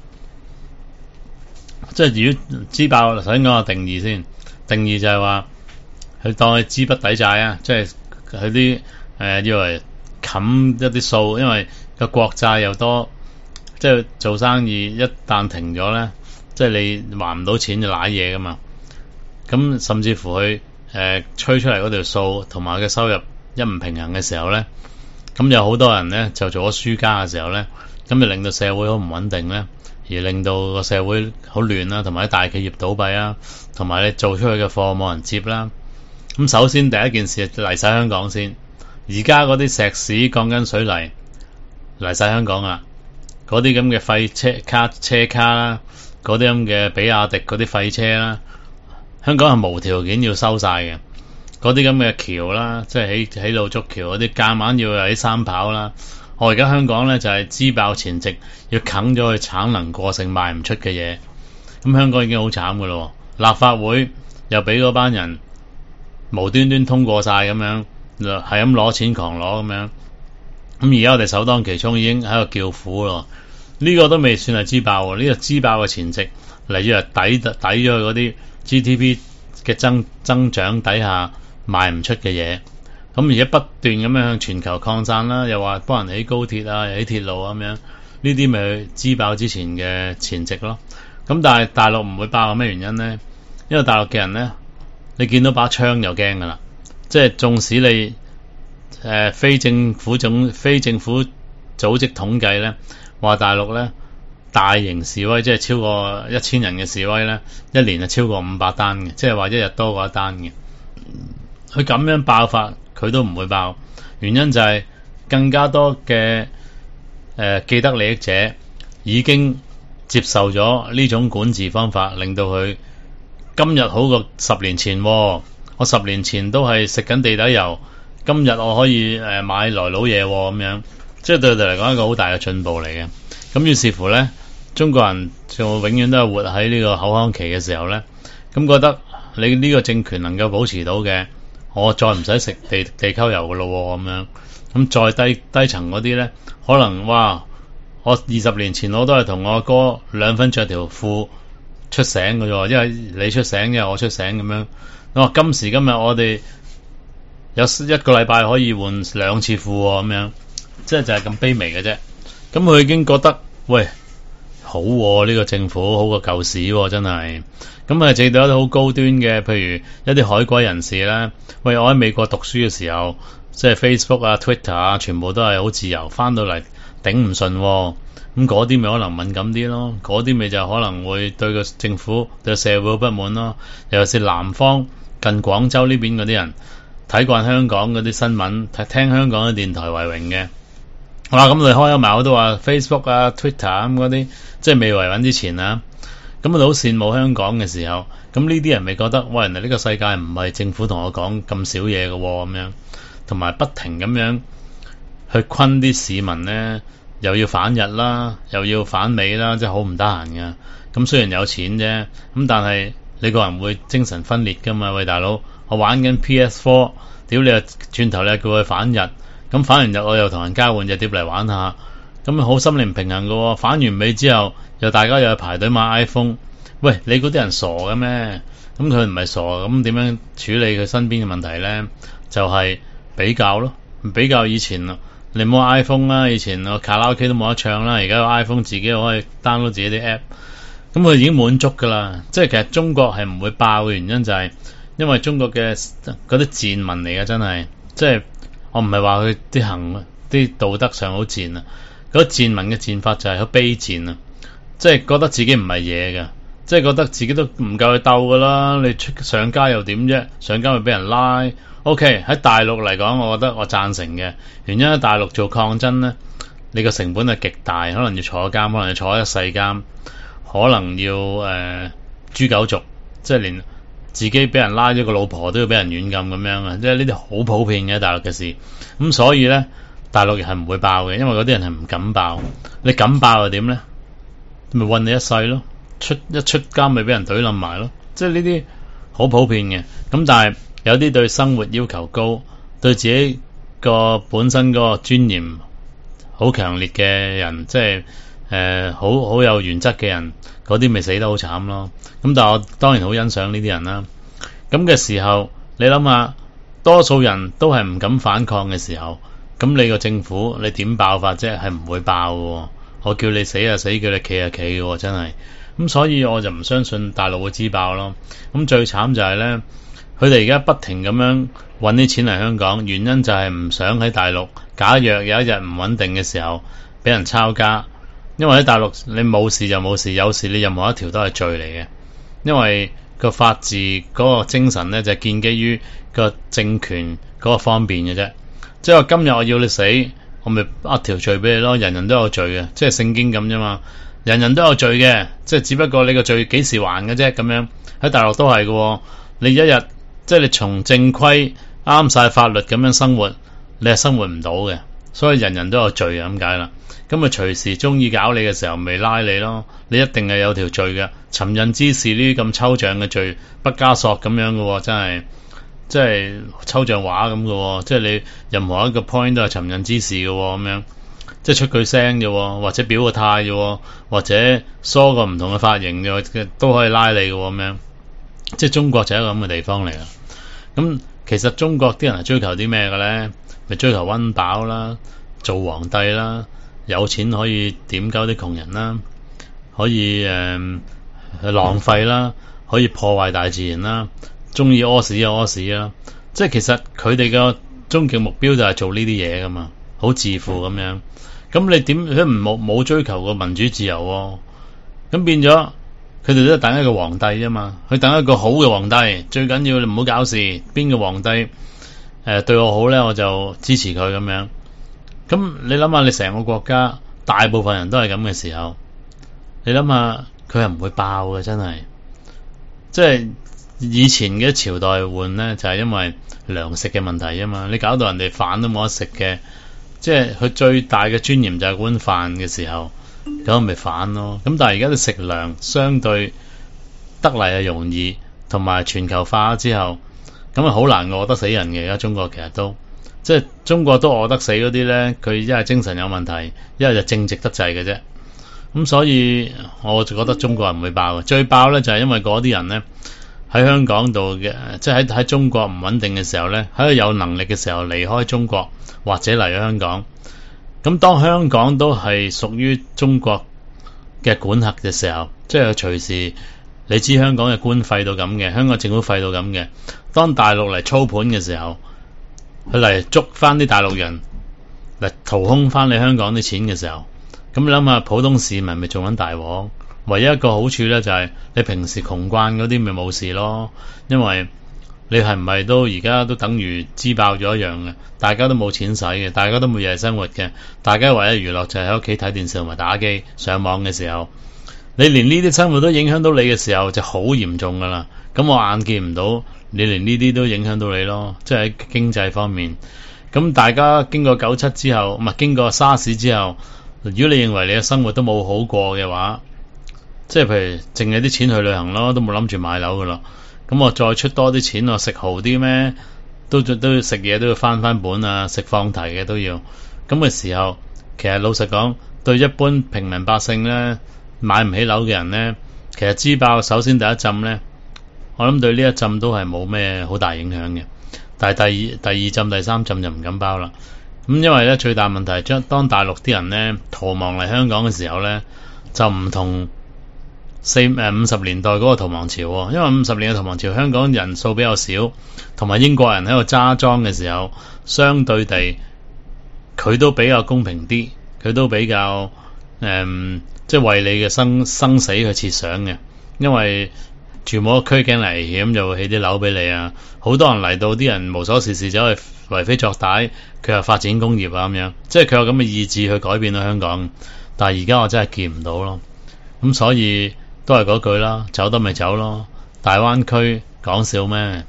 即係如果支爆，首先講個定義先。定義就係話佢當佢資不抵債啊，即係佢啲以為冚一啲數，因為個國債又多。即係做生意一旦停咗咧，即係你還唔到錢就瀨嘢噶嘛。咁甚至乎佢吹出嚟嗰條數同埋佢嘅收入一唔平衡嘅時候咧，咁有好多人咧就做咗輸家嘅時候咧，咁就令到社會好唔穩定咧，而令到個社會好亂啦，同埋啲大企業倒閉啦，同埋你做出去嘅貨冇人接啦。咁首先第一件事嚟晒香港先，而家嗰啲石屎、鋼筋、水泥嚟晒香港啊！嗰啲咁嘅廢車卡啦，嗰啲咁嘅比亞迪嗰啲廢車啦，香港係無條件要收晒嘅。嗰啲咁嘅橋啦，即係起路竹橋嗰啲，夾硬要有啲三跑啦。我而家香港咧就係支爆前夕要啃咗佢產能過剩賣唔出嘅嘢，咁香港已經好慘噶咯。立法會又俾嗰班人無端端通過晒咁樣，係咁攞錢狂攞咁樣。咁而家我哋首當其衝已經喺度叫苦咯，呢個都未算係支爆喎，呢個支爆嘅前夕嚟咗係抵咗嗰啲 GDP 嘅增長底下賣唔出嘅嘢，咁而家不斷咁樣向全球擴散啦，又話幫人起高鐵啊，又起鐵路咁樣，呢啲咪支爆之前嘅前夕咯。咁但係大陸唔會爆，咩原因咧？因為大陸嘅人咧，你見到把槍就驚噶啦，即係縱使你非政府組織統計咧，話大陸咧大型示威，即係超過1000人嘅示威咧，一年係超過500單嘅，即係話一日多過一單嘅。佢咁樣爆發，佢都唔會爆，原因就係更加多嘅既得利益者已經接受咗呢種管治方法，令到佢今日好過10年前。我10年前都係食緊地底油。今日我可以買來佬嘢咁樣，即係對佢哋嚟講一個好大嘅進步嚟嘅。咁於是乎咧，中國人就永遠都係活喺呢個口腔期嘅時候咧，咁覺得你呢個政權能夠保持到嘅，我再唔使食地溝油噶咯咁樣。咁再低層嗰啲咧，可能哇，我20年前我都係同我哥2分着條褲出醒嘅啫，因為你出醒嘅，我出醒咁樣。我話今時今日我哋有1個禮拜可以換2次褲咁樣，即係就係咁卑微嘅啫。咁佢已經覺得喂好呢個政府好過舊時真係。咁啊，借到一啲好高端嘅，譬如一啲海歸人士咧，喂，我喺美國讀書嘅時候，即係 Facebook 啊、Twitter 啊，全部都係好自由，翻到嚟頂唔順。咁嗰啲咪可能敏感啲咯，嗰啲咪就可能會對個政府對社會不滿咯。尤其是南方近廣州呢邊嗰啲人，睇慣香港嗰啲新聞，聽香港嘅電台為榮嘅。好啦，咁你開咗埋我都話 Facebook 啊、Twitter 咁嗰啲，即係未維穩之前啊，咁我好羨慕香港嘅時候，咁呢啲人咪覺得，喂，人哋呢個世界唔係政府同我講咁少嘢嘅咁樣，同埋不停咁樣去昆啲市民咧，又要反日啦，又要反美啦，即係好唔得閒㗎。咁雖然有錢啫，咁但係你個人會精神分裂噶嘛？喂大佬，我玩緊 PS4， 屌你又轉頭你又叫佢反日，咁反完日我又同人交換隻碟嚟玩下，咁好心理唔平衡噶喎。反完尾之後，大家又去排隊買 iPhone， 喂你嗰啲人傻嘅咩？咁佢唔係傻，咁點樣處理佢身邊嘅問題咧？就係比較咯，比較以前咯。你冇 iPhone 啦，以前我卡拉 OK 都冇得唱啦，而家有 iPhone 自己可以 download 自己啲 app， 咁佢已經滿足噶啦。即係其實中國係唔會爆嘅原因就係因為中國嘅嗰啲賤民嚟嘅，真係即係我唔係話佢啲道德上好賤啊，嗰賤民嘅賤法就係好卑賤啊，即係覺得自己唔係嘢嘅，即係覺得自己都唔夠去鬥噶啦，你上街又點啫？上街咪俾人拉。OK， 喺大陸嚟講，我覺得我贊成嘅原因喺大陸做抗爭咧，你個成本係極大，可能要坐監，可能要坐一世監，可能要誅九族，即係連自己俾人拉咗個老婆都要俾人軟禁咁樣啊！即係呢啲好普遍嘅大陸嘅事，咁所以咧大陸亦係唔會爆嘅，因為嗰啲人係唔敢爆。你敢爆又點咧？咪韞你一世咯，一出監咪俾人懟冧埋咯，即係呢啲好普遍嘅。咁但係有啲對生活要求高，對自己個本身嗰個尊嚴好強烈嘅人，即係好有原則嘅人，嗰啲咪死得好慘咯。咁但係我當然好欣賞呢啲人啦。咁嘅時候，你諗下，多數人都係唔敢反抗嘅時候，咁你個政府你點爆發啫？係唔會爆嘅。我叫你死就死，叫你企就企嘅，真係。咁所以我就唔相信大陸會支爆咯。咁最慘就係咧。佢哋而家不停咁樣搵啲錢嚟香港，原因就係唔想喺大陸假若有一日唔穩定嘅時候俾人抄家。因為喺大陸你冇事就冇事，有事你任何一條都係罪嚟嘅。因為個法治嗰個精神咧就係建基於個政權嗰個方便嘅啫。即係話今日我要你死，我咪一條罪俾你咯。人人都有罪嘅，即係聖經咁啫嘛。人人都有罪嘅，即係只不過你個罪幾時還嘅啫咁樣。喺大陸都係嘅，你一日。即係你從正規啱晒法律咁樣生活，你係生活唔到嘅，所以人人都有罪啊，咁解啦。咁咪隨時中意搞你嘅時候，咪拉你咯。你一定係有條罪嘅，尋釁滋事呢啲咁抽象嘅罪，不加索咁樣嘅，真係即係抽象畫咁嘅，即係你任何一個 point 都係尋釁滋事嘅咁樣，即係出句聲嘅，或者表個態嘅，或者梳個唔同嘅髮型嘅，都可以拉你嘅咁樣。即係中國就係一個咁嘅地方嚟啦。咁其實中國啲人係追求啲咩嘅咧？咪追求溫飽啦，做皇帝啦，有錢可以點鳩啲窮人啦，可以浪費啦，可以破壞大自然啦，中意屙屎就屙屎啦。即係其實佢哋嘅終極目標就係做呢啲嘢噶嘛，好自負咁樣。咁你點佢冇追求過民主自由喎？咁變咗。佢哋都係等一個皇帝啫嘛，佢等一個好嘅皇帝，最緊要你唔好搞事。邊個皇帝對我好咧，我就支持佢咁樣。咁你諗下，你成個國家大部分人都係咁嘅時候，你諗下佢係唔會爆嘅，真係。即係以前嘅朝代換咧，就係因為糧食嘅問題啊嘛。你搞到人哋飯都冇得食嘅，即係佢最大嘅尊嚴就係碗飯嘅時候。咁咪反咯，咁但係而家啲食糧相對得嚟係容易，同埋全球化之後，咁啊好難餓得死人嘅。而家中國其實都即係中國都餓得死嗰啲咧，佢一係精神有問題，一係就正直得滯嘅啫。咁所以我就覺得中國人唔會爆嘅，最爆咧就係因為嗰啲人咧喺香港度嘅，即係喺中國唔穩定嘅時候咧，喺佢有能力嘅時候離開中國或者嚟咗香港。咁當香港都係屬於中國嘅管轄嘅時候，即係隨時你知香港嘅官廢到咁嘅，香港政府廢到咁嘅。當大陸嚟操盤嘅時候，佢嚟捉翻啲大陸人嚟掏空翻你香港啲錢嘅時候，咁你諗下普通市民咪做緊大鑊？唯一一個好處咧就係你平時窮慣嗰啲咪冇事咯，因為你係唔係都而家都等於支爆咗一樣嘅，大家都冇錢使嘅，大家都冇日生活嘅，大家唯一娛樂就係喺屋企睇電視同埋打機上網嘅時候，你連呢啲生活都影響到你嘅時候就好嚴重噶啦。咁我眼見唔到你連呢啲都影響到你咯，即係喺經濟方面。咁大家經過97之後，唔係經過沙士之後，如果你認為你嘅生活都冇好過嘅話， 即係譬如淨係啲錢去旅行咯，都冇諗住買樓噶啦。咁我再出多啲錢，我食豪啲咩？都要食嘢都要翻本啊，食放題嘅都要。咁嘅時候，其實老實講，對一般平民百姓咧，買唔起樓嘅人咧，其實支爆首先第一浸咧，我諗對呢一浸都係冇咩好大影響嘅。但係第二浸、第三浸就唔敢包啦。咁因為咧最大問題係當大陸啲人咧逃亡嚟香港嘅時候咧，就唔同50年代嗰個逃亡潮喎。因為50年嘅逃亡潮，香港人數比較少，同埋英國人喺度揸莊嘅時候，相對地佢都比較公平啲，佢都比較即係為你嘅生死去設想嘅。因為住冇個區驚危險，就會起啲樓俾你啊！好多人嚟到，啲人無所事事走去為非作歹，佢又發展工業啊咁樣，即係佢有咁嘅意志去改變到香港。但係而家我真係見唔到咯。咁所以都係嗰句啦，走得咪走咯。大灣區講笑咩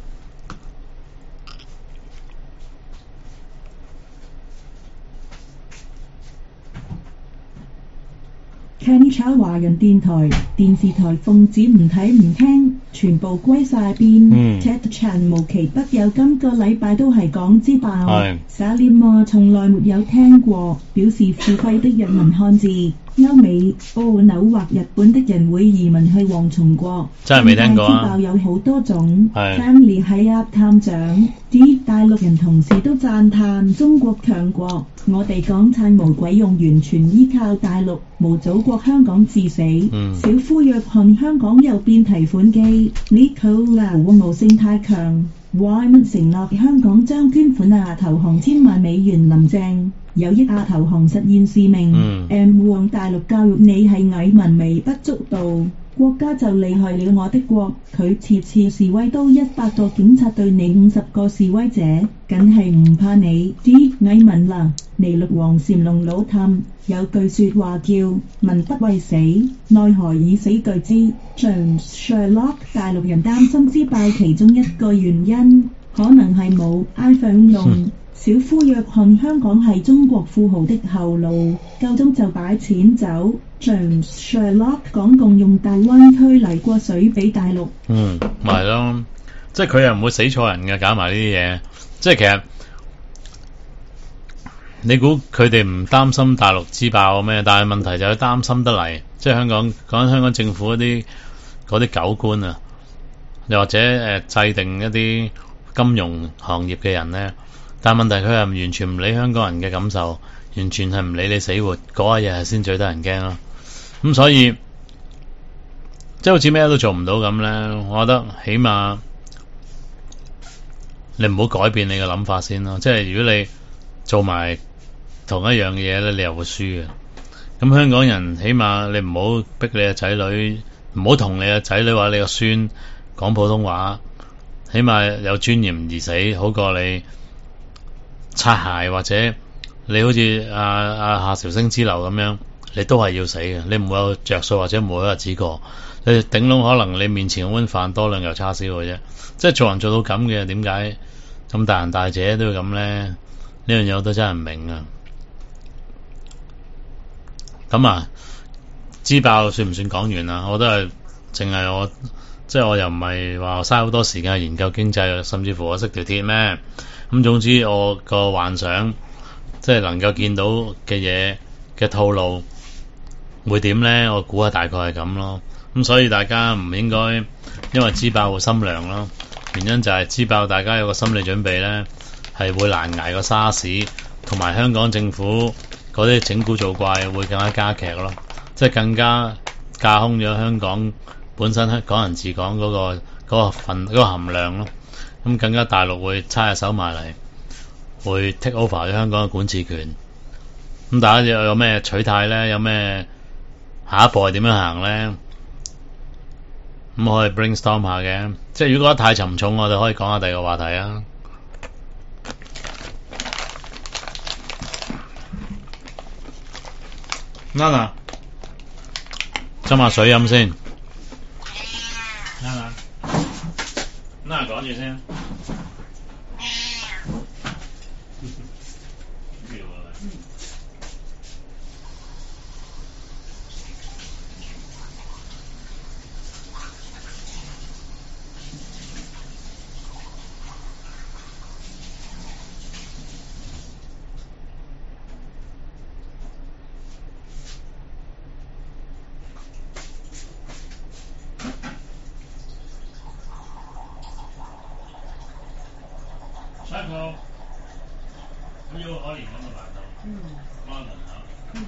？Canny Chow 華人電台電視台奉旨唔睇唔聽，全部歸晒邊。Ted Chan 無奇不有，今個禮拜都係講支爆。Salim 從來沒有聽過，表示付費的日文漢字。歐美、澳紐或日本的人會移民去蝗蟲國。 真係未聽過啊！ 支爆有好多種。Family 係鴨探長，啲大陸人同事都讚歎中國強國。我哋港燦無鬼用，完全依靠大陸，無祖國香港至死。小夫約翰香港又變提款機。Nicola 無性太強。Wyman 承諾香港將捐款投降1000萬美元林鄭。有益投降實現使命。往大陸教育你係蟻民微不足道，國家就厲害了我的國。佢次次示威都100個警察對你50個示威者，梗係唔怕你啲蟻民啦。尼祿王禪龍老探有句說話叫民不畏死，奈何以死懼之。James Sherlock 大陸人擔心支爆其中一個原因，可能係冇 iPhone 用。小夫約翰香港係中國富豪的後路，夠鐘就擺錢走。James Sherlock 港共用大灣區嚟過水俾大陸。 咪咯，即係佢又唔會死錯人嘅，搞埋呢啲嘢。即係其實你估佢哋唔擔心大陸支爆咩？但係問題就係擔心得嚟，即係講緊香港政府嗰啲狗官啊，又或者制定一啲金融行業嘅人咧。但係問題佢係完全唔理香港人嘅感受，完全係唔理你死活，嗰一日係先最得人驚咯。咁所以即係好似咩都做唔到咁咧，我覺得起碼你唔好改變你嘅諗法先咯。即係如果你做埋同一樣嘅嘢咧，你又會輸嘅。咁香港人起碼你唔好逼你嘅仔女，唔好同你嘅仔女或者你個孫講普通話，起碼有尊嚴而死，好過你擦鞋或者你好似夏韶聲之流咁樣，你都係要死嘅。你唔會有着數或者唔會有日子過。你頂籠可能你面前碗飯多兩嚿叉燒嘅啫。即係做人做到咁嘅，點解咁大人大姐都要咁咧？呢樣嘢我都真係唔明啊！咁啊，支爆算唔算講完啊？我都係淨係我，即係我又唔係話嘥好多時間研究經濟，甚至乎我識條鐵咩？咁總之我個幻想即係能夠見到嘅嘢嘅套路會點呢？我估下大概係咁咯。咁所以大家唔應該因為支爆會心涼咯。原因就係支爆大家有個心理準備呢，係會難捱過沙士，同埋香港政府嗰啲整蠱做怪會更加加劇咯。即係更加架空咗香港本身港人治港嗰個含量咯。咁更加大陸會叉下手埋嚟，會 take over 咗香港嘅管治權。咁大家有咩取態咧？有咩下一步係點樣行咧？咁可以 brainstorm 下嘅。即係如果覺得太沉重，我哋可以講下第二個話題啊。Nana， 斟下水飲先。Nana，講住先。 一個好似好可憐咁嘅難度。可能嚇。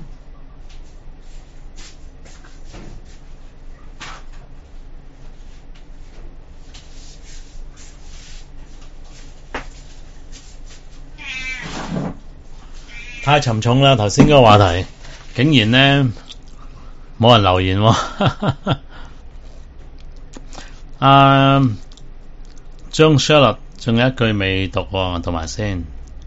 太沉重啦！頭先嗰個話題，竟然呢冇人留言喎。張 Charlotte 仲有一句未讀喎，讀埋先。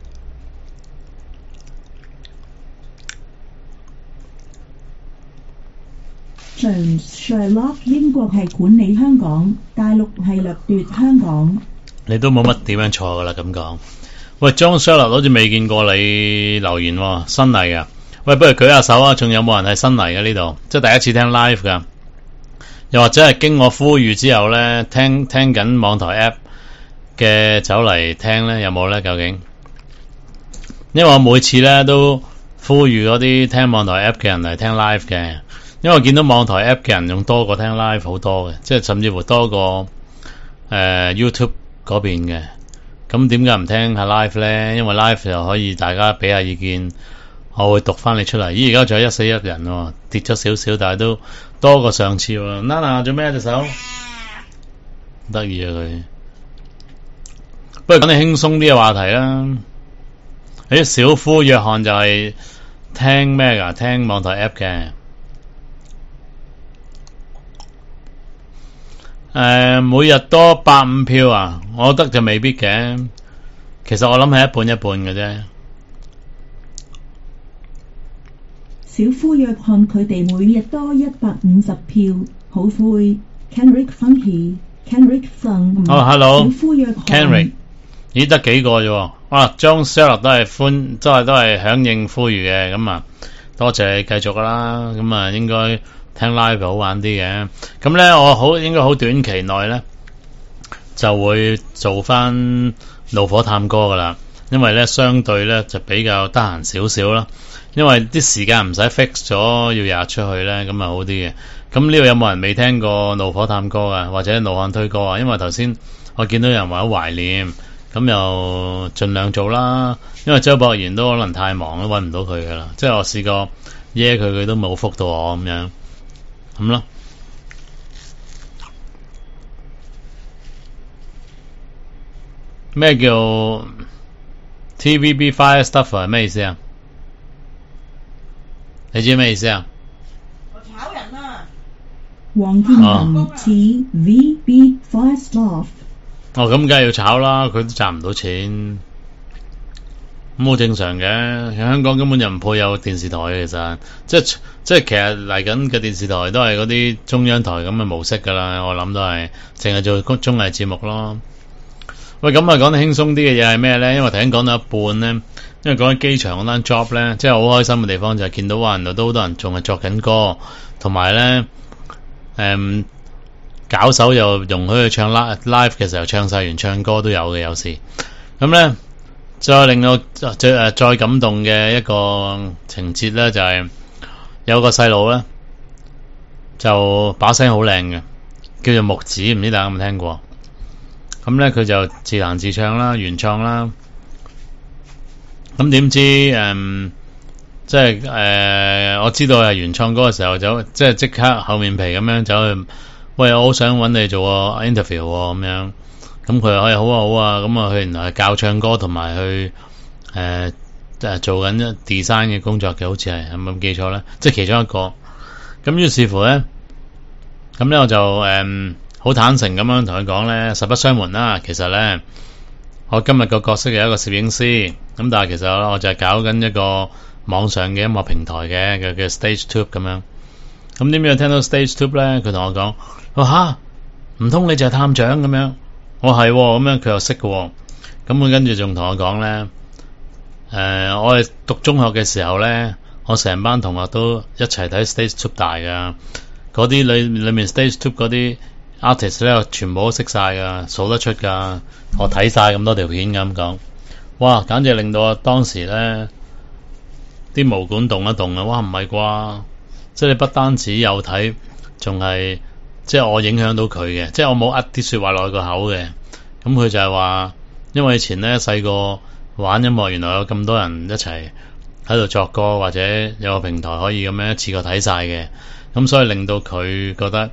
Charlotte 英國係管理香港，大陸係掠奪香港。 你都冇乜點樣錯噶啦，咁講。喂，張 Charlotte 好似未見過你留言喎，新嚟㗎。喂，不如舉下手啊！仲有冇人係新嚟嘅呢度？即係第一次聽 live 㗎。又或者係經我呼籲之後咧，聽緊網台 app 嘅走嚟聽咧，有冇咧？究竟？因為我每次咧都呼籲嗰啲聽網台 app 嘅人嚟聽 live 嘅，因為我見到網台 app 嘅人仲多過聽 live 好多嘅，即係甚至乎多過YouTube 嗰邊嘅。咁點解唔聽下 live 咧？因為 live 又可以大家俾下意見，我會讀翻你出嚟。而家仲有141人喎，跌咗少少，但係都多過上次喎。Nana 做咩隻手？得意啊佢。不如講啲輕鬆啲嘅話題啦。小夫約翰就係聽咩㗎？聽網台 app 嘅。每日多150票啊，我覺得就未必嘅。其實我諗係一半一半嘅啫。 小夫約翰佢哋每日多150票，好灰。Kenrick Funky，Kenrick Fun。 Hello。 小夫約翰。 Kenrick， 咦得幾個啫？哇，John Sherlock 都係響應呼籲嘅，咁啊，多謝你繼續啦。咁啊，應該聽 live 好玩啲嘅。咁咧，我應該好短期內咧就會做翻怒火探歌噶啦，因為咧相對咧就比較得閒少少啦。因為啲時間唔使 fix 咗要日日出去咧，咁啊好啲嘅。咁呢度有冇人未聽過怒火探歌啊，或者怒漢推歌啊？因為頭先我見到有人話好懷念，咁又盡量做啦。因為周博賢都可能太忙都搵唔到佢噶啦，即係我試過耶佢都冇覆到我咁樣，咁咯。咩叫 TVB Fire Stuffer 係咩意思啊？你知咩意思啊？ 我炒人啊！ 黃建文 TVB Fire Stuff。 咁梗係要炒啦，佢都賺唔到錢，咁好正常嘅。香港根本就唔配有電視台嘅，其實即係其實嚟緊嘅電視台都係嗰啲中央台咁嘅模式噶啦。我諗都係淨係做綜藝節目咯。喂，咁啊講得輕鬆啲嘅嘢係咩咧？因為頭先講到一半咧，因為講緊機場嗰單 job 咧，即係好開心嘅地方就係見到話原來都好多人仲係作緊歌，同埋咧搞手又容許佢唱 live 嘅時候唱晒完唱歌都有嘅，有時咁咧。再令我再感動嘅一個情節咧，就係有個細路咧就把聲好靚嘅，叫做木子，唔知大家有冇聽過？咁咧佢就自彈自唱啦，原創啦。咁點知即係我知道係原創歌嘅時候，就即刻厚面皮咁樣走去，喂，我好想揾你做個 interview 咁樣。咁佢又可以好啊好啊，咁啊佢原來係教唱歌同埋去做緊 design 嘅工作嘅，好似係咪咁記錯咧？即係其中一個。咁於是乎咧，咁咧我就好坦誠咁樣同佢講咧，實不相瞞啦。其實咧，我今日個角色係一個攝影師，咁但係其實我就係搞緊一個網上嘅音樂平台嘅，叫 StageTube 咁樣。咁點樣聽到 StageTube 咧？佢同我講：吓，唔通你就係探長咁樣？我係咁樣，佢又識嘅，咁佢跟住仲同我講咧，我係讀中學嘅時候咧，我成班同學都一齊睇 StageTube 大噶，嗰啲裏面 StageTube 嗰啲 artist 咧，全部都識晒噶，數得出噶，我睇晒咁多條片咁講，哇，簡直令到我當時咧啲毛管動一動啊！哇，唔係啩？即係你不單止有睇，仲係。即係我影響到佢嘅，即係我冇呃啲說話落去個口嘅，咁佢就係話因為以前咧細個玩音樂，原來有咁多人一齊喺度作歌，或者有個平台可以咁樣一次過睇晒嘅，咁所以令到佢覺得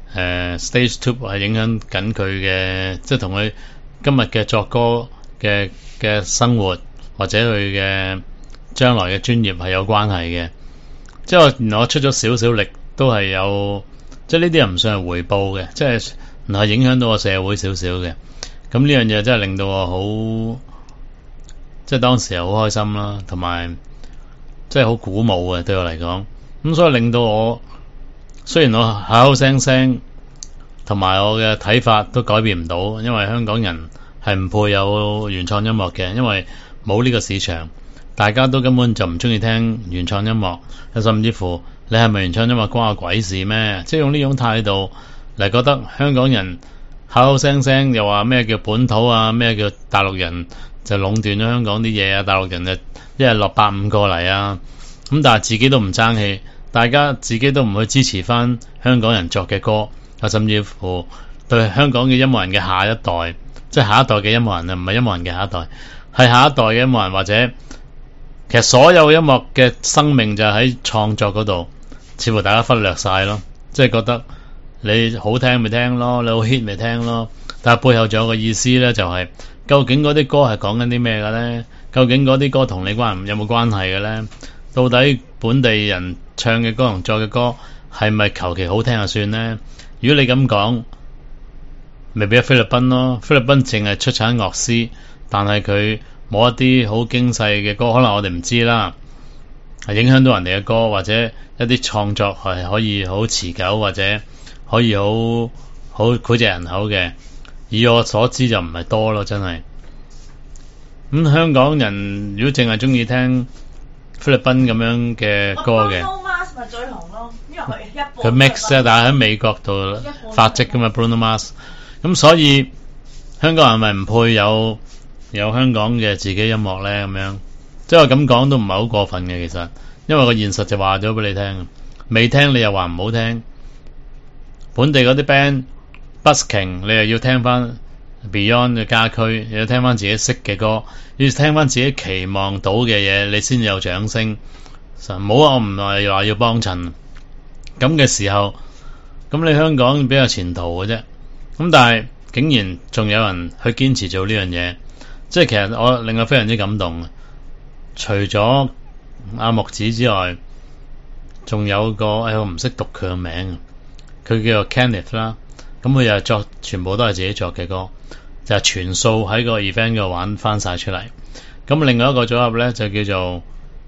Stage Tube 係影響緊佢嘅，即係同佢今日嘅作歌嘅生活或者佢嘅將來嘅專業係有關係嘅。即係原來我出咗少少力都係有，即係呢啲又唔算係回報嘅，即係原來係影響到個社會少少嘅。咁呢樣嘢真係令到我好，即係當時又好開心啦，同埋即係好鼓舞嘅對我嚟講。咁所以令到我雖然我口口聲聲同埋我嘅睇法都改變唔到，因為香港人係唔配有原創音樂嘅，因為冇呢個市場，大家都根本就唔中意聽原創音樂，甚至乎你係咪原創音樂關我鬼事咩？即係用呢種態度嚟覺得香港人口口聲聲又話咩叫本土啊，咩叫大陸人就壟斷咗香港啲嘢啊，大陸人就一日落150個嚟啊，咁但係自己都唔爭氣，大家自己都唔去支持翻香港人作嘅歌，甚至乎對香港嘅音樂人嘅下一代，即係下一代嘅音樂人啊，唔係音樂人嘅下一代，係下一代嘅音樂人，或者其實所有音樂嘅生命就喺創作嗰度，似乎大家忽略晒咯，即係覺得你好聽咪聽咯，你好 hit 咪聽咯，但係背後仲有個意思咧，就係究竟嗰啲歌係講緊啲咩嘅咧？究竟嗰啲歌同你有冇關係嘅咧？到底本地人唱嘅歌同作嘅歌係咪求其好聽就算咧？如果你咁講，咪俾咗菲律賓咯，菲律賓淨係出產樂師，但係佢冇一啲好精細嘅歌，可能我哋唔知啦，係影響到人哋嘅歌，或者一啲創作係可以好持久，或者可以好膾炙人口嘅。以我所知就唔係多咯，真係。咁香港人如果淨係中意聽菲律賓咁樣嘅歌嘅 ，Bruno Mars 咪最紅咯，因為佢 mix 啫，但係喺美國度發跡噶嘛 Bruno Mars。咁所以香港人咪唔配有香港嘅自己音樂咧？咁樣即係我咁講都唔係好過分嘅，其實，因為個現實就話咗俾你聽，未聽你又話唔好聽。本地嗰啲 band busking， 你又要聽翻 Beyond 嘅家駒，又要聽翻自己識嘅歌，要聽翻自己期望到嘅嘢，你先有掌聲。唔好我唔係話要幫襯咁嘅時候，咁你香港比較前途嘅啫。咁但係竟然仲有人去堅持做呢樣嘢，即係其實我令我非常之感動。除咗阿木子之外，仲有個我唔識讀佢嘅名，佢叫做 Kenneth 啦。咁佢又作全部都係自己作嘅歌，就係全數喺個 event 度玩翻晒出嚟。咁另外一個組合咧就叫做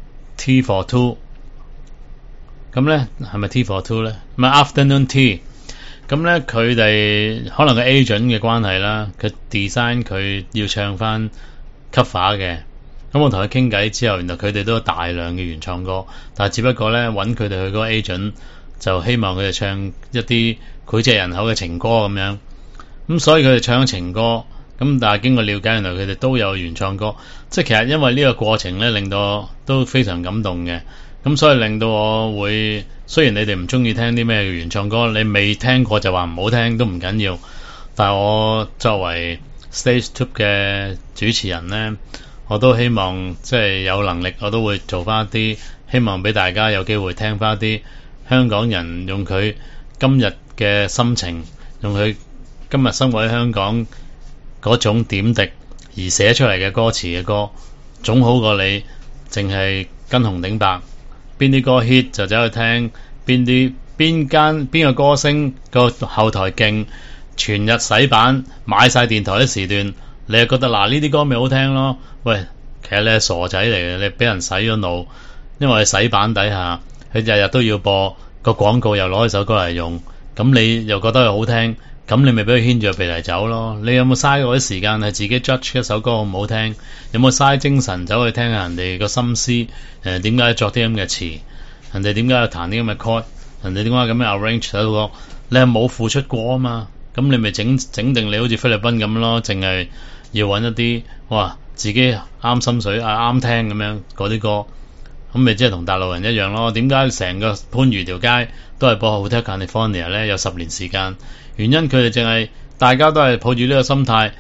Tea for Two。咁咧係咪 Tea for Two 咧？唔係 Afternoon Tea。咁咧佢哋可能個 agent 嘅關係啦，佢 design 佢要唱翻 cover 嘅。咁我同佢傾偈之後，原來佢哋都有大量嘅原創歌，但係只不過咧揾佢哋去嗰個 agent，就希望佢哋唱一啲膾炙人口嘅情歌咁樣。咁所以佢哋唱情歌，咁但係經過了解，原來佢哋都有原創歌。即係其實因為呢個過程咧，令到我都非常感動嘅。咁所以令到我會，雖然你哋唔中意聽啲咩原創歌，你未聽過就話唔好聽都唔緊要。但係我作為 Stage Tube 嘅主持人咧，我都希望即係有能力，我都會做翻一啲，希望俾大家有機會聽翻一啲香港人用佢今日嘅心情，用佢今日生活喺香港嗰種點滴而寫出嚟嘅歌詞嘅歌，總好過你淨係跟紅頂白，邊啲歌 hit 就走去聽，邊個歌星個後台勁，全日洗版買晒電台啲時段，你又覺得嗱呢啲歌咪好聽咯？喂，其實你係傻仔嚟嘅，你俾人洗咗腦，因為洗版底下佢日日都要播個廣告，又攞一首歌嚟用，咁你又覺得佢好聽，咁你咪俾佢牽住鼻嚟走咯。你有冇嘥嗰啲時間係自己 judge 一首歌好唔好聽？有冇嘥精神走去聽下人哋個心思？點解作啲咁嘅詞？人哋點解要彈啲咁嘅 chord？人哋點解咁樣 arrange 首歌？你係冇付出過啊嘛？咁你咪整定你好似菲律賓咁咯，淨係要揾一啲哇自己啱心水啱聽咁樣嗰啲歌，咁咪即係同大陸人一樣咯。點解成個番禺條街都係播 Hotel California 咧？有10年時間，原因佢哋淨係大家都係抱住呢個心態，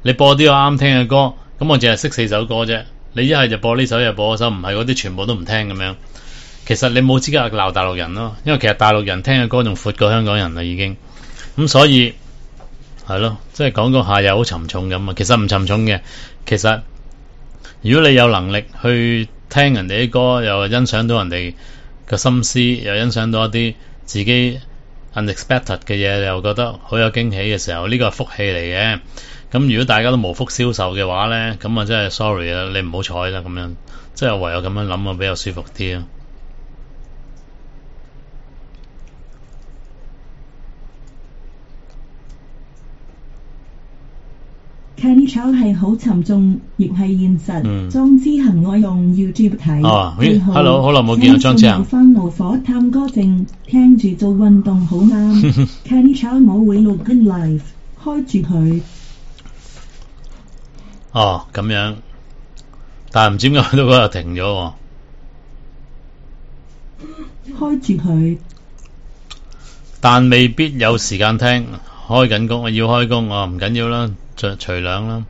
你播啲我啱聽嘅歌，咁我淨係識4首歌啫。你一係就播呢首，一係播嗰首，唔係嗰啲全部都唔聽咁樣。其實你冇資格鬧大陸人咯，因為其實大陸人聽嘅歌仲闊過香港人啦已經。咁所以係咯，即係講個下又好沉重咁啊。其實唔沉重嘅，其實如果你有能力去聽人哋啲歌，又欣賞到人哋嘅心思，又欣賞到一啲自己 unexpected 嘅嘢，你又覺得好有驚喜嘅時候，呢個係福氣嚟嘅。咁如果大家都無福消受嘅話咧，咁啊真係 sorry 啦，你唔好彩啦咁樣，即係唯有咁樣諗啊，比較舒服啲啊。 Candy Chow 係好沉重，亦係現實。莊之恒愛用 YouTube 睇。 Hello， 好耐冇見啊，莊之恒。 翻爐火探歌症，聽住做運動好啱。Candy Chow 我會錄 Good Life， 開住佢。 咁樣，但係唔知點解佢都嗰日停咗喎。 開住佢。 但未必有時間聽，開緊工，我要開工，唔緊要啦。除兩啦。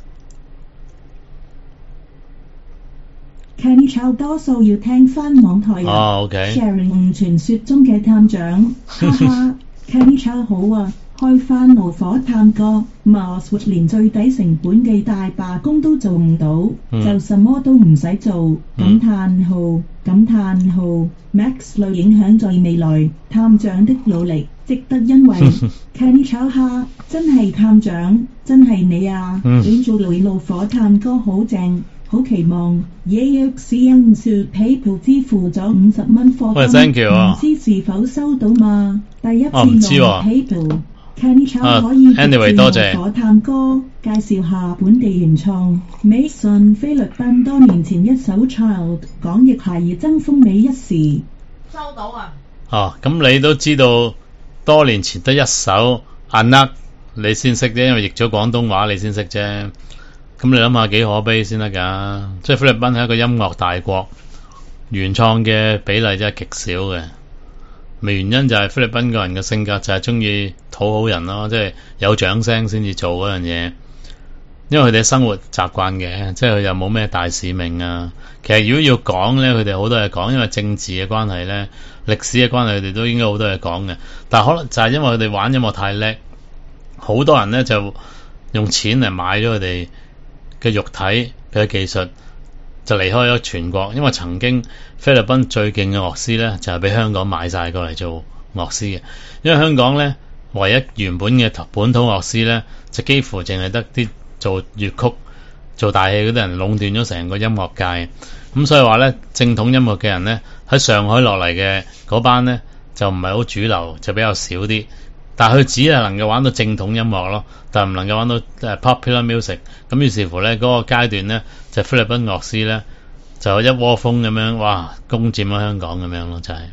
Candy Chow 多數要聽翻網台嘅。 OK。 Sharing 傳說中嘅探長，哈哈。Candy Chow 好啊，開翻爐火探歌 ，Mars 連最低成本嘅大罷工都做唔到，就什麼都唔使做。感嘆號，感嘆號。Max 類影響在未來，探長的努力。值得因為 Candy Chow 哈，真係探長，真係你啊！你做雷怒火探歌好正，好期望。EXCN 說 PayPal 支付咗50蚊課金，唔知是否收到嘛？第一次用 PayPal。Candy Chow 可以 anyway 多謝。 火探歌介紹下本地原創。Mason 菲律賓多年前一首 Child 港譯孩兒爭風靡一時。 收到啊！ 咁你都知道。多年前得一首 Anak 你先識啫，因為譯咗廣東話你先識啫。咁你諗下幾可悲先得㗎？即係菲律賓係一個音樂大國，原創嘅比例真係極少嘅。原因就係菲律賓個人嘅性格就係中意討好人咯，即係有掌聲先至做嗰樣嘢。因為佢哋生活習慣嘅，即係佢又冇咩大使命啊。其實如果要講咧，佢哋好多嘢講，因為政治嘅關係咧、歷史嘅關係，佢哋都應該好多嘢講嘅。但係可能就係因為佢哋玩音樂太叻，好多人咧就用錢嚟買咗佢哋嘅肉體佢嘅技術，就離開咗全國。因為曾經菲律賓最勁嘅樂師咧，就係俾香港買晒過嚟做樂師嘅。因為香港咧唯一原本嘅本土樂師咧，就幾乎淨係得啲做粵曲、做大戲嗰啲人壟斷咗成個音樂界，咁所以話咧，正統音樂嘅人咧喺上海落嚟嘅嗰班咧就唔係好主流，就比較少啲。但係佢只係能夠玩到正統音樂咯，但係唔能夠玩到popular music。咁於是乎咧，嗰個階段咧就菲律賓樂師咧就一窩蜂咁樣，哇，攻佔咗香港咁樣咯，就係。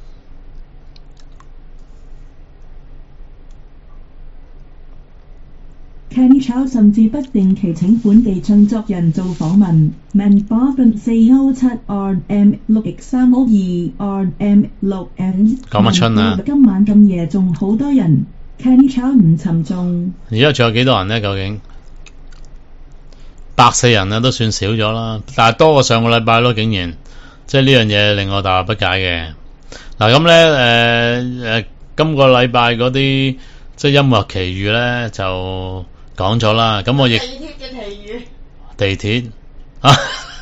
Candy Chow 甚至不定期請本地創作人做訪問。Man8 407 RM 6X302 RM 6N 講乜春啊？ 今晚咁夜仲好多人。Candy Chow 唔沉重。 而家仲有幾多人呢？究竟104人啊，都算少咗啦。但係多過上個禮拜咯，竟然即係呢樣嘢令我大惑不解嘅。嗱咁咧今個禮拜嗰啲即係音樂奇遇咧就講咗啦，咁我亦地鐵嘅奇遇， 地鐵啊，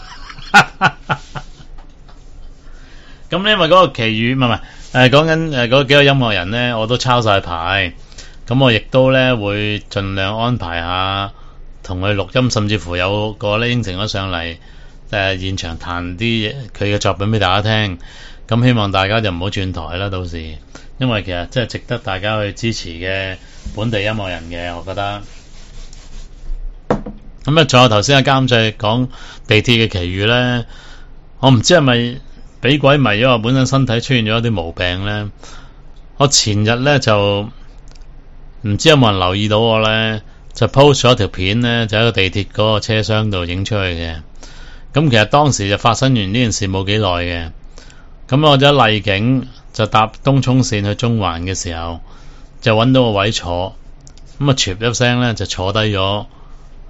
咁因為嗰個奇遇唔係講緊嗰幾個音樂人咧，我都抄晒牌，咁我亦都咧會盡量安排下同佢錄音，甚至乎有個咧應承咗上嚟現場彈啲佢嘅作品俾大家聽，咁希望大家就唔好轉台啦，到時因為其實真係值得大家去支持嘅本地音樂人嘅，我覺得。咁仲有頭先阿監製講地鐵嘅奇遇咧，我唔知係咪俾鬼迷咗，我本身身體出現咗一啲毛病咧。我前日咧就唔知有冇人留意到我咧，就 post 咗一條片咧，就喺個地鐵嗰個車廂度影出去嘅。咁其實當時就發生完呢件事冇幾耐嘅。咁我就喺荔景就搭東涌線去中環嘅時候，就揾到個位坐，咁啊 cheap 一聲咧就坐低咗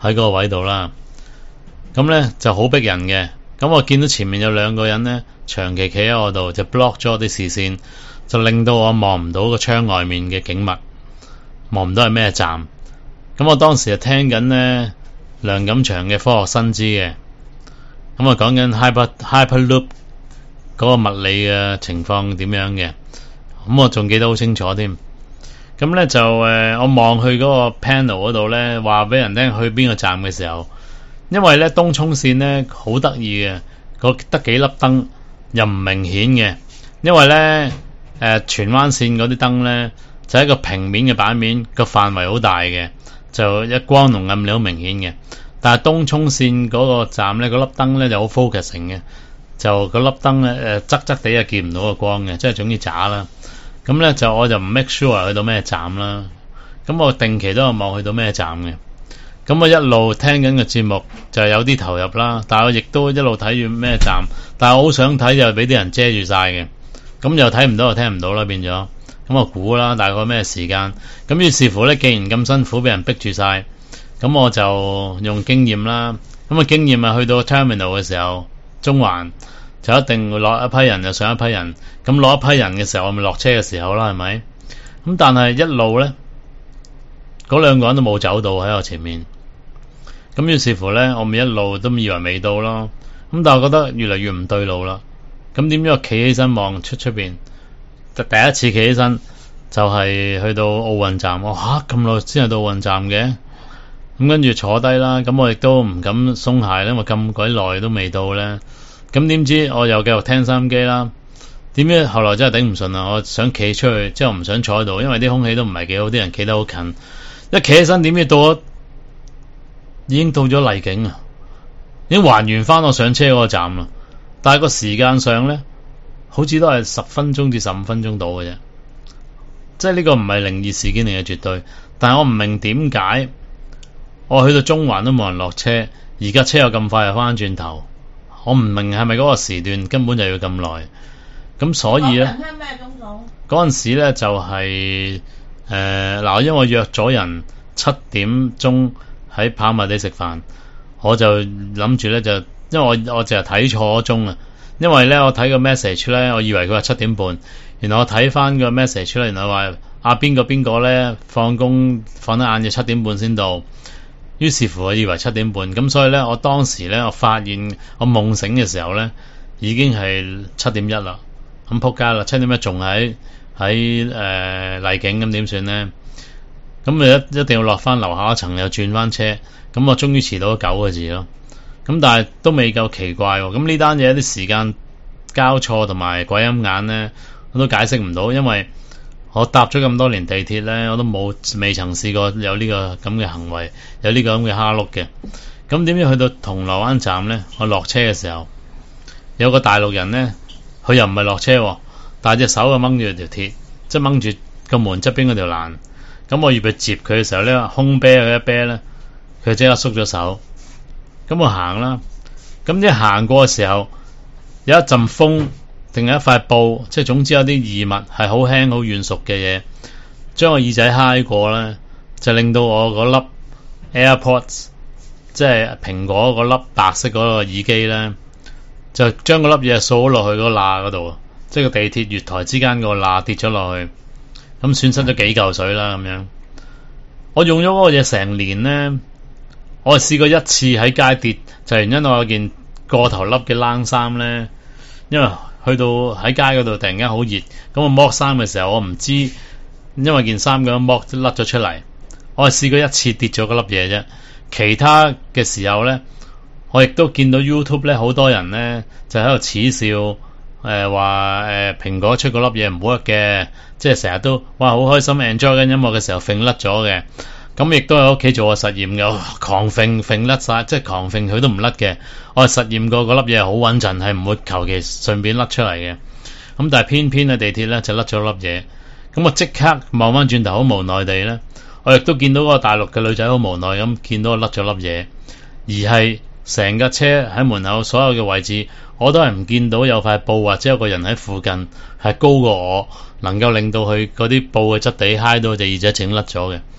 喺嗰個位度啦。咁咧就好逼人嘅。咁我見到前面有兩個人咧，長期企喺我度，就 block 咗我啲視線，就令到我望唔到個窗外面嘅景物，望唔到係咩站。咁我當時就聽緊咧梁錦祥嘅科學新知嘅，咁啊講緊 hyperloop 嗰個物理嘅情況點樣嘅，咁我仲記得好清楚添。咁咧就我望去嗰個 panel 嗰度咧，話俾人聽去邊個站嘅時候，因為咧東涌線咧好得意嘅，得幾粒燈又唔明顯嘅，因為咧荃灣線嗰啲燈咧就係一個平面嘅版面，個範圍好大嘅，就一光同暗都好明顯嘅。但係東涌線嗰個站咧，嗰粒燈咧就好 focusing 嘅，就嗰粒燈咧側側地啊見唔到個光嘅，即係總之渣啦。咁咧就我就唔 make sure 去到咩站啦。咁我定期都有望去到咩站嘅。咁我一路聽緊個節目就有啲投入啦，但係我亦都一路睇住咩站，但係我好想睇就俾啲人遮住晒嘅，咁又睇唔到又聽唔到啦，變咗。咁我估啦，大概咩時間？咁於是乎咧，既然咁辛苦俾人逼住晒，咁我就用經驗啦。咁啊經驗啊，去到 terminal 嘅時候，中環就一定會落一批人，就上一批人。咁落一批人嘅時候，我咪落車嘅時候啦，係咪？咁但係一路咧，嗰兩個人都冇走到喺我前面。咁於是乎咧，我咪一路都以為未到咯。咁但係我覺得越嚟越唔對路啦。咁點知我企起身望出邊，第一次企起身就係去到奧運站。我咁耐先去到奧運站嘅。咁跟住坐低啦。咁我亦都唔敢鬆懈，因為咁鬼耐都未到咧。咁點知我又繼續聽收音機啦。點知後來真係頂唔順啦。我想企出去，即係我唔想坐喺度，因為啲空氣都唔係幾好，啲人企得好近。一企起身，點知到咗已經到咗麗景啊！已經還原翻我上車嗰個站啦。但係個時間上咧，好似都係10分鐘至15分鐘到嘅啫。即係呢個唔係靈異事件嚟嘅，絕對。但係我唔明點解我去到中環都冇人落車，而家車又咁快又翻轉頭。我唔明係咪嗰個時段根本就要咁耐。咁所以咧，嗰陣時咧就係嗱，因為我約咗人7點鐘喺跑馬地食飯，我就諗住咧就，因為我淨係睇錯咗鐘啊。因為咧我睇個 message 咧，我以為佢話7點半，原來我睇翻個 message 咧，原來話邊個咧放工放得晏，就7點半先到。於是乎我以為7點半，咁所以咧我當時咧我發現我夢醒嘅時候咧已經係7:01啦。咁仆街啦，7:01仲喺麗景，咁點算咧？咁咪一定要落翻樓下一層，又轉翻車。咁我終於遲到咗9個字咯。咁但係都未夠奇怪喎。咁呢單嘢啲時間交錯同埋鬼陰眼咧，我都解釋唔到，因為我搭咗咁多年地鐵咧，我都未曾試過有呢個咁嘅行為，有呢個咁嘅蝦碌嘅。咁點知去到銅鑼灣站咧，我落車嘅時候，有個大陸人咧，佢又唔係落車，但係隻手就掹住條鐵，即係掹住個門側邊嗰條欄。咁我預備接佢嘅時候咧，空啤佢一啤咧，佢即刻縮咗手。咁我行啦，咁一行過嘅時候，有一陣風，定係一塊布，即係總之有啲異物係好輕好軟熟嘅嘢，將個耳仔揩過咧，就令到我嗰粒 AirPods， 即係蘋果嗰粒白色嗰個耳機咧，就將嗰粒嘢掃落去嗰個罅嗰度，即係個地鐵月台之間個罅跌咗落去，咁損失咗幾嚿水啦咁樣。我用咗嗰個嘢成年咧，我係試過一次喺街跌，就係原因我有件過頭笠嘅冷衫咧，因為去到喺街嗰度突然間好熱，咁我剝衫嘅時候我唔知，因為件衫咁樣剝甩咗出嚟，我係試過一次跌咗嗰粒嘢啫。其他嘅時候咧，我亦都見到 YouTube 咧好多人咧就喺度恥笑，話蘋果出嗰粒嘢唔 work 嘅，即係成日都哇好開心 enjoy 緊音樂嘅時候揈甩咗嘅。咁亦都喺屋企做過實驗嘅，狂揈甩晒，即係狂揈佢都唔甩嘅。我係實驗過嗰粒嘢好穩陣，係唔會求其順便甩出嚟嘅。咁但係偏偏喺地鐵咧就甩咗粒嘢。咁我即刻望翻轉頭，好無奈地咧，我亦都見到嗰個大陸嘅女仔好無奈咁見到我甩咗粒嘢，而係成架車喺門口所有嘅位置，我都係唔見到有塊布或者有個人喺附近係高過我，能夠令到佢嗰啲布嘅質地揩到隻耳仔整甩咗嘅。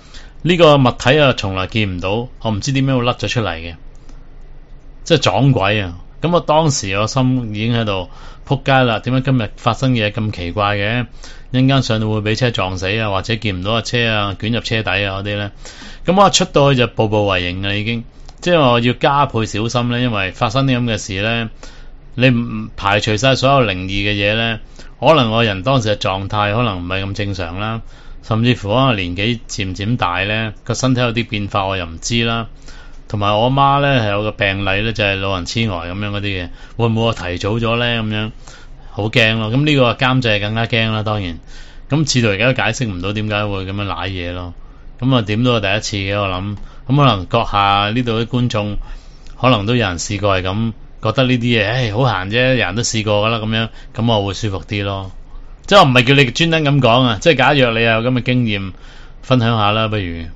呢個物體啊從來見唔到，我唔知點樣會甩咗出嚟嘅，即係撞鬼啊！咁我當時我心已經喺度撲街啦，點解今日發生嘢咁奇怪嘅？一陣間上到會俾車撞死啊，或者見唔到架車啊，捲入車底啊嗰啲咧。咁我出到去就步步為營啦，已經，即係我要加倍小心咧，因為發生啲咁嘅事咧，你唔排除晒所有靈異嘅嘢咧，可能我人當時嘅狀態可能唔係咁正常啦，甚至乎可能年紀漸漸大咧，個身體有啲變化我又唔知啦。同埋我媽咧係有個病例咧，就係老人痴呆咁樣嗰啲嘅，會唔會我提早咗咧？咁樣好驚咯。咁呢個監製更加驚啦，當然。咁至到而家都解釋唔到點解會咁樣瀨嘢咯。咁啊點都係第一次嘅我諗。咁可能閣下呢度啲觀眾可能都有人試過係咁，覺得呢啲嘢好閒啫，人人都試過噶啦咁樣，咁我會舒服啲咯。即係我唔係叫你專登咁講啊，即係假若你有咁嘅經驗，分享下啦，不如。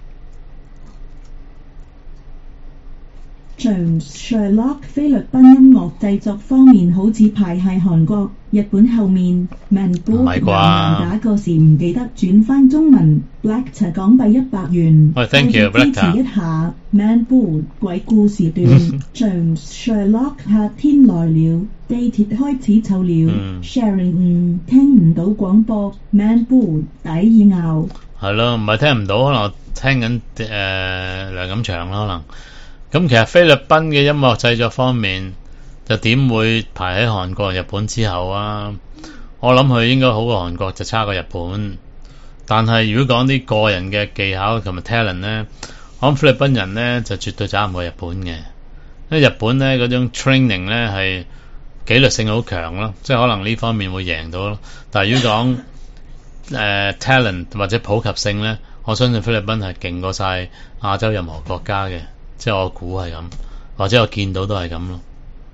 Sherlock 菲律賓音樂製作方面好似排係韓國、日本後面。Manbo 難打個時唔記得轉翻中文。Black 港幣100元。 Thank you, Black。 支持一下 Manbo 鬼故事段。Sherlock 夏天來了，地鐵開始臭了。Sharing 聽唔到廣播。Manbo 抵拗。 係咯，唔係聽唔到，可能聽緊梁錦祥啦，可能。咁其實菲律賓嘅音樂製作方面就點會排喺韓國、日本之後啊？我諗佢應該好過韓國，就差過日本。但係如果講啲個人嘅技巧同埋 talent 咧，我諗菲律賓人咧就絕對差唔過日本嘅。因為日本咧嗰種 training 咧係紀律性好強咯，即係可能呢方面會贏到咯。但係如果講talent 或者普及性咧，我相信菲律賓係勁過晒亞洲任何國家嘅。即係我估係咁，或者我見到都係咁咯。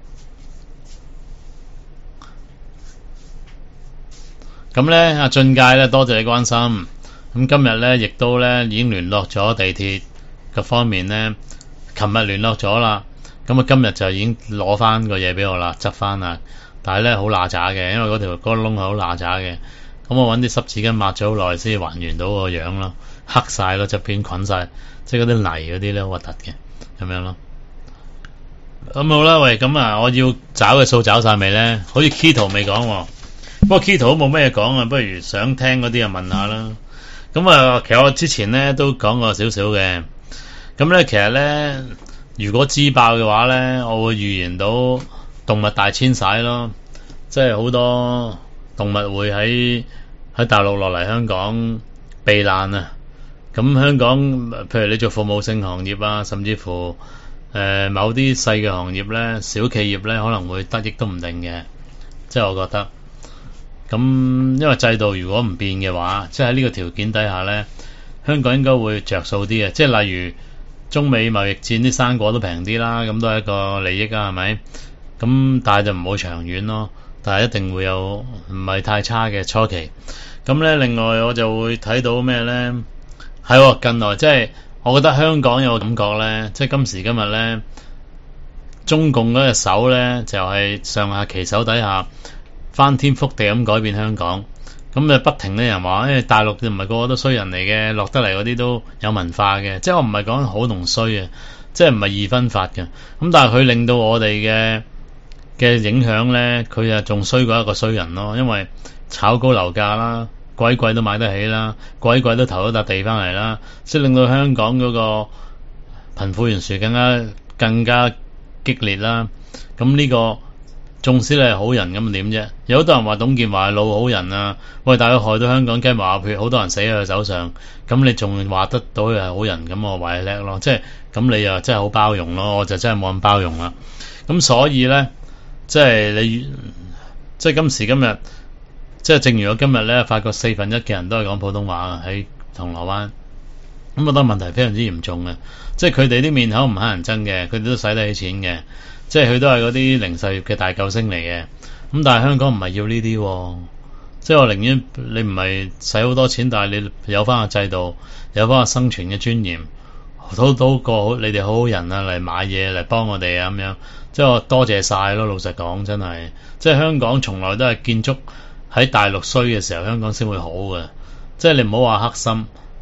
咁咧，阿俊介咧，多謝你關心。咁今日咧，亦都咧已經聯絡咗地鐵嘅方面咧，琴日聯絡咗啦。咁啊，今日就已經攞翻個嘢俾我啦，執翻啦。但係咧好乸渣嘅，因為嗰條窿係好乸渣嘅。咁我揾啲濕紙巾抹咗好耐先還原到個樣咯，黑晒咯，側邊捆晒，即係嗰啲泥嗰啲咧好核突嘅。咁樣咯，咁好啦，喂，咁啊，我要找嘅數找晒未咧？好似 Kito 未講，不過 Kito 都冇咩嘢講啊，不如想聽嗰啲就問下啦。咁啊，其實我之前咧都講過少少嘅，咁咧其實咧，如果支爆嘅話咧，我會預言到動物大遷徙咯，即係好多動物會喺大陸落嚟香港避難啊。咁香港，譬如你做服務性行業啊，甚至乎某啲細嘅行業咧、小企業咧，可能會得益都唔定嘅。即係我覺得，咁因為制度如果唔變嘅話，即係喺呢個條件底下咧，香港應該會着數啲嘅。即係例如中美貿易戰啲生果都平啲啦，咁都係一個利益啊，係咪？咁但係就唔好長遠咯，但係一定會有唔係太差嘅初期。咁咧，另外我就會睇到咩咧？係近來即係，我覺得香港有個感覺咧，即係今時今日咧，中共嗰隻手咧就係上下其手底下翻天覆地咁改變香港，咁就不停啲人話，大陸唔係個個都衰人嚟嘅，落得嚟嗰啲都有文化嘅，即係我唔係講好同衰嘅，即係唔係二分法嘅，咁但係佢令到我哋嘅影響咧，佢就仲衰過一個衰人咯，因為炒高樓價啦。鬼鬼都買得起啦，鬼鬼都投咗笪地翻嚟啦，即係令到香港嗰個貧富懸殊更加激烈啦。咁呢個縱使你係好人咁點啫？有好多人話董建華係老好人啊，喂，但係佢害到香港雞毛鴨血，好多人死喺佢手上，咁你仲話得到佢係好人，咁我話你叻咯，即係咁你又真係好包容咯，我就真係冇咁包容啦。咁所以咧，即係今時今日。即係正如我今日咧，發覺1/4嘅人都係講普通話喺銅鑼灣，咁我覺得問題非常之嚴重嘅。即係佢哋啲面口唔乞人憎嘅，佢哋都使得起錢嘅，即係佢都係嗰啲零售業嘅大救星嚟嘅。咁但係香港唔係要呢啲，即係我寧願你唔係使好多錢，但係你有翻個制度，有翻個生存嘅尊嚴，都過你哋好好人啊嚟買嘢嚟幫我哋啊咁樣。即係我多謝晒咯，老實講真係，即係香港從來都係建築。喺大陸衰嘅時候，香港先會好嘅。即係你唔好話黑心，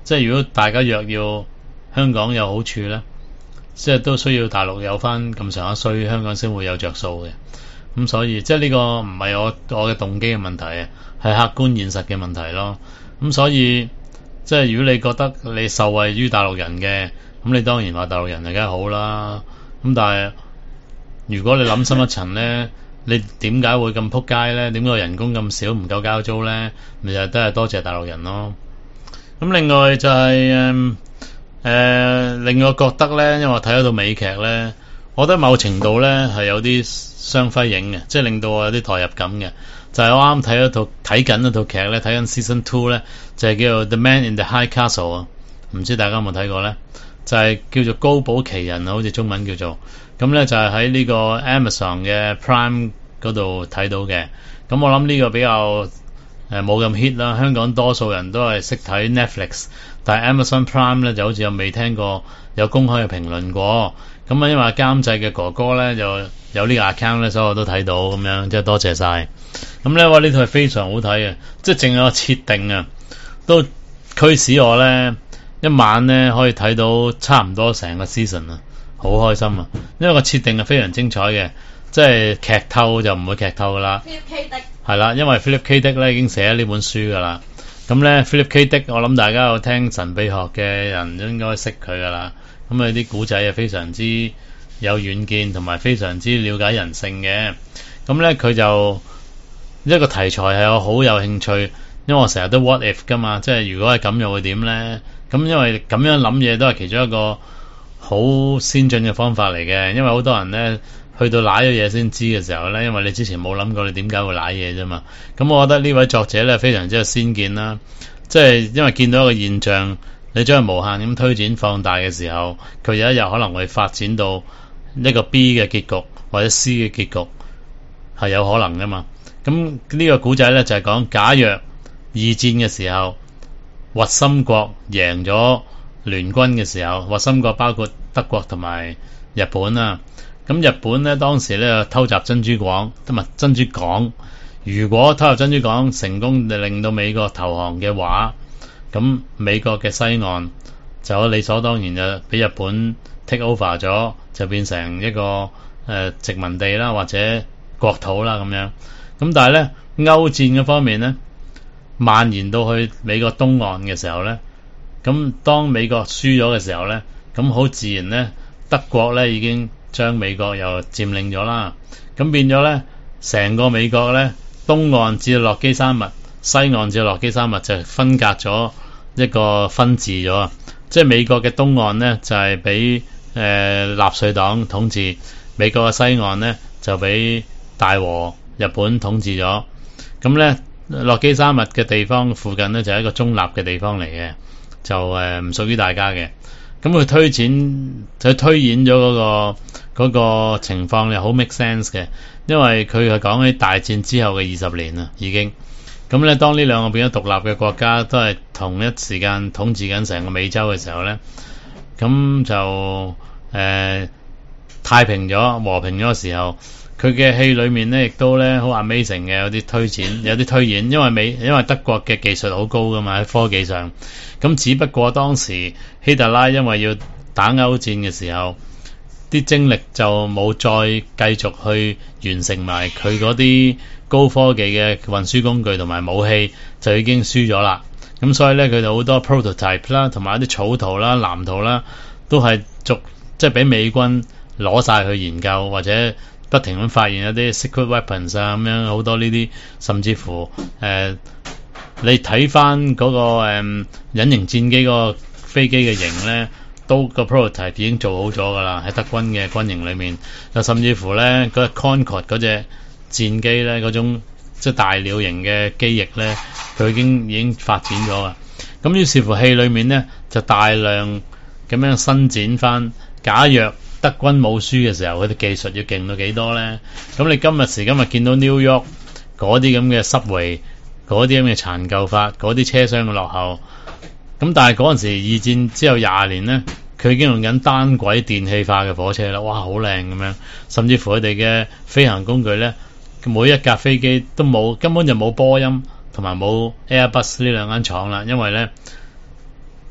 即係如果大家若要香港有好處咧，即係都需要大陸有翻咁上下衰，香港先會有着數嘅。咁所以即係呢個唔係我嘅動機嘅問題啊，係客觀現實嘅問題咯。咁所以即係如果你覺得你受惠於大陸人嘅，咁你當然話大陸人係梗係好啦。咁但係如果你諗深一層咧，你點解會咁撲街咧？點解人工咁少唔夠交租咧？咪就都係多謝大陸人咯。咁另外就係令我覺得咧，因為我睇咗套美劇咧，我覺得某程度咧係有啲雙輝映嘅，即係令到我有啲代入感嘅。就係我啱睇緊一套劇咧，睇緊 Season 2咧，就係叫做 The Man in the High Castle 啊，唔知大家有冇睇過咧？就係叫做高堡奇人啊，好似中文叫做。咁咧就係喺呢個 Amazon 嘅 Prime 嗰度睇到嘅。咁我諗呢個比較冇咁 hit 啦，香港多數人都係識睇 Netflix， 但係 Amazon Prime 咧就好似有未聽過有公開嘅評論過。咁啊，因為監製嘅哥哥咧就有呢個 account 咧，所以我都睇到咁樣，即係多謝晒。咁咧話呢套係非常好睇嘅，即係淨係個設定啊，都驅使我咧一晚咧可以睇到差唔多成個 season 啊，好開心啊！因為個設定係非常精彩嘅，即係劇透就唔會劇透噶啦。 Philip K. Dick 係啦，因為 Philip K. Dick 咧已經寫咗呢本書噶啦。咁咧 Philip K. Dick 我諗大家有聽神秘學嘅人應該識佢噶啦。咁啊啲古仔係非常之有遠見，同埋非常之了解人性嘅。咁咧佢就一個題材係我好有興趣，因為我成日都 what if 噶嘛，即係如果係咁又會點咧？咁因為咁樣諗嘢都係其中一個好先進嘅方法嚟嘅，因為好多人咧去到瀨咗嘢先知嘅時候咧，因為你之前冇諗過你點解會瀨嘢啫嘛。咁我覺得呢位作者咧非常之有先見啦，即係因為見到一個現象，你將佢無限咁推展放大嘅時候，佢有一日可能會發展到一個 B 嘅結局或者 C 嘅結局，係有可能噶嘛。咁呢個古仔咧就係講，假若二戰嘅時候核心國贏咗聯軍嘅時候，核心國包括德國同埋日本啊。咁日本咧當時咧偷襲珍珠港，如果偷襲珍珠港成功令到美國投降嘅話，咁美國嘅西岸就理所當然就俾日本 take over 咗，就變成一個殖民地啦，或者國土啦咁樣。咁但係咧歐戰嘅方面咧蔓延到去美國東岸嘅時候咧，咁當美國輸咗嘅時候咧，咁好自然咧德國咧已經將美國又佔領咗啦。咁變咗咧成個美國咧東岸至落基山脈，西岸至落基山脈就分隔咗一個分治咗啊！即係美國嘅東岸咧就係俾納粹黨統治，美國嘅西岸咧就俾大和日本統治咗。咁咧落基山脈嘅地方附近咧就係一個中立嘅地方嚟嘅，就唔屬於大家嘅。咁佢推演咗嗰個情況咧好 make sense 嘅，因為佢係講起大戰之後嘅20年啦已經。咁咧當呢兩個變咗獨立嘅國家都係同一時間統治緊成個美洲嘅時候咧，咁就太平咗和平咗嘅時候，佢嘅戲裏面咧亦都咧好 amazing 嘅，有啲推演，因為德國嘅技術好高噶嘛喺科技上。咁只不過當時希特拉因為要打歐戰嘅時候，啲精力就冇再繼續去完成埋佢嗰啲高科技嘅運輸工具同埋武器，就已經輸咗啦。咁所以咧佢哋好多 prototype 啦，同埋一啲草圖啦、藍圖啦，都係即係俾美軍攞晒去研究，或者不停咁發現一啲 secret weapons 啊咁樣，好多呢啲，甚至乎你睇翻嗰個隱形戰機個飛機嘅型咧，都個 prototype 已經做好咗噶啦，喺德軍嘅軍營裏面。又甚至乎咧嗰 Concorde 嗰隻戰機咧，嗰種即係大鳥型嘅機翼咧，佢已經發展咗啊。咁於是乎戲裏面咧就大量咁樣伸展翻，假若德軍冇輸嘅時候，佢哋技術要勁到幾多咧？咁你今日見到 New York 嗰啲咁嘅subway，嗰啲咁嘅殘舊法，嗰啲車廂嘅落後。咁但係嗰陣時二戰之後20年咧，佢已經用緊單軌電氣化嘅火車啦，哇，好靚咁樣。甚至乎佢哋嘅飛行工具咧，每一架飛機都根本就冇波音同埋冇 Airbus 呢兩間廠啦，因為咧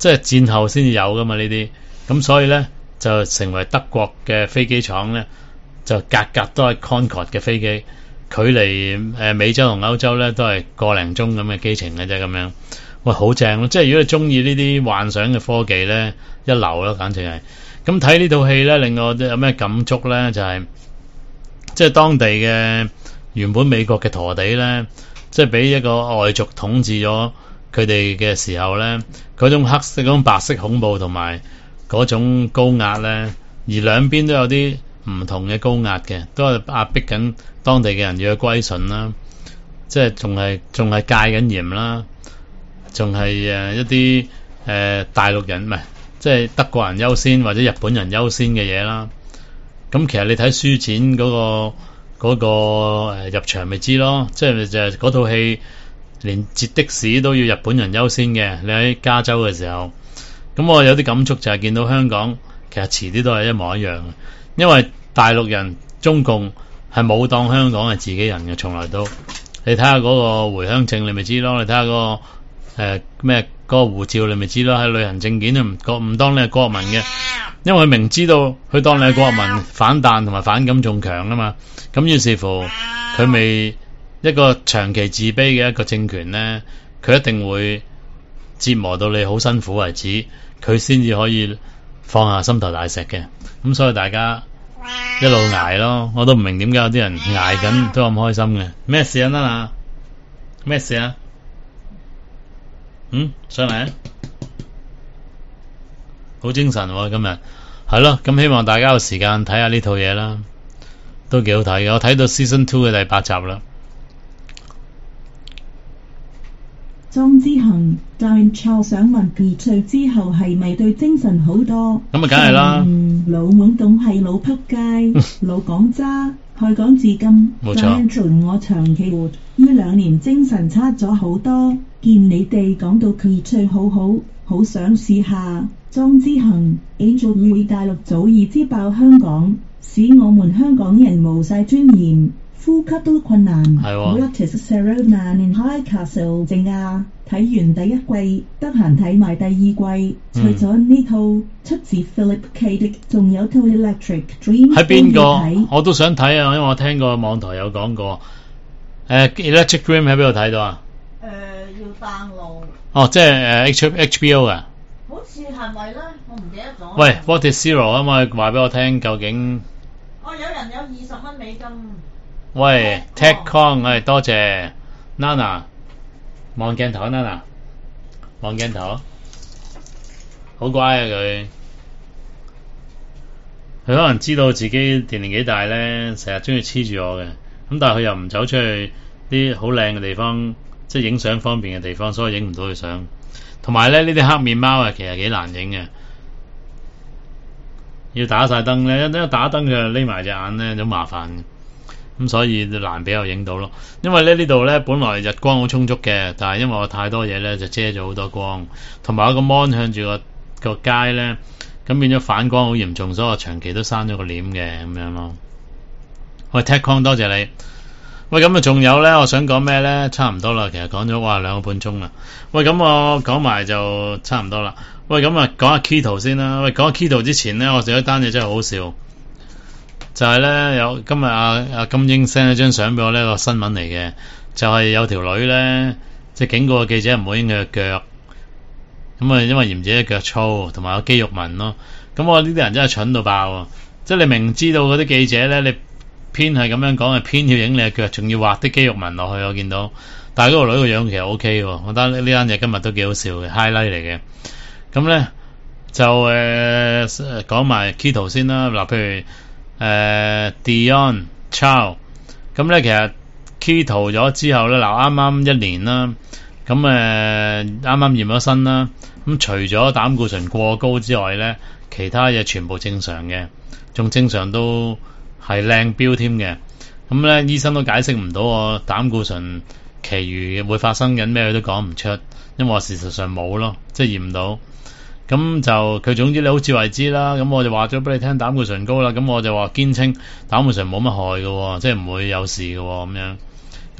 即係戰後先至有噶嘛呢啲，咁所以咧就成為德國嘅飛機廠咧，就格格都係 Concorde 嘅飛機，距離美洲同歐洲咧都係個零鐘咁嘅機程嘅啫咁樣。喂，好正咯！即係如果你中意呢啲幻想嘅科技咧，一流咯，簡直係。咁睇呢套戲咧，令我有咩感觸咧？就係即係當地嘅原本美國嘅陀地咧，即係俾一個外族統治咗佢哋嘅時候咧，嗰種黑色、嗰種白色恐怖同埋嗰種高壓咧，而兩邊都有啲唔同嘅高壓嘅，都係壓迫緊當地嘅人要去歸順啦，即係仲係戒緊嚴啦。仲係一啲大陸人唔係，即係德國人優先或者日本人優先嘅嘢啦。咁其實你睇書展嗰個入場咪知咯，即係就係嗰套戲連截的士都要日本人優先嘅。你喺加州嘅時候，咁我有啲感觸就係見到香港其實遲啲都係一模一樣嘅，因為大陸人中共係冇當香港係自己人嘅，從來都。你睇下嗰個回鄉證你咪知咯，你睇下嗰個咩嗰個護照你咪知咯，喺旅行證件都唔當你係國民嘅，因為佢明知道佢當你係國民反彈同埋反感仲強啊嘛，咁於是乎佢咪一個長期自卑嘅一個政權咧，佢一定會折磨到你好辛苦為止，佢先至可以放下心頭大石嘅。咁所以大家一路捱咯，我都唔明點解有啲人捱緊都咁開心嘅。咩事啊Nana？咩事啊？上嚟啊！好精神喎，今日係咯，咁希望大家有時間睇下呢套嘢啦，都幾好睇嘅。我睇到 Season 2嘅第8集啦。 莊之恒 Diane Chow 想問佢歲之後係咪對精神好多？ 咁啊，梗係啦。 老懵懂係老仆街，老講渣，開講至今。 冇錯。 Diane 我長期活呢2年精神差咗好多，見你哋講到佢歲好好，好想試下。莊之恒 Angel 會大陸早已知爆香港，使我們香港人無晒尊嚴。呼吸都困難。 係喎。 What is Sarah Man in High Castle 正啊！睇完第1季，得閒睇埋第2季。除咗呢套出自 Philip K. Dick， 仲有套 Electric Dream。 喺邊個？我都想睇啊，因為我聽過網台有講過。Electric Dream 喺邊度睇到啊？ 要 download。 哦，即係HBO 㗎。 好似係咪咧？我唔記得咗。 喂 ，What is Zero 可唔可以話俾我聽究竟？ 有人有20蚊美金。 喂 ，TechCon， 多謝 Nana， 望鏡頭 Nana， 望鏡頭，好乖啊佢可能知道自己年紀大咧，成日中意黐住我嘅，咁但係佢又唔走出去啲好靚嘅地方，即係影相方便嘅地方，所以影唔到佢相。同埋咧，呢啲黑面貓啊，其實幾難影嘅，要打晒燈咧，一打燈佢就匿埋隻眼咧，就麻煩。咁所以難比較影到咯，因為咧呢度咧本來日光好充足嘅，但係因為我太多嘢咧就遮咗好多光，同埋我個 mon 向住個街咧，咁變咗反光好嚴重，所以我長期都閂咗個簾嘅咁樣咯。喂 TechCon 多謝你。喂，咁啊仲有咧，我想講咩咧？差唔多啦，其實講咗2個半鐘啦。喂，咁我講埋就差唔多啦。喂，咁啊講下 Keto 先啦。喂，講下 Keto 之前咧，我仲有一單嘢真係好笑。就係咧，有今日阿金英 send 咗張相俾我呢個新聞嚟嘅，就係有條女咧，即係警告個記者唔好影佢嘅腳，咁啊因為嫌自己腳粗，同埋有肌肉紋咯。咁我呢啲人真係蠢到爆啊！即係你明知道嗰啲記者咧，你偏係咁樣講，係偏要影你嘅腳，仲要畫啲肌肉紋落去，我見到。但係嗰個女個樣其實 OK 喎，我覺得呢單嘢今日都幾好笑嘅 highlight 嚟嘅。咁咧就講埋 Keto 先啦，嗱譬如。Diane Chow 咁咧，其實 Keto 咗之後咧，嗱啱啱1年啦，咁啱啱驗咗身啦，咁除咗膽固醇過高之外咧，其他嘢全部正常嘅，仲正常都係靚標添嘅。咁咧醫生都解釋唔到我膽固醇其餘會發生緊咩，佢都講唔出，因為我事實上冇咯，即係驗唔到。咁就佢總之你好自為之啦，咁我就話咗俾你聽膽固醇高啦，咁我就話堅稱膽固醇冇乜害嘅，即係唔會有事嘅咁樣。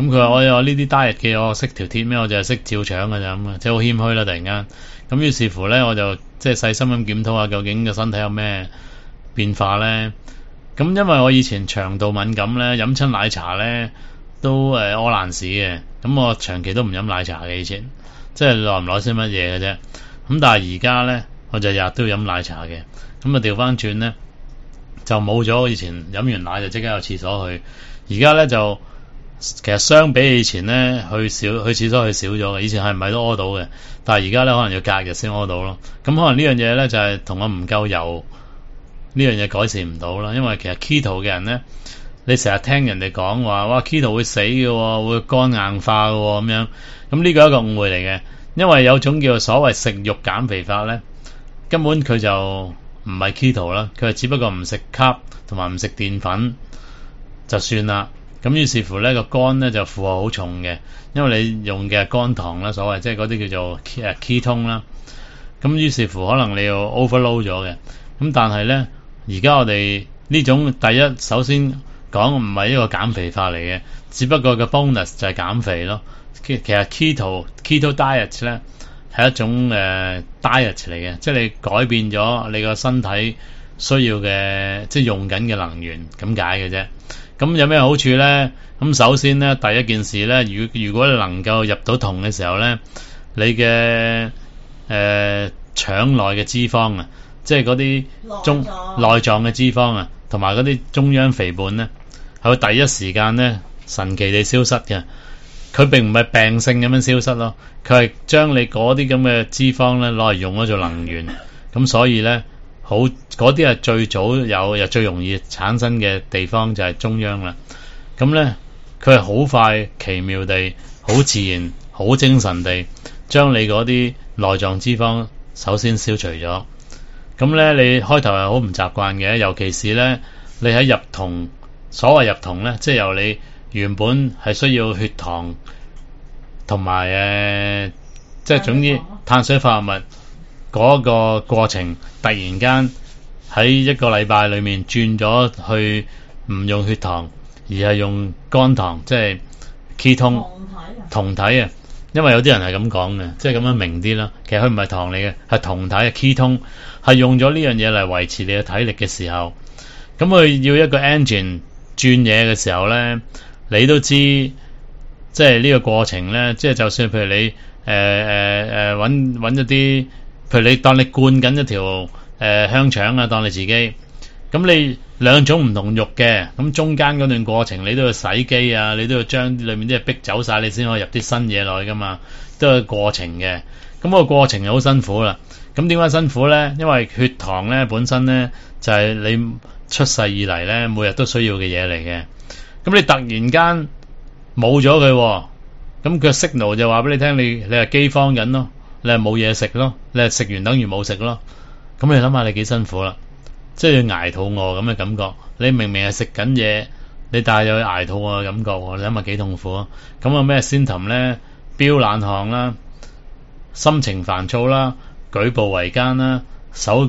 咁佢話我呢啲 diet 嘅，我識條鐵咩？我就係識照腸㗎咋咁啊，即係好謙虛啦突然間。咁於是乎咧，我就即係細心咁檢討下究竟個身體有咩變化咧。咁因為我以前腸道敏感咧，飲親奶茶咧都屙爛屎嘅。咁我長期都唔飲奶茶嘅以前，即係耐唔耐先乜嘢嘅啫。咁但係而家咧，我就日日都要飲奶茶嘅。咁啊調翻轉咧，就冇咗以前飲完奶就即刻有廁所去。而家咧就其實相比以前咧去廁所去少咗嘅。以前係唔係都屙到嘅，但係而家咧可能要隔日先屙到咯。咁可能呢樣嘢咧就係同我唔夠油呢樣嘢改善唔到啦。因為其實 keto 嘅人咧，你成日聽人哋講話，哇 keto 會死嘅，會肝硬化嘅咁樣。咁呢個係一個誤會嚟嘅，因為有種叫所謂食肉減肥法咧，根本佢就唔係 keto 啦，佢係只不過唔食 carb 同埋唔食澱粉就算啦。咁於是乎咧個肝咧就負荷好重嘅，因為你用嘅肝糖啦，所謂即係嗰啲叫做ketone啦。咁於是乎可能你要 overload 咗嘅。咁但係咧，而家我哋呢種第一首先講唔係一個減肥法嚟嘅，只不過個 bonus 就係減肥咯。其實 keto diet 咧係一種diet 嚟嘅，即係你改變咗你個身體需要嘅，即係用緊嘅能源咁解嘅啫。咁有咩好處咧？咁首先咧，第一件事咧，如果你能夠入到酮嘅時候咧，你嘅腸內嘅脂肪啊，即係嗰啲內臟嘅脂肪啊，同埋嗰啲中央肥胖咧，係會第一時間咧神奇地消失嘅。佢並唔係病性咁樣消失咯，佢係將你嗰啲咁嘅脂肪咧攞嚟用咗做能源。咁所以咧，好嗰啲係最早有又最容易產生嘅地方就係中央啦。咁咧，佢係好快奇妙地、好自然、好精神地將你嗰啲內臟脂肪首先消除咗。咁咧，你開頭係好唔習慣嘅，尤其是咧你喺入酮，所謂入酮咧，即係由你原本係需要血糖同埋即係總之碳水化合物嗰個過程，突然間喺一個禮拜裏面轉咗去唔用血糖，而係用肝糖，即係 ketone 酮體啊。因為有啲人係咁講嘅，即係咁樣明啲啦。其實佢唔係糖嚟嘅，係酮體嘅 ketone，係用咗呢樣嘢嚟維持你嘅體力嘅時候，咁佢要一個 engine 轉嘢嘅時候咧。你都知，即係呢個過程咧，即係就算譬如你揾一啲，譬如你當你灌緊一條香腸啊，當你自己，咁你兩種唔同肉嘅，咁中間嗰段過程你都要洗機啊，你都要將裏面啲嘢逼走晒，你先可以入啲新嘢落去噶嘛，都有過程嘅。咁個過程就好辛苦啦。咁點解辛苦咧？因為血糖咧本身咧就係你出世以嚟咧每日都需要嘅嘢嚟嘅。咁你突然間冇咗佢，咁佢 signal 就話俾你聽，你係饑荒緊咯，你係冇嘢食咯，你係食完等於冇食咯。咁你諗下你幾辛苦啦，即係要挨肚餓咁嘅感覺。你明明係食緊嘢，你但係又要挨肚餓嘅感覺，你諗下幾痛苦啊！咁有咩symptom咧？飆冷汗啦，心情煩躁啦，舉步維艱啦，手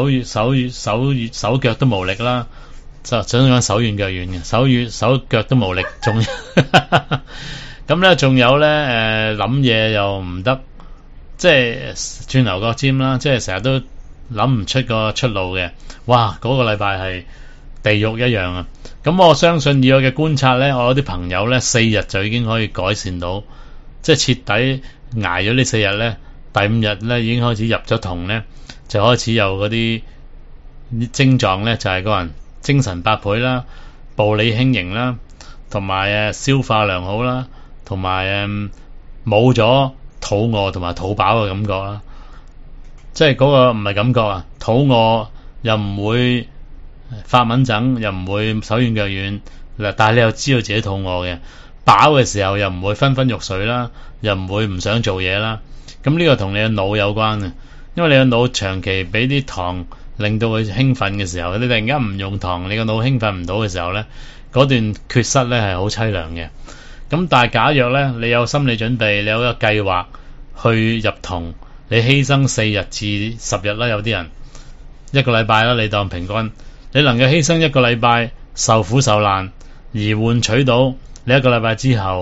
腳都無力啦。就想講手軟腳軟嘅，手腳都無力，仲咁咧，仲有咧諗嘢又唔得，即係轉牛角尖啦，即係成日都諗唔出個出路嘅。哇！嗰個禮拜係地獄一樣啊！咁我相信以我嘅觀察咧，我有啲朋友咧4日就已經可以改善到，即係徹底捱咗呢4日咧，第5日咧已經開始入咗酮咧，就開始有嗰啲症狀咧，就係個人精神百倍啦，步履輕盈啦，同埋消化良好啦，同埋冇咗肚餓同埋肚飽嘅感覺啦。即係嗰個唔係感覺啊，肚餓又唔會發蚊疹，又唔會手軟腳軟，但係你又知道自己肚餓嘅，飽嘅時候又唔會昏昏欲睡啦，又唔會唔想做嘢啦。咁呢個同你嘅腦有關嘅，因為你嘅腦長期俾啲糖令到佢興奮嘅時候，你突然間唔用糖，你個腦興奮唔到嘅時候咧，嗰段缺失咧係好凄涼嘅。咁但係假若咧你有心理準備，你有一個計劃去入酮，你犧牲4日至10日啦，有啲人1個禮拜啦，你當平均，你能夠犧牲1個禮拜受苦受難，而換取到你1個禮拜之後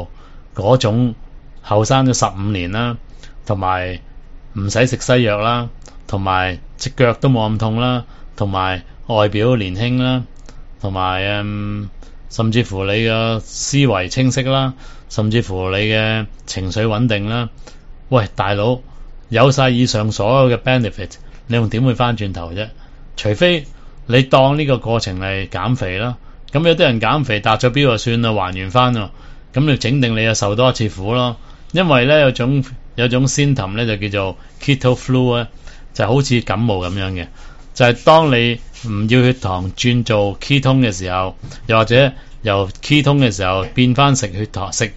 嗰種後生咗15年啦，同埋唔使食西藥啦，同埋隻腳都冇咁痛啦，同埋外表年輕啦，同埋甚至乎你嘅思維清晰啦，甚至乎你嘅情緒穩定啦。喂，大佬，有晒以上所有嘅 benefit， 你仲點會翻轉頭啫？除非你當呢個過程係減肥啦，咁有啲人減肥達咗標就算啦，還原翻咯，咁你整定你就受多一次苦咯。因為咧有種 symptom 咧就叫做 keto flu 咧，就好似感冒咁樣嘅，就係當你唔要血糖轉做 ketone 嘅時候，又或者由 ketone 嘅時候變翻食血糖澱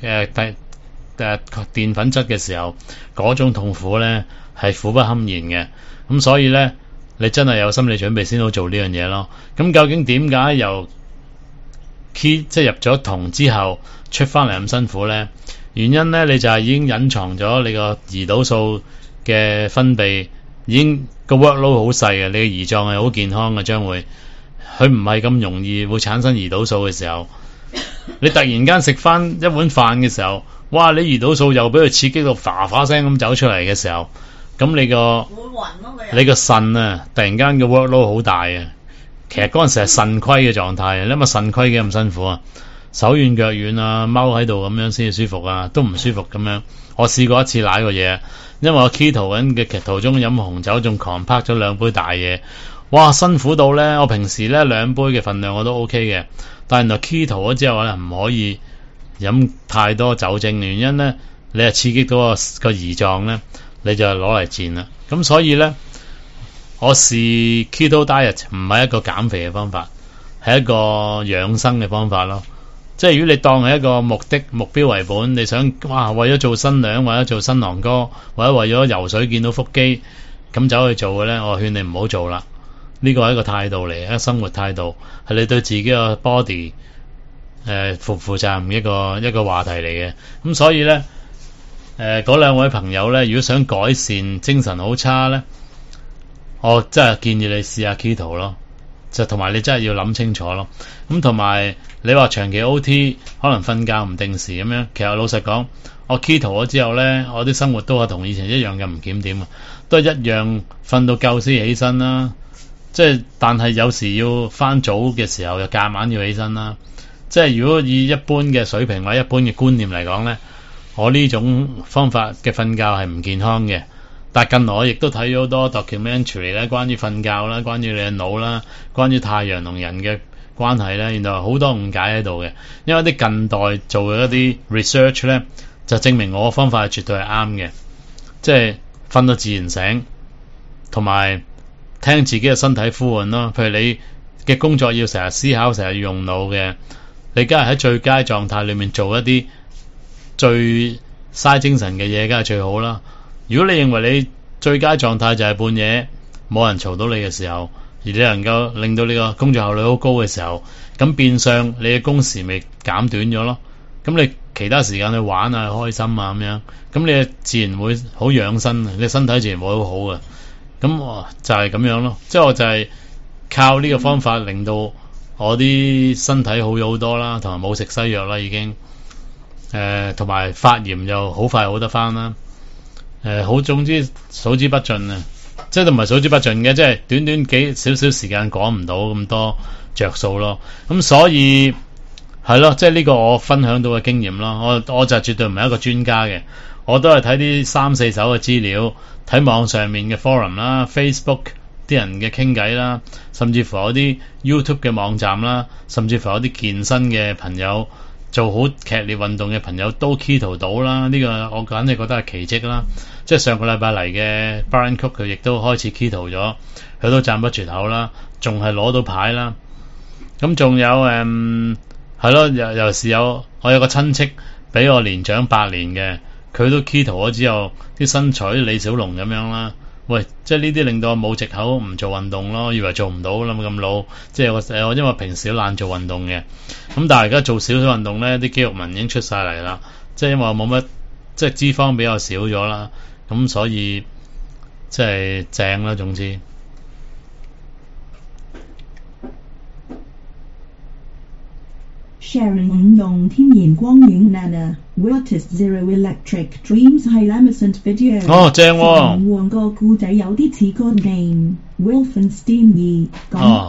粉質嘅時候，嗰種痛苦咧係苦不堪言嘅。咁所以咧你真係有心理準備先好做呢樣嘢咯。咁究竟點解由即係入咗酮之後出翻嚟咁辛苦咧？原因咧你就係已經隱藏咗你個胰島素嘅分泌，已經個 workload 好細嘅，你嘅胰臟係好健康嘅，將會佢唔係咁容易會產生胰島素嘅時候，你突然間食翻一碗飯嘅時候，哇！你胰島素又俾佢刺激到嘩嘩聲咁走出嚟嘅時候，咁你個腎啊，突然間嘅 workload 好大啊！其實嗰陣時係腎虧嘅狀態啊，你諗下腎虧幾咁辛苦啊！手軟腳軟啊，踎喺度咁樣先至舒服啊，都唔舒服咁樣。我試過一次舐個嘢，因為我 keto 緊嘅途中飲紅酒，仲狂拍咗2杯大嘢，哇！辛苦到咧，我平時咧2杯嘅份量我都 OK 嘅，但係原來 keto 咗之後咧唔可以飲太多酒精，原因咧你係刺激到個胰臟咧，你就攞嚟賤啦。咁所以咧，我試 keto diet 唔係一個減肥嘅方法，係一個養生嘅方法咯。即係如果你當係一個目標為本，你想哇為咗做新娘，為咗做新郎哥，或者為咗游水見到腹肌咁走去做嘅咧，我勸你唔好做啦。呢個係一個態度嚟，一個生活態度，係你對自己個 body 負唔負責任一個話題嚟嘅。咁所以咧嗰2位朋友咧，如果想改善精神好差咧，我真係建議你試下 keto 咯。就同埋你真係要諗清楚咯。咁同埋你話長期 OT 可能瞓覺唔定時咁樣，其實老實講，我 keto 咗之後咧，我啲生活都係同以前一樣嘅唔檢點啊，都係一樣瞓到夠先起身啦。即係但係有時要翻早嘅時候又夾硬要起身啦。即係如果以一般嘅水平或者一般嘅觀念嚟講咧，我呢種方法嘅瞓覺係唔健康嘅。但近來我亦都睇咗好多 documentary 咧，關於瞓覺啦，關於你嘅腦啦，關於太陽同人嘅關係咧，原來好多誤解喺度嘅。因為啲近代做嘅一啲 research 咧，就證明我嘅方法係絕對係啱嘅。即係瞓到自然醒，同埋聽自己嘅身體呼喚咯。譬如你嘅工作要成日思考，成日要用腦嘅，你梗係喺最佳狀態裏面做一啲最嘥精神嘅嘢，梗係最好啦。如果你認為你最佳狀態就係半夜冇人嘈到你嘅時候，而你能夠令到你個工作效率好高嘅時候，咁變相你嘅工時咪減短咗咯。咁你其他時間去玩啊、開心啊咁樣，咁你自然會好養生，你身體自然會好好嘅。咁就係咁樣咯，即係我就係靠呢個方法令到我啲身體好咗好多啦，同埋冇食西藥啦已經，同埋發炎又好快好得翻啦。好總之數之不盡啊，即係都唔係數之不盡嘅，即係短短幾少時間講唔到咁多着數咯。咁所以係咯，即係呢個我分享到嘅經驗咯。我就絕對唔係一個專家嘅，我都係睇啲3-4手嘅資料，睇網上面嘅 forum 啦、Facebook 啲人嘅傾偈啦，甚至乎有啲 YouTube 嘅網站啦，甚至乎有啲健身嘅朋友，做好劇烈運動嘅朋友都 keto 到啦。呢個我簡直覺得係奇蹟啦。即係上個禮拜嚟嘅 Brian Cook 佢亦都開始 keto 咗，佢都讚不絕口啦，仲係攞到牌啦。咁仲有係咯，有時我有個親戚比我年長8年嘅，佢都 keto 咗之後，啲身材李小龍咁樣啦。喂，即係呢啲令到我冇藉口唔做運動咯，以為做唔到啦咁老。即係我因為平時都懶做運動嘅，咁但係而家做少少運動咧，啲肌肉紋已經出晒嚟啦。即係因為我冇乜，即係脂肪比較少咗啦，咁所以即係正啦。總之 Sharon 5用天然光影 Nana What is Zero Electric Dreams 係 Amazon Video 哦正喎黃個故仔有啲似 God Game Wolfenstein 2講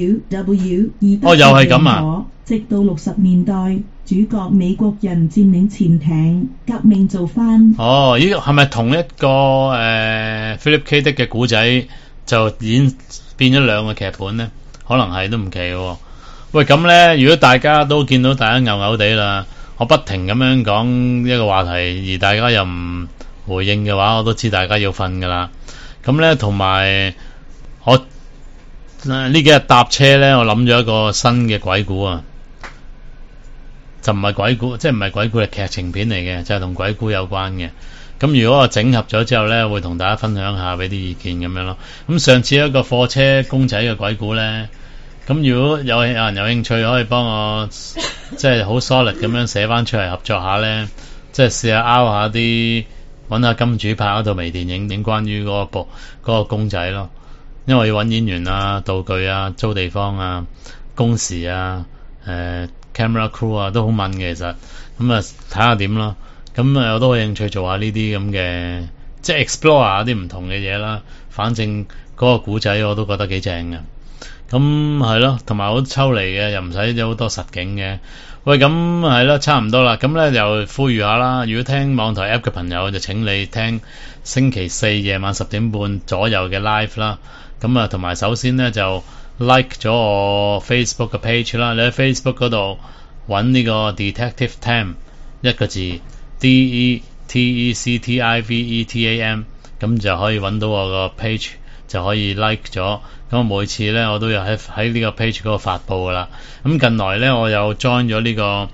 WW2 哦又係咁啊直到60年代主角美國人佔領潛艇革命做返哦呢個係咪同一個Philip K. Dick 嘅故仔就演變咗兩個劇本咧？可能係都唔奇喎。喂咁咧，如果大家都見到大家牛牛地啦，我不停咁樣講一個話題，而大家又唔回應嘅話，我都知大家要瞓噶啦。咁咧同埋我呢幾日搭車咧，我諗咗一個新嘅鬼故啊，就唔係鬼故，即係唔係鬼故，係劇情片嚟嘅，就係同鬼故有關嘅。咁如果我整合咗之後咧，會同大家分享下，俾啲意見咁樣咯。咁上次一個貨車公仔嘅鬼故咧，咁如果有人有興趣，可以幫我即係好 solid 咁樣寫翻出嚟合作下咧，即係試下拗下啲，揾下金主拍嗰套微電影，影關於嗰個公仔咯。因為要揾演員啊、道具啊、租地方啊、工時啊、camera crew 啊，都好問嘅其實。咁啊睇下點咯。咁我都有興趣做下呢啲咁嘅，即係 explore 下啲唔同嘅嘢啦。反正嗰個古仔我都覺得幾正嘅。咁係咯，同埋好抽離嘅，又唔使有好多實景嘅。喂，咁係咯，差唔多啦。咁咧又呼籲下啦，如果聽網台 app 嘅朋友，就請你聽星期4夜晚10點半左右嘅 live 啦。咁啊，同埋首先咧就 like 咗我 Facebook 嘅 page 啦。你喺 Facebook 嗰度揾呢個 Detective Tam 一個字。DETECTIVETAM 咁就可以揾到我個 page， 就可以 like 咗。咁每次咧我都有喺呢個 page 嗰度發布噶啦。咁近來咧我又 join 咗呢個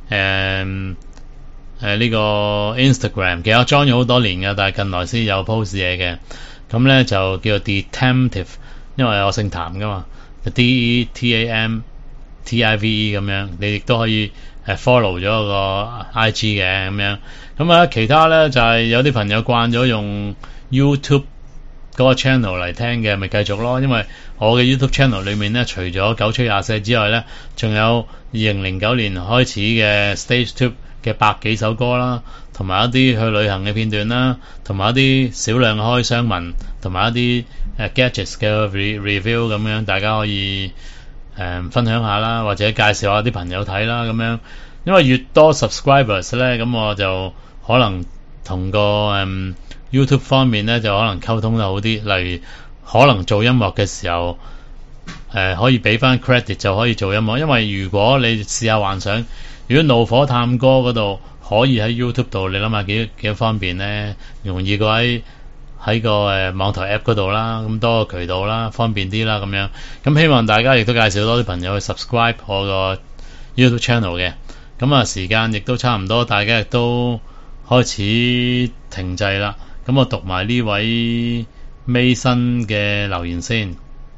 呢個 Instagram， 其實我 join 咗好多年噶，但係近來先有 post 嘢嘅。咁咧就叫做 Detamtive， 因為我姓譚噶嘛，就 DETAMTIVE 咁樣，你亦都可以follow 咗個 IG 嘅咁樣。咁啊其他咧就係有啲朋友慣咗用 YouTube 嗰個 channel 嚟聽嘅，咪繼續咯。因為我嘅 YouTube channel 裏面咧，除咗九吹廿四之外咧，仲有2009年開始嘅 Stage Tube 嘅100幾首歌啦，同埋一啲去旅行嘅片段啦，同埋一啲少量開箱文，同埋一啲gadgets 嘅 review 咁樣，大家可以分享下啦，或者介紹下啲朋友睇啦咁樣。因為越多 subscribers 咧，咁我就可能同個YouTube 方面咧就可能溝通得好啲。例如可能做音樂嘅時候可以俾翻 credit 就可以做音樂。因為如果你試下幻想，如果怒火探歌嗰度可以喺 YouTube 度，你諗下幾方便咧，容易過喺個網台 app 嗰度啦，咁多個渠道啦，方便啲啦咁樣。咁希望大家亦都介紹多啲朋友去 subscribe 我個 YouTube channel 嘅。咁啊時間亦都差唔多，大家亦都開始停滯啦。咁我讀埋呢位 Mason 嘅留言先。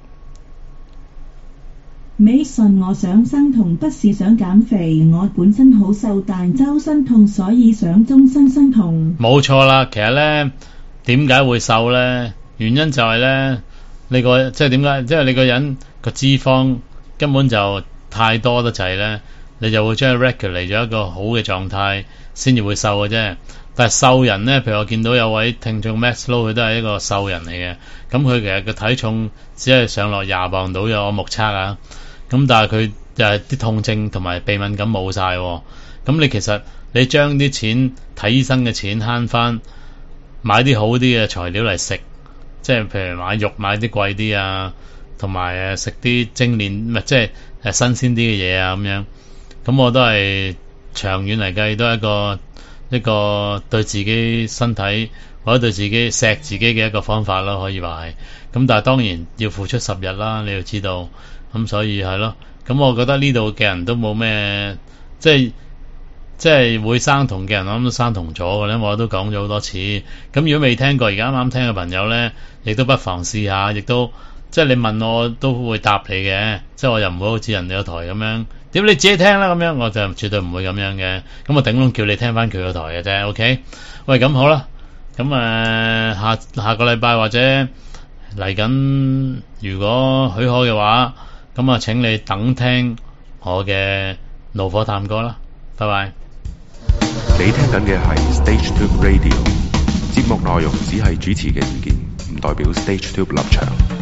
Mason， 我想生酮不是想減肥，我本身好瘦但周身痛，所以想終身生酮。冇錯啦，其實咧點解會瘦咧？原因就係咧你個即係點解？即係你個人個脂肪根本就太多得滯咧，你就會將佢 regulate 咗一個好嘅狀態，先至會瘦嘅啫。但係瘦人咧，譬如我見到有位聽眾 Max Low， 佢都係一個瘦人嚟嘅。咁佢其實個體重只係上落20磅到，有我目測啊。咁但係佢就係啲痛症同埋鼻敏感冇晒。咁你其實你將啲錢睇醫生嘅錢慳翻，買啲好啲嘅材料嚟食，即係譬如買肉買啲貴啲啊，同埋食啲精煉唔係即係新鮮啲嘅嘢啊咁樣。咁我都係長遠嚟計都係一個對自己身體或者對自己錫自己嘅一個方法咯，可以話係。咁但係當然要付出10日啦，你要知道。咁所以係咯。咁我覺得呢度嘅人都冇咩，即係會生酮嘅人，我諗都生酮咗嘅咧。我都講咗好多次。咁如果未聽過而家啱啱聽嘅朋友咧，亦都不妨試下，亦都即係你問我都會答你嘅。即係我又唔會好似人哋個台咁樣，點你自己聽啦咁樣，我就絕對唔會咁樣嘅。咁我頂籠叫你聽翻佢個台嘅啫。OK， 喂，咁好啦。咁下個禮拜或者嚟緊，如果許可嘅話，咁請你等聽我嘅爐火探戈啦，拜拜。 你聽緊嘅係 StageTube Radio， 節目內容只係主持嘅意見，唔代表 StageTube 立場。